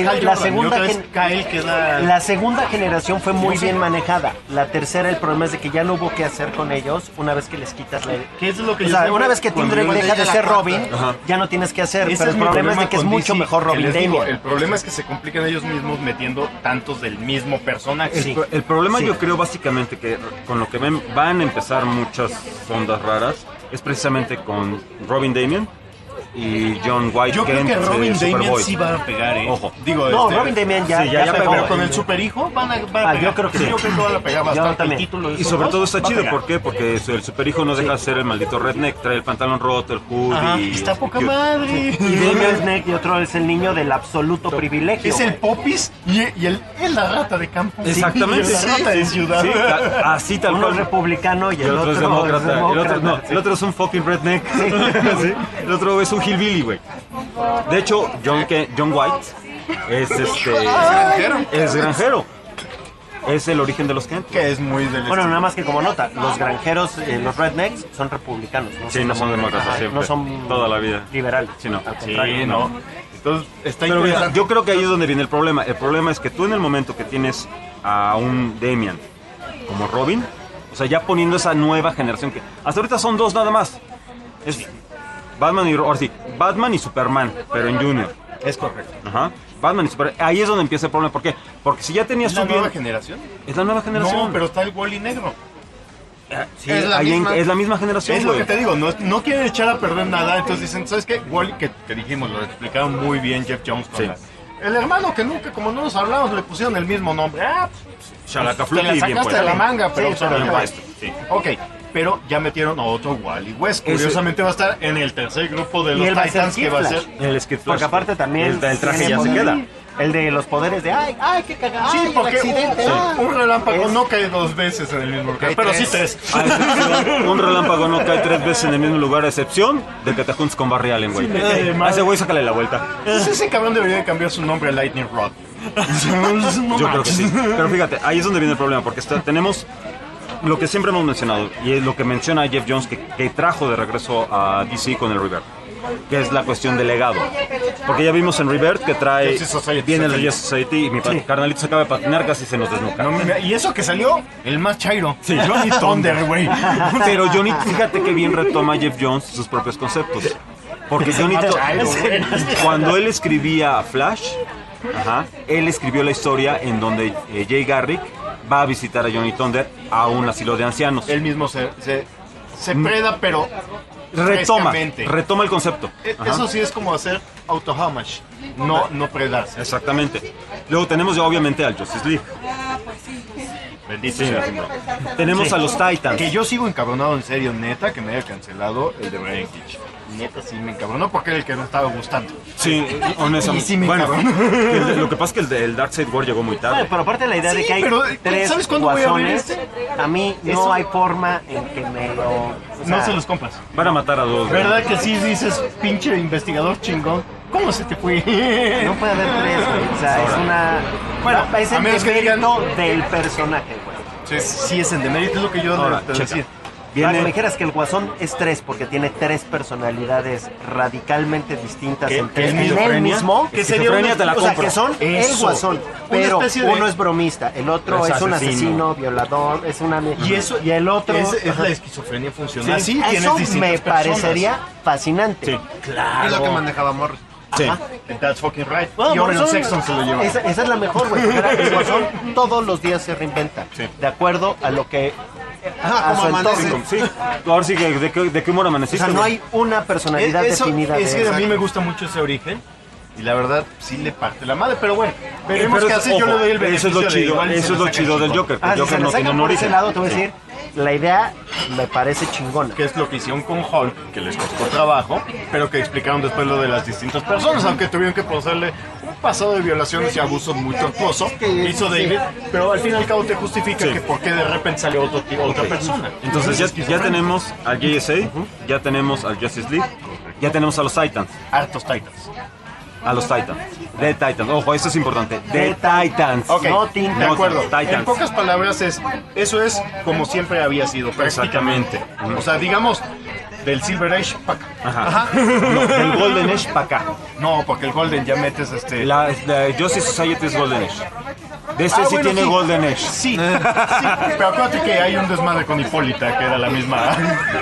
la segunda generación fue muy bien manejada. La tercera, el problema es de que ya no hubo qué hacer con ellos una vez que les quitas la... ¿Qué es lo que una vez que Tim Drake deja de ser Robin, ya no tienes que hacer. Pero el problema es de que es mucho mejor Robin Damian. El problema es que se complican ellos mismos metiendo tantos del mismo personaje. El problema yo creo básicamente que con lo que van a empezar muchas ondas raras es precisamente con Robin Damian y John White Yo creo Kent, que Robin Damian Superboy. sí va a pegar, Ojo. Digo, No, Robin Damian ya, sí, ya pero pegó. con el superhijo van a pegar. yo creo que sí. Yo creo que van a pegar bastante el título de Y esos sobre dos todo está va a chido, pegar. ¿por qué? Porque el superhijo no deja de ser el maldito redneck, trae el pantalón roto, el hoodie. Ajá, está poca madre. Y Damian Snake y otro es el niño del absoluto privilegio. Es el Popis y es la rata de campo. Exactamente. Sí, la rata de ciudad. Sí, así tal Uno cual. es republicano y El otro es demócrata. El otro es un fucking redneck. Sí. El otro es un hillbilly, güey. De hecho, John White es es granjero. Es el origen de los Kent. Que es muy del Bueno, nada más que como nota, los granjeros, los rednecks, son republicanos. Sí, no son demócratas Ajá, siempre. No son toda la vida. liberales. Sí, no. Al contrario. no. Entonces, está Pero mira, interesante. yo creo que ahí es donde viene el problema. El problema es que tú en el momento que tienes a un Damian como Robin, o sea, ya poniendo esa nueva generación que hasta ahorita son dos nada más. Es Batman y Superman, pero en Junior. Es correcto. Ajá. Batman y Superman. Ahí es donde empieza el problema. ¿Por qué? Porque si ya tenías ¿Es la tú bien- nueva generación? Es la nueva generación. No, pero está el Wally negro. Sí, es la misma generación. Es lo güey. que te digo, no quieren echar a perder nada, entonces dicen, ¿sabes qué? Wally, que dijimos, lo explicaron muy bien Jeff Jones con Sí. el hermano que nunca, como no nos hablamos, le pusieron el mismo nombre. Shalakafluki te la y bien sacaste de la puesto. manga, pero Sí, bien puesto, sí. Ok, pero ya metieron a otro Wally West. Ese- Curiosamente va a estar en el tercer grupo de Y los él va a ser Titans, que va a Kid ser... Flash. El Skid Flash. Porque aparte también El traje tiene ya se queda. El de los poderes de ay, qué cagada. Sí, ay, el porque accidente. un relámpago Es- no cae dos veces en el mismo lugar, pero sí tres. A excepción, un relámpago no cae 3 veces en el mismo lugar, a excepción de que te juntes con Barry Allen, güey. A ese güey sácale la vuelta. Pues ese cabrón debería de cambiar su nombre a Lightning Rod. Yo creo que sí. Pero fíjate, ahí es donde viene el problema, porque tenemos lo que siempre hemos mencionado, y es lo que menciona Jeff Jones, que trajo de regreso a DC con el Rebirth, que es la cuestión del legado. Porque ya vimos en Rebirth que trae, Justice Society. viene el Justice Society, y mi carnalito se acaba de patinar, casi se nos desnuca. Y eso que salió, el más chairo. Johnny Thunder, güey. Pero Johnny, fíjate que bien retoma Jeff Jones sus propios conceptos. Porque Johnny, cuando él escribía Flash, él escribió la historia en donde Jay Garrick va a visitar a Johnny Thunder a un asilo de ancianos. Él mismo se preda, pero frescamente. retoma el concepto. Ajá. Eso sí es como hacer auto-homage, no predarse. Exactamente. Luego tenemos ya obviamente al Justice League. Bendito Sí. sea. Tenemos a los Titans. Que yo sigo encabronado en serio, neta, que me haya cancelado el de Brian Hitch. Neta sí me encabronó porque era el que me estaba gustando. Sí, honestamente. Y sí me bueno, encabronó. lo que pasa es que el Darkseid War llegó muy tarde. Bueno, pero aparte la idea de Sí, que hay pero, tres ¿sabes cuándo voy a ver guasones, a mí no Eso- hay forma en que me lo... o No sea, se los compras. Van a matar a dos. güey. ¿Verdad que sí dices, pinche investigador chingón? ¿Cómo se te fue? No puede haber tres, güey. O sea, es una... Bueno, es a el menos que digan- demérito del personaje, güey. Sí es en demérito, es lo que yo Ahora, te checa. decía. Para que me dijeras que el Guasón es tres porque tiene tres personalidades radicalmente distintas ¿Qué- entre qué en él esquizofrenia? mismo. ¿Qué sería una- Esquizofrenia te la o sea, compro. Que son el Eso. Guasón, Una pero especie de- uno es bromista, el otro Es es un asesino. asesino, violador, es una... Y el otro... es ajá. la esquizofrenia funcional. Sí, Sí, tienes eso distintas me personas. parecería fascinante. Sí. Es lo que manejaba Morris. Sí. That's fucking right. Bueno, y Orion Morrison, Sexton se lo lleva. esa es la mejor, güey. porque el Guasón todos los días se reinventa. Sí. De acuerdo a lo que... Ajá, a como su amanece. entorno. Sí. Ahora sí que de qué humor O amaneciste. sea, no güey? hay una personalidad Eso, definida es de que él. a mí me gusta mucho ese origen. Y la verdad, sí le parte la madre. Pero bueno, veremos Pero qué hace. Yo le doy el eso beneficio es lo de chido, igual y se eso es la lo saca chido del chingón. Joker. Que Ah, el si Joker se no le saca tiene un por ese origen. lado, te voy a decir, la idea me parece chingona. Que es lo que hicieron con Hulk, que les costó trabajo, pero que explicaron después lo de las distintas personas, aunque tuvieron que ponerle un pasado de violaciones y abusos muy tortuoso que hizo David, pero al fin y al cabo te justifica que por qué de repente sale otra persona. Entonces ya tenemos al JSA, ya tenemos al Justice League, ya tenemos a los Titans. Hartos Titans. A los Titans. The Titans. Ojo, esto es importante. The Titans. Ok, No Teen de acuerdo. Titans. En pocas palabras, eso es como siempre había sido, prácticamente. O sea, digamos, del Silver Age para acá. Ajá. No, del Golden Age para acá. No, porque el Golden ya metes La Justice Society es Golden Age. De este sí bueno, tiene sí. Golden Age. Sí, pero acuérdate que hay un desmadre con Hipólita, que era la misma.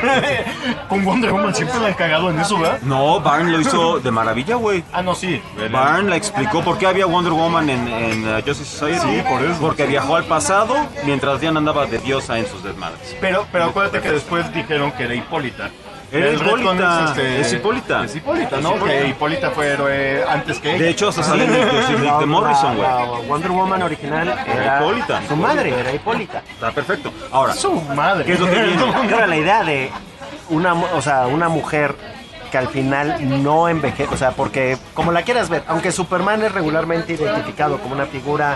Con Wonder Woman siempre la han cagado en eso, ¿verdad? No, Byrne lo hizo de maravilla, güey. Ah, no, sí. Byrne la explicó por qué había Wonder Woman en Justice Society. Sí, por eso. Porque viajó al pasado mientras Diana andaba de diosa en sus desmadres. Pero acuérdate que después dijeron que era Hipólita Era El retcon Hipólita. es, Es Hipólita. Es Hipólita, ¿no? Es Hipólita. Que Hipólita fue héroe antes que ella. De hecho, hasta sale en el Justice League de Morrison, güey. La Wonder Woman original era Hipólita. su madre, era Hipólita. Está perfecto. Ahora, Su madre. ¿qué es lo que viene? Ahora la idea de una mujer que al final no envejece, o sea, porque como la quieras ver, aunque Superman es regularmente identificado como una figura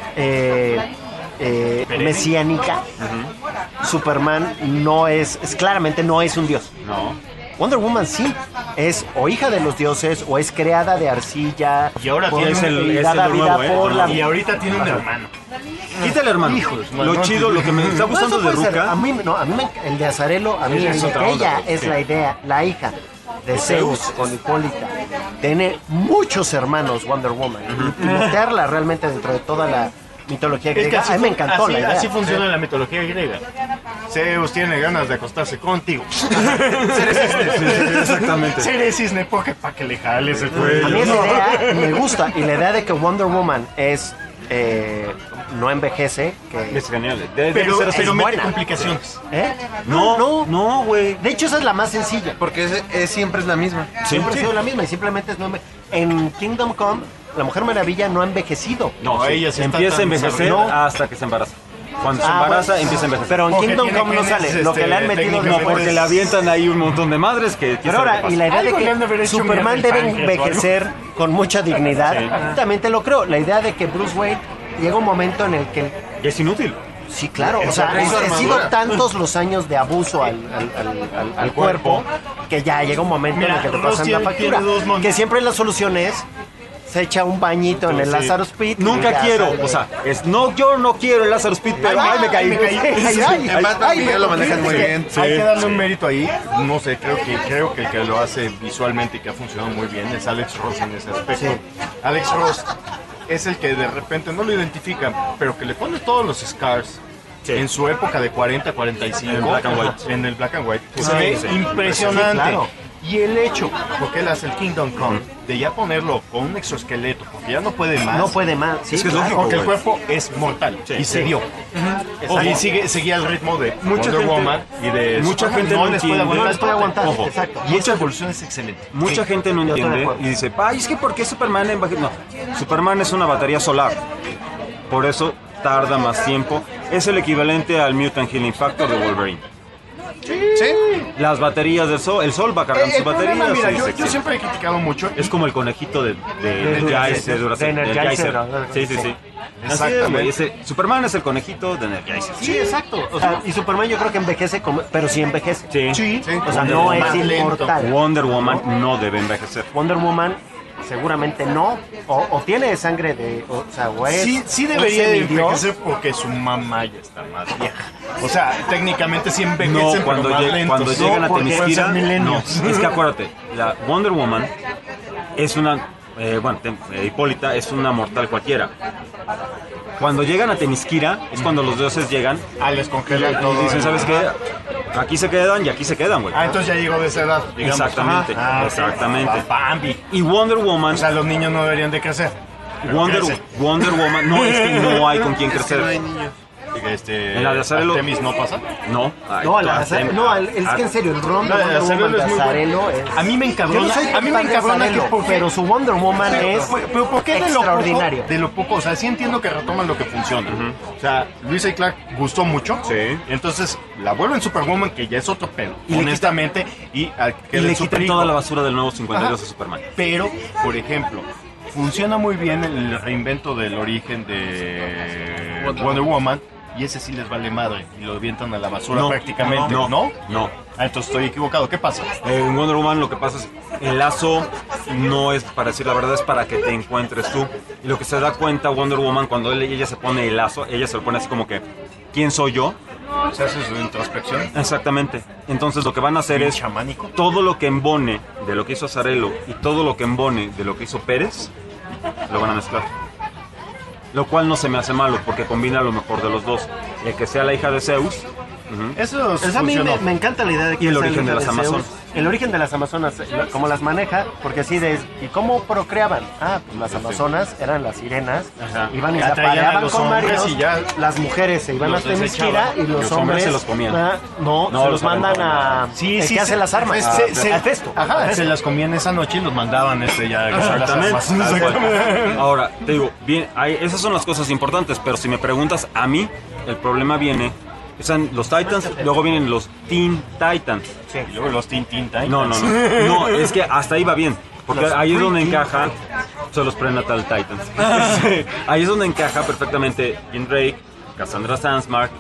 mesiánica, Superman no es claramente no es un dios. No. Wonder Woman sí, es o hija de los dioses o es creada de arcilla. Y ahora por- tiene y es dada el vida nuevo, por la... Y ahorita tiene un hermano. Quítale, hermano. Hijos, Lo no, chido, lo que me está No, gustando eso de puede ser. Ruka. A mí el de Azarelo, a mí Esa el es de otra que onda, ella pues, es sí. la idea, la hija de Zeus con Hipólita. Tiene muchos hermanos Wonder Woman. Y meterla realmente dentro de toda la mitología Es que griega, así a mí me encantó así, la idea. así funciona la mitología griega. Zeus tiene ganas de acostarse contigo. Exactamente. Seré cisne porque para que le jales el cuello. A mí esa idea me gusta. Y la idea de que Wonder Woman es no envejece, que Es genial. Debe Pero, ser así. pero mete buena. complicaciones. ¿eh? No, güey. De hecho, esa es la más sencilla. Porque siempre es la misma. Siempre ha sido la misma y simplemente es no en Kingdom Come, la Mujer Maravilla no ha envejecido. No, Sí. ella sí está empieza a tan envejecer desarrollada. hasta que se embaraza. Cuando se embaraza, bueno, empieza a envejecer. Pero en Porque Kingdom tiene Come no genes, sale. Lo que le han metido No, técnicamente porque le avientan ahí un montón de madres que... Pero ahora, y la idea de Algo le han de haber que hecho Superman Miguel debe Ángel o algo. envejecer con mucha dignidad, también te lo creo. La idad de que Bruce Wayne llega un momento en el que... Es inútil. Sí, claro. O sea, trae su he sido armadura. tantos los años de abuso al cuerpo que ya llega un momento en el que te Ross pasan la tiene factura. dos mon- Que siempre la solución es... Se echa un bañito en el Sí. Lazarus Pit. y Nunca ya ¡quiero! sale. O sea, yo no quiero el Lazarus Pit, pero ay, me caí. En Batman Miguel lo manejan muy bien. Hay que darle un mérito ahí. No sé, creo que el que lo hace visualmente y que ha funcionado muy bien es Alex Ross en ese aspecto. Alex Ross es el que de repente no lo identifican, pero que le pone todos los scars. En su época de 40, 45, En Black and White. en el Black and White, Sí, se ve sí. impresionante. Sí, claro. Y el hecho, porque él hace el Kingdom Come, de ya ponerlo con un exoesqueleto, porque ya no puede más. No puede más. Sí, Es que es claro. lógico, Porque el güey. cuerpo es mortal y se dio. Y seguía el ritmo de Mucha Wonder gente- Woman y de mucha Superman. gente no les puede entiende. aguantar. No les puede aguantar, Ojo, exacto. y esa evolución es excelente. Mucha gente no yo estoy de entiende acuerdo. y dice, ay, es que ¿por qué Superman envejece? No, Superman es una batería solar. Por eso tarda más tiempo. Es el equivalente al Mutant Healing Factor de Wolverine. ¿Sí? Las baterías del sol, el sol va cargando sus baterías. Mira, sí, yo, sí, yo sí. siempre he criticado mucho. Es como el conejito de Energizer, de Energizer, ¿no? Sí, sí, sí. Así es, Exactamente. güey. Superman es el conejito de Energizer. Sí, exacto. O sea, y Superman yo creo que envejece, pero sí envejece. Sí. O sea, no es Más lento. inmortal. Wonder Woman no debe envejecer. Wonder Woman seguramente no. O tiene sangre de... O sea, o es... Sí o debería es de semidios. envejecer porque su mamá ya está más vieja. O sea, técnicamente sí No, envejecen, cuando, pero más lentos. cuando llegan a porque pueden Themyscira, ser no. milenios. Es que acuérdate, la Wonder Woman es una... Hipólita es una mortal cualquiera. Cuando llegan a Themyscira es cuando los dioses llegan Les congelan y todo. dicen, ¿sabes qué? Aquí se quedan y aquí se quedan, güey. Entonces ya llegó de esa edad, digamos. Exactamente, Ajá. exactamente. Bambi. Y Wonder Woman... O sea, los niños no deberían de crecer. pero Wonder Woman, no, es que no hay con quién crecer. No hay niños. En la de Azarelo- Artemis no pasa. No, No, es que en serio, el ron de La de Wonder Woman Azarelo de es muy Azarelo bueno. es... A mí me Yo encabrona. no soy A mí me fan de encabrona que Azarelo, pero su Wonder Woman es pero ¿por qué extraordinario. De lo poco, o sea, sí entiendo que retoman lo que funciona. O sea, Luisa y Clark gustó mucho. Sí. Entonces la vuelven Superwoman, que ya es otro pedo, Y le honestamente. Y le quitan toda la basura del nuevo 52 Ajá. a Superman. Pero, por ejemplo, funciona muy bien el reinvento del origen de Wonder Woman. Y ese sí les vale madre y lo avientan a la basura prácticamente. No. Entonces estoy equivocado. ¿Qué pasa? En Wonder Woman lo que pasa es el lazo no es para decir la verdad, es para que te encuentres tú. Y lo que se da cuenta Wonder Woman cuando ella se pone el lazo, ella se lo pone así como que ¿quién soy yo? Se hace su introspección. Exactamente. Entonces lo que van a hacer es chamánico. todo lo que embone de lo que hizo Azarelo y todo lo que embone de lo que hizo Pérez, lo van a mezclar. Lo cual no se me hace malo porque combina lo mejor de los dos. El que sea la hija de Zeus Eso Pues a mí me encanta la idea de que Y el sea origen de hija las Zeus. Amazonas. El origen de las Amazonas, como las maneja, porque así de... ¿Y cómo procreaban? Pues las Amazonas eran las sirenas, iban y Ya se traían a apareaban los con hombres maridos, y ya las mujeres se iban los a Temisquira desechaban. y los Los hombres hombres se los comían. No, se los mandan a... el que hace las armas. Se- a Festo. Ajá, se las comían esa noche y los mandaban ya. Exactamente. las armas. Tal cual. Ahora, te digo, bien, esas son las cosas importantes, pero si me preguntas a mí, el problema viene... Están los Titans, luego vienen los Teen Titans. Y luego los Teen Titans. No, es que hasta ahí va bien. Porque Los ahí es donde Teen encaja, son los Prenatal Titans. Sí, ahí es donde encaja perfectamente Jim Drake, Cassandra Sandsmark,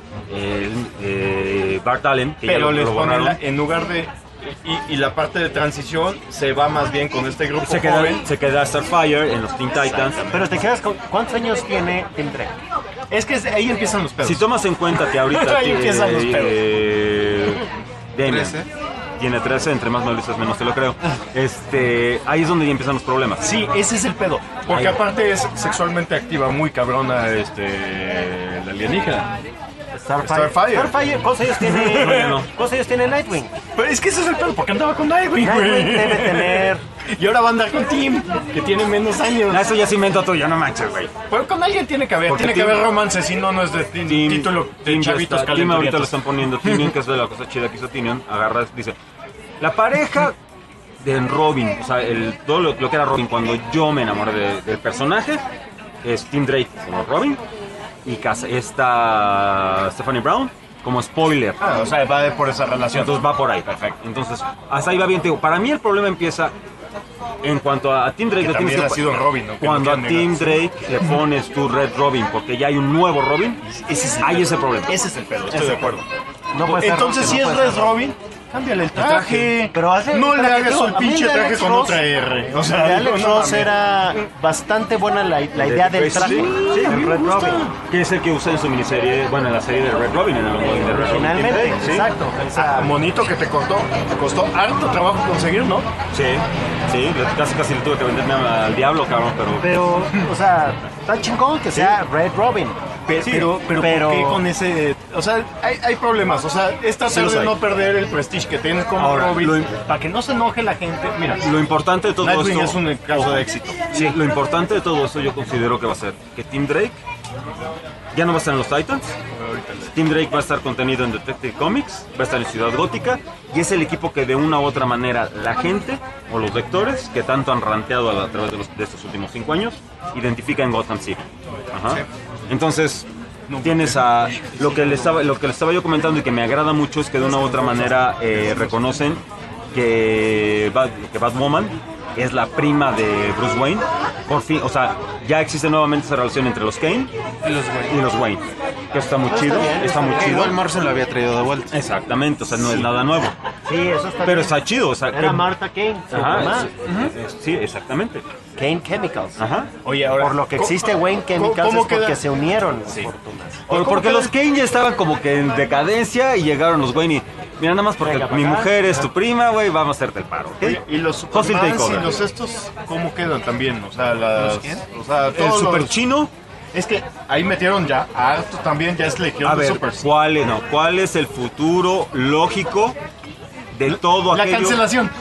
Bart Allen, que Pero ya les lo ponen borraron. en lugar de... Y la parte de transición se va más bien con este grupo Se joven. queda Starfire en los Teen Titans. Pero te quedas con... ¿Cuántos años tiene Tim Drake? Es que ahí empiezan los pedos. Si tomas en cuenta que ahorita Ahí empiezan los Damian tiene 13, entre más me lo dices menos te lo creo. Ahí es donde ya empiezan los problemas. Sí, ese es el pedo. Porque Ahí. aparte es sexualmente activa, muy cabrona, la alienígena. Starfire. ¿Cuántos años tiene? No. ¿Cuántos años tiene Nightwing? Pero es que ese es el pedo, porque andaba con Nightwing, Nightwing güey. debe tener... Y ahora va a andar con Tim, que tiene menos años. Eso ya es invento tuyo, no manches, güey. Pero con alguien tiene que haber, Porque tiene que Tim- haber romance, si no, no es de título de Tim ya chavitos está- Tim ahorita lo calenturientos. están poniendo. Tinion, que es de la cosa chida que hizo Tinion, agarra, dice, la pareja de Robin, o sea, todo lo que era Robin cuando yo me enamoré del personaje, es Tim Drake como Robin y esta Stephanie Brown como spoiler. O sea, va por esa relación. Entonces va por ahí, perfecto. Entonces, hasta ahí va bien. Te digo, para mí el problema empieza en cuanto a Tim Drake. Que le tienes también ha sido Robin, ¿no? Que Cuando no a quieran Tim negar. Drake le pones tu Red Robin, porque ya hay un nuevo Robin, ahí es el problema. Ese es el pedo, estoy de acuerdo. No puede ser Entonces, Robin, si no es puede Red ser Robin, cámbiale el traje. Pero hace... No le pero hagas digo, el a mí pinche de traje Alex con Ross- otra R. O sea, de digo, Alex no Ross mames. era bastante buena la idea del traje. Sí, el Red Robin. que es el que usa en su miniserie, bueno, en la serie de Red Robin, en el ongoing de Red Robin. Finalmente, Sí. exacto. Monito que te costó harto trabajo conseguir, ¿no? Sí, casi le tuve que venderme al diablo, cabrón, Pero, o sea, está chingón que sea Red Robin. Pero ¿por qué con ese...? O sea, hay problemas. O sea, es tratar los de hay. no perder el prestige que tienes como Ahora, Robin, para que no se enoje la gente. Mira, Lo importante de todo Nightwing esto es un caso de éxito. Sí, lo importante de todo esto yo considero que va a ser que Tim Drake ya no va a estar en los Titans. Tim Drake va a estar contenido en Detective Comics, va a estar en Ciudad Gótica y es el equipo que de una u otra manera la gente o los lectores que tanto han ranteado a través de estos últimos 5 años identifica en Gotham City. Ajá. Entonces tienes a lo que les estaba yo comentando y que me agrada mucho es que de una u otra manera reconocen que Batwoman es la prima de Bruce Wayne. Por fin, o sea, ya existe nuevamente esa relación entre los Kane y los Wayne. Que está muy chido, está muy chido. Igual Morrison lo había traído de vuelta. Exactamente, o sea, no es nada nuevo. Sí, eso está Pero bien. está chido, o sea, Era Martha Kane, su Ajá, mamá. sí, exactamente. Kane Chemicals. Ajá. Oye, ahora... Por lo que existe Wayne Chemicals ¿cómo es porque queda? se unieron las fortunas. Porque los Kane ya estaban como que en decadencia y llegaron los Wayne y mira, nada más porque Venga, mi para acá. mujer es tu prima, güey, vamos a hacerte el paro, ¿ok? Oye, y los Hostile Supermans Takeover. y los estos, ¿cómo quedan también? O sea, las... O sea, El todos super los... chino. Es que ahí metieron ya harto también, ya es legión A de ver, supers. ¿cuál es el futuro lógico de todo La aquello? cancelación.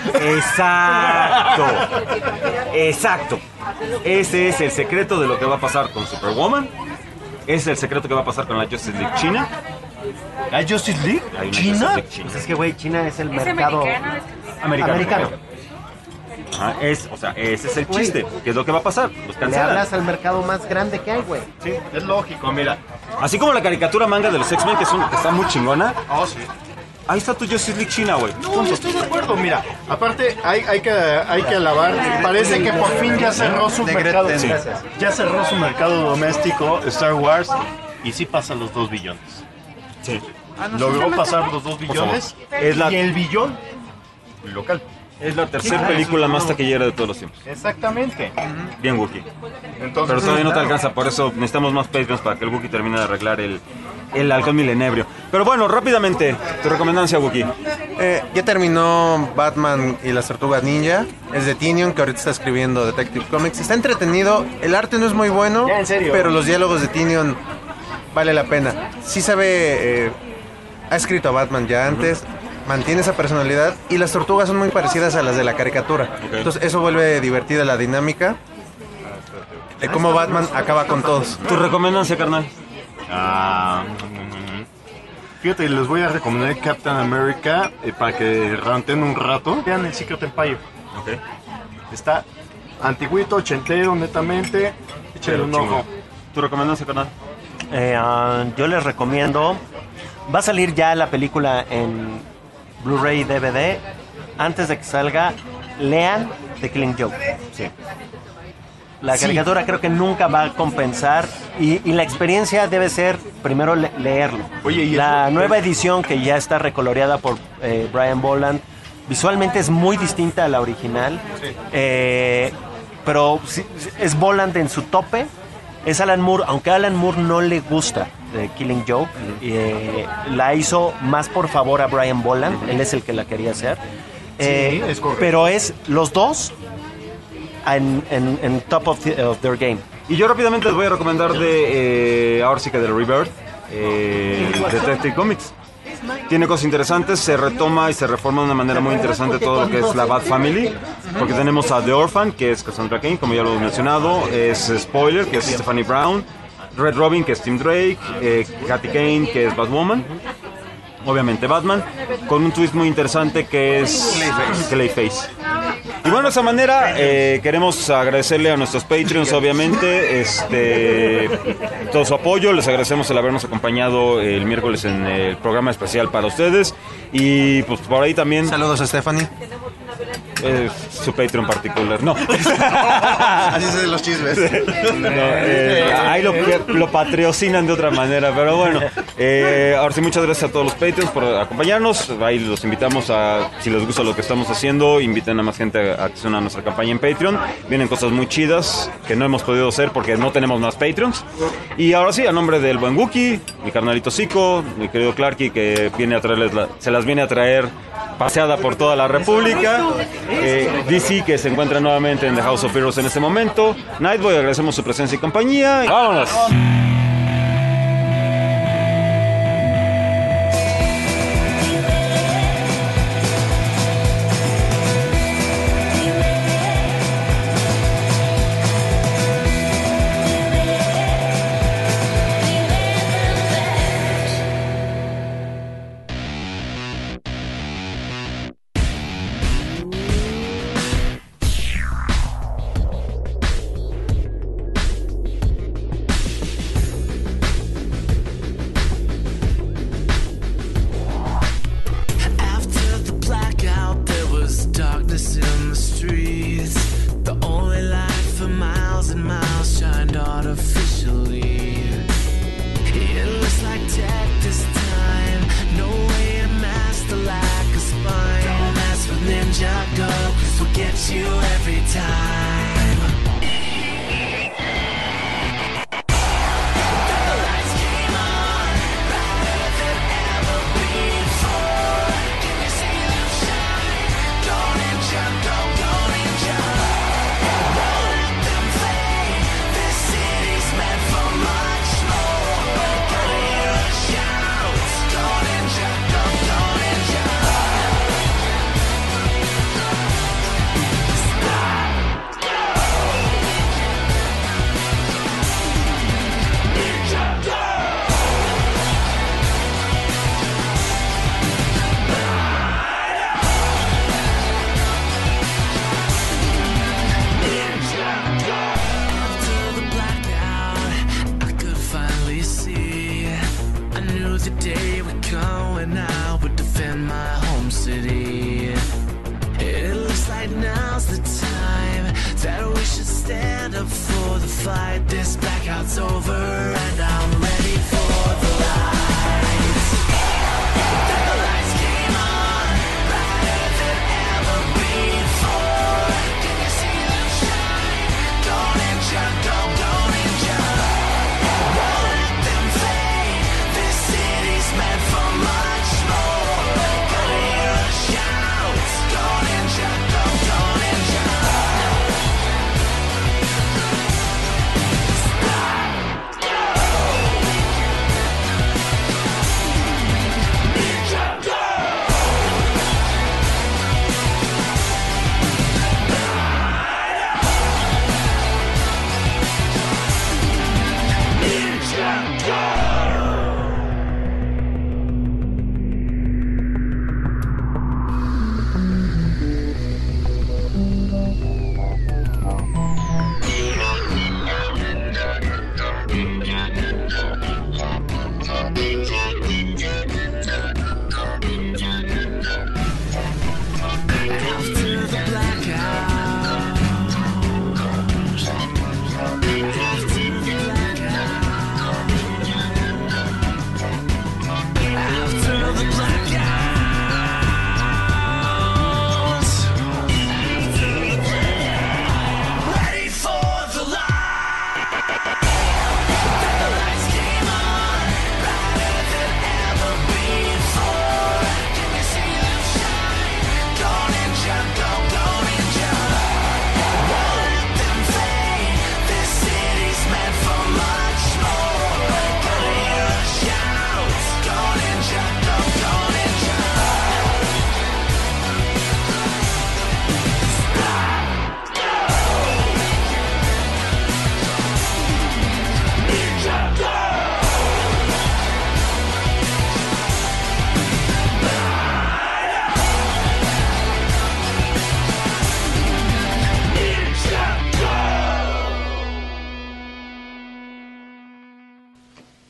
Exacto. Ese es el secreto de lo que va a pasar con Superwoman. Es el secreto que va a pasar con la Justice League China. ¿La Justice League? Hay una ¿China? Justice League China. Pues es que, güey, China es el mercado Americano. Ajá, o sea, ese es el chiste. ¿Qué es lo que va a pasar? Los Le cancelan. hablas al mercado más grande que hay, güey. Sí, es lógico, mira. Así como la caricatura manga de los X-Men, que está muy chingona. Oh, sí. Ahí está tu Justice League China, güey. No, yo estoy de acuerdo, mira. Aparte, hay que alabar. Parece que por fin ya cerró su mercado. Sí. Ya cerró su mercado doméstico Star Wars y sí pasa los 2 billones. Sí. Logró pasar los 2 billones Es la- y el billón local. Es la tercera película más taquillera de todos los tiempos. Exactamente. Bien, Wookiee. Entonces, Pero todavía no te alcanza, por eso necesitamos más Patreons para que el Wookiee termine de arreglar el halcón milenebrio. Pero bueno, rápidamente, tu recomendancia, Wookiee. Ya terminó Batman y las Tortugas Ninja. Es de Tinion, que ahorita está escribiendo Detective Comics. Está entretenido. El arte no es muy bueno, Ya, en serio. pero los diálogos de Tinion vale la pena. Sí sabe ha escrito a Batman ya antes, mantiene esa personalidad y las tortugas son muy parecidas a las de la caricatura. Entonces eso vuelve divertida la dinámica de cómo Batman acaba con todos. ¿Tu recomendancia, carnal? Fíjate, les voy a recomendar Captain America para que ranten un rato. Vean el Secret Empire. Está antiguito, ochentero, netamente. Échale un ojo. ¿Tu recomendancia, carnal? Yo les recomiendo. Va a salir ya la película en Blu-ray y DVD. Antes de que salga, lean The Killing Joke. Sí. La caricatura creo que nunca va a compensar y la experiencia debe ser primero leerlo. Oye, ¿y la nueva edición que ya está recoloreada por Brian Boland visualmente es muy distinta a la original, pero es Boland en su tope. Es Alan Moore, aunque a Alan Moore no le gusta The Killing Joke, la hizo más por favor a Brian Boland, él es el que la quería hacer. Es correcto. Pero es los dos en top of their game. Y yo rápidamente les voy a recomendar ahora sí que del Rebirth, Detective Comics. Tiene cosas interesantes, se retoma y se reforma de una manera muy interesante todo lo que es la Bat Family, porque tenemos a The Orphan, que es Cassandra Cain, como ya lo he mencionado, es Spoiler, que es Stephanie Brown, Red Robin, que es Tim Drake, Katy Kane, que es Batwoman, obviamente Batman, con un twist muy interesante que es Clayface. Y bueno, de esa manera queremos agradecerle a nuestros Patreons, obviamente, todo su apoyo. Les agradecemos el habernos acompañado el miércoles en el programa especial para ustedes. Y pues por ahí también... Saludos a Stephanie. Su Patreon particular, no. Así se los chismes. Ahí lo patrocinan de otra manera, pero bueno. Ahora sí, muchas gracias a todos los Patreons por acompañarnos. Ahí los invitamos a, si les gusta lo que estamos haciendo, inviten a más gente a que se una a nuestra campaña en Patreon. Vienen cosas muy chidas que no hemos podido hacer porque no tenemos más Patreons. Y ahora sí, a nombre del buen Wookie, mi carnalito Zico, mi querido Clarky, que viene a traerles se las viene a traer paseada por toda la República. DC, que se encuentra nuevamente en The House of Heroes en este momento. Nightboy, agradecemos su presencia y compañía. ¡Vámonos!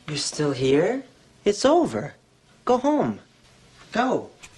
You're still here? It's over. Go home. Go.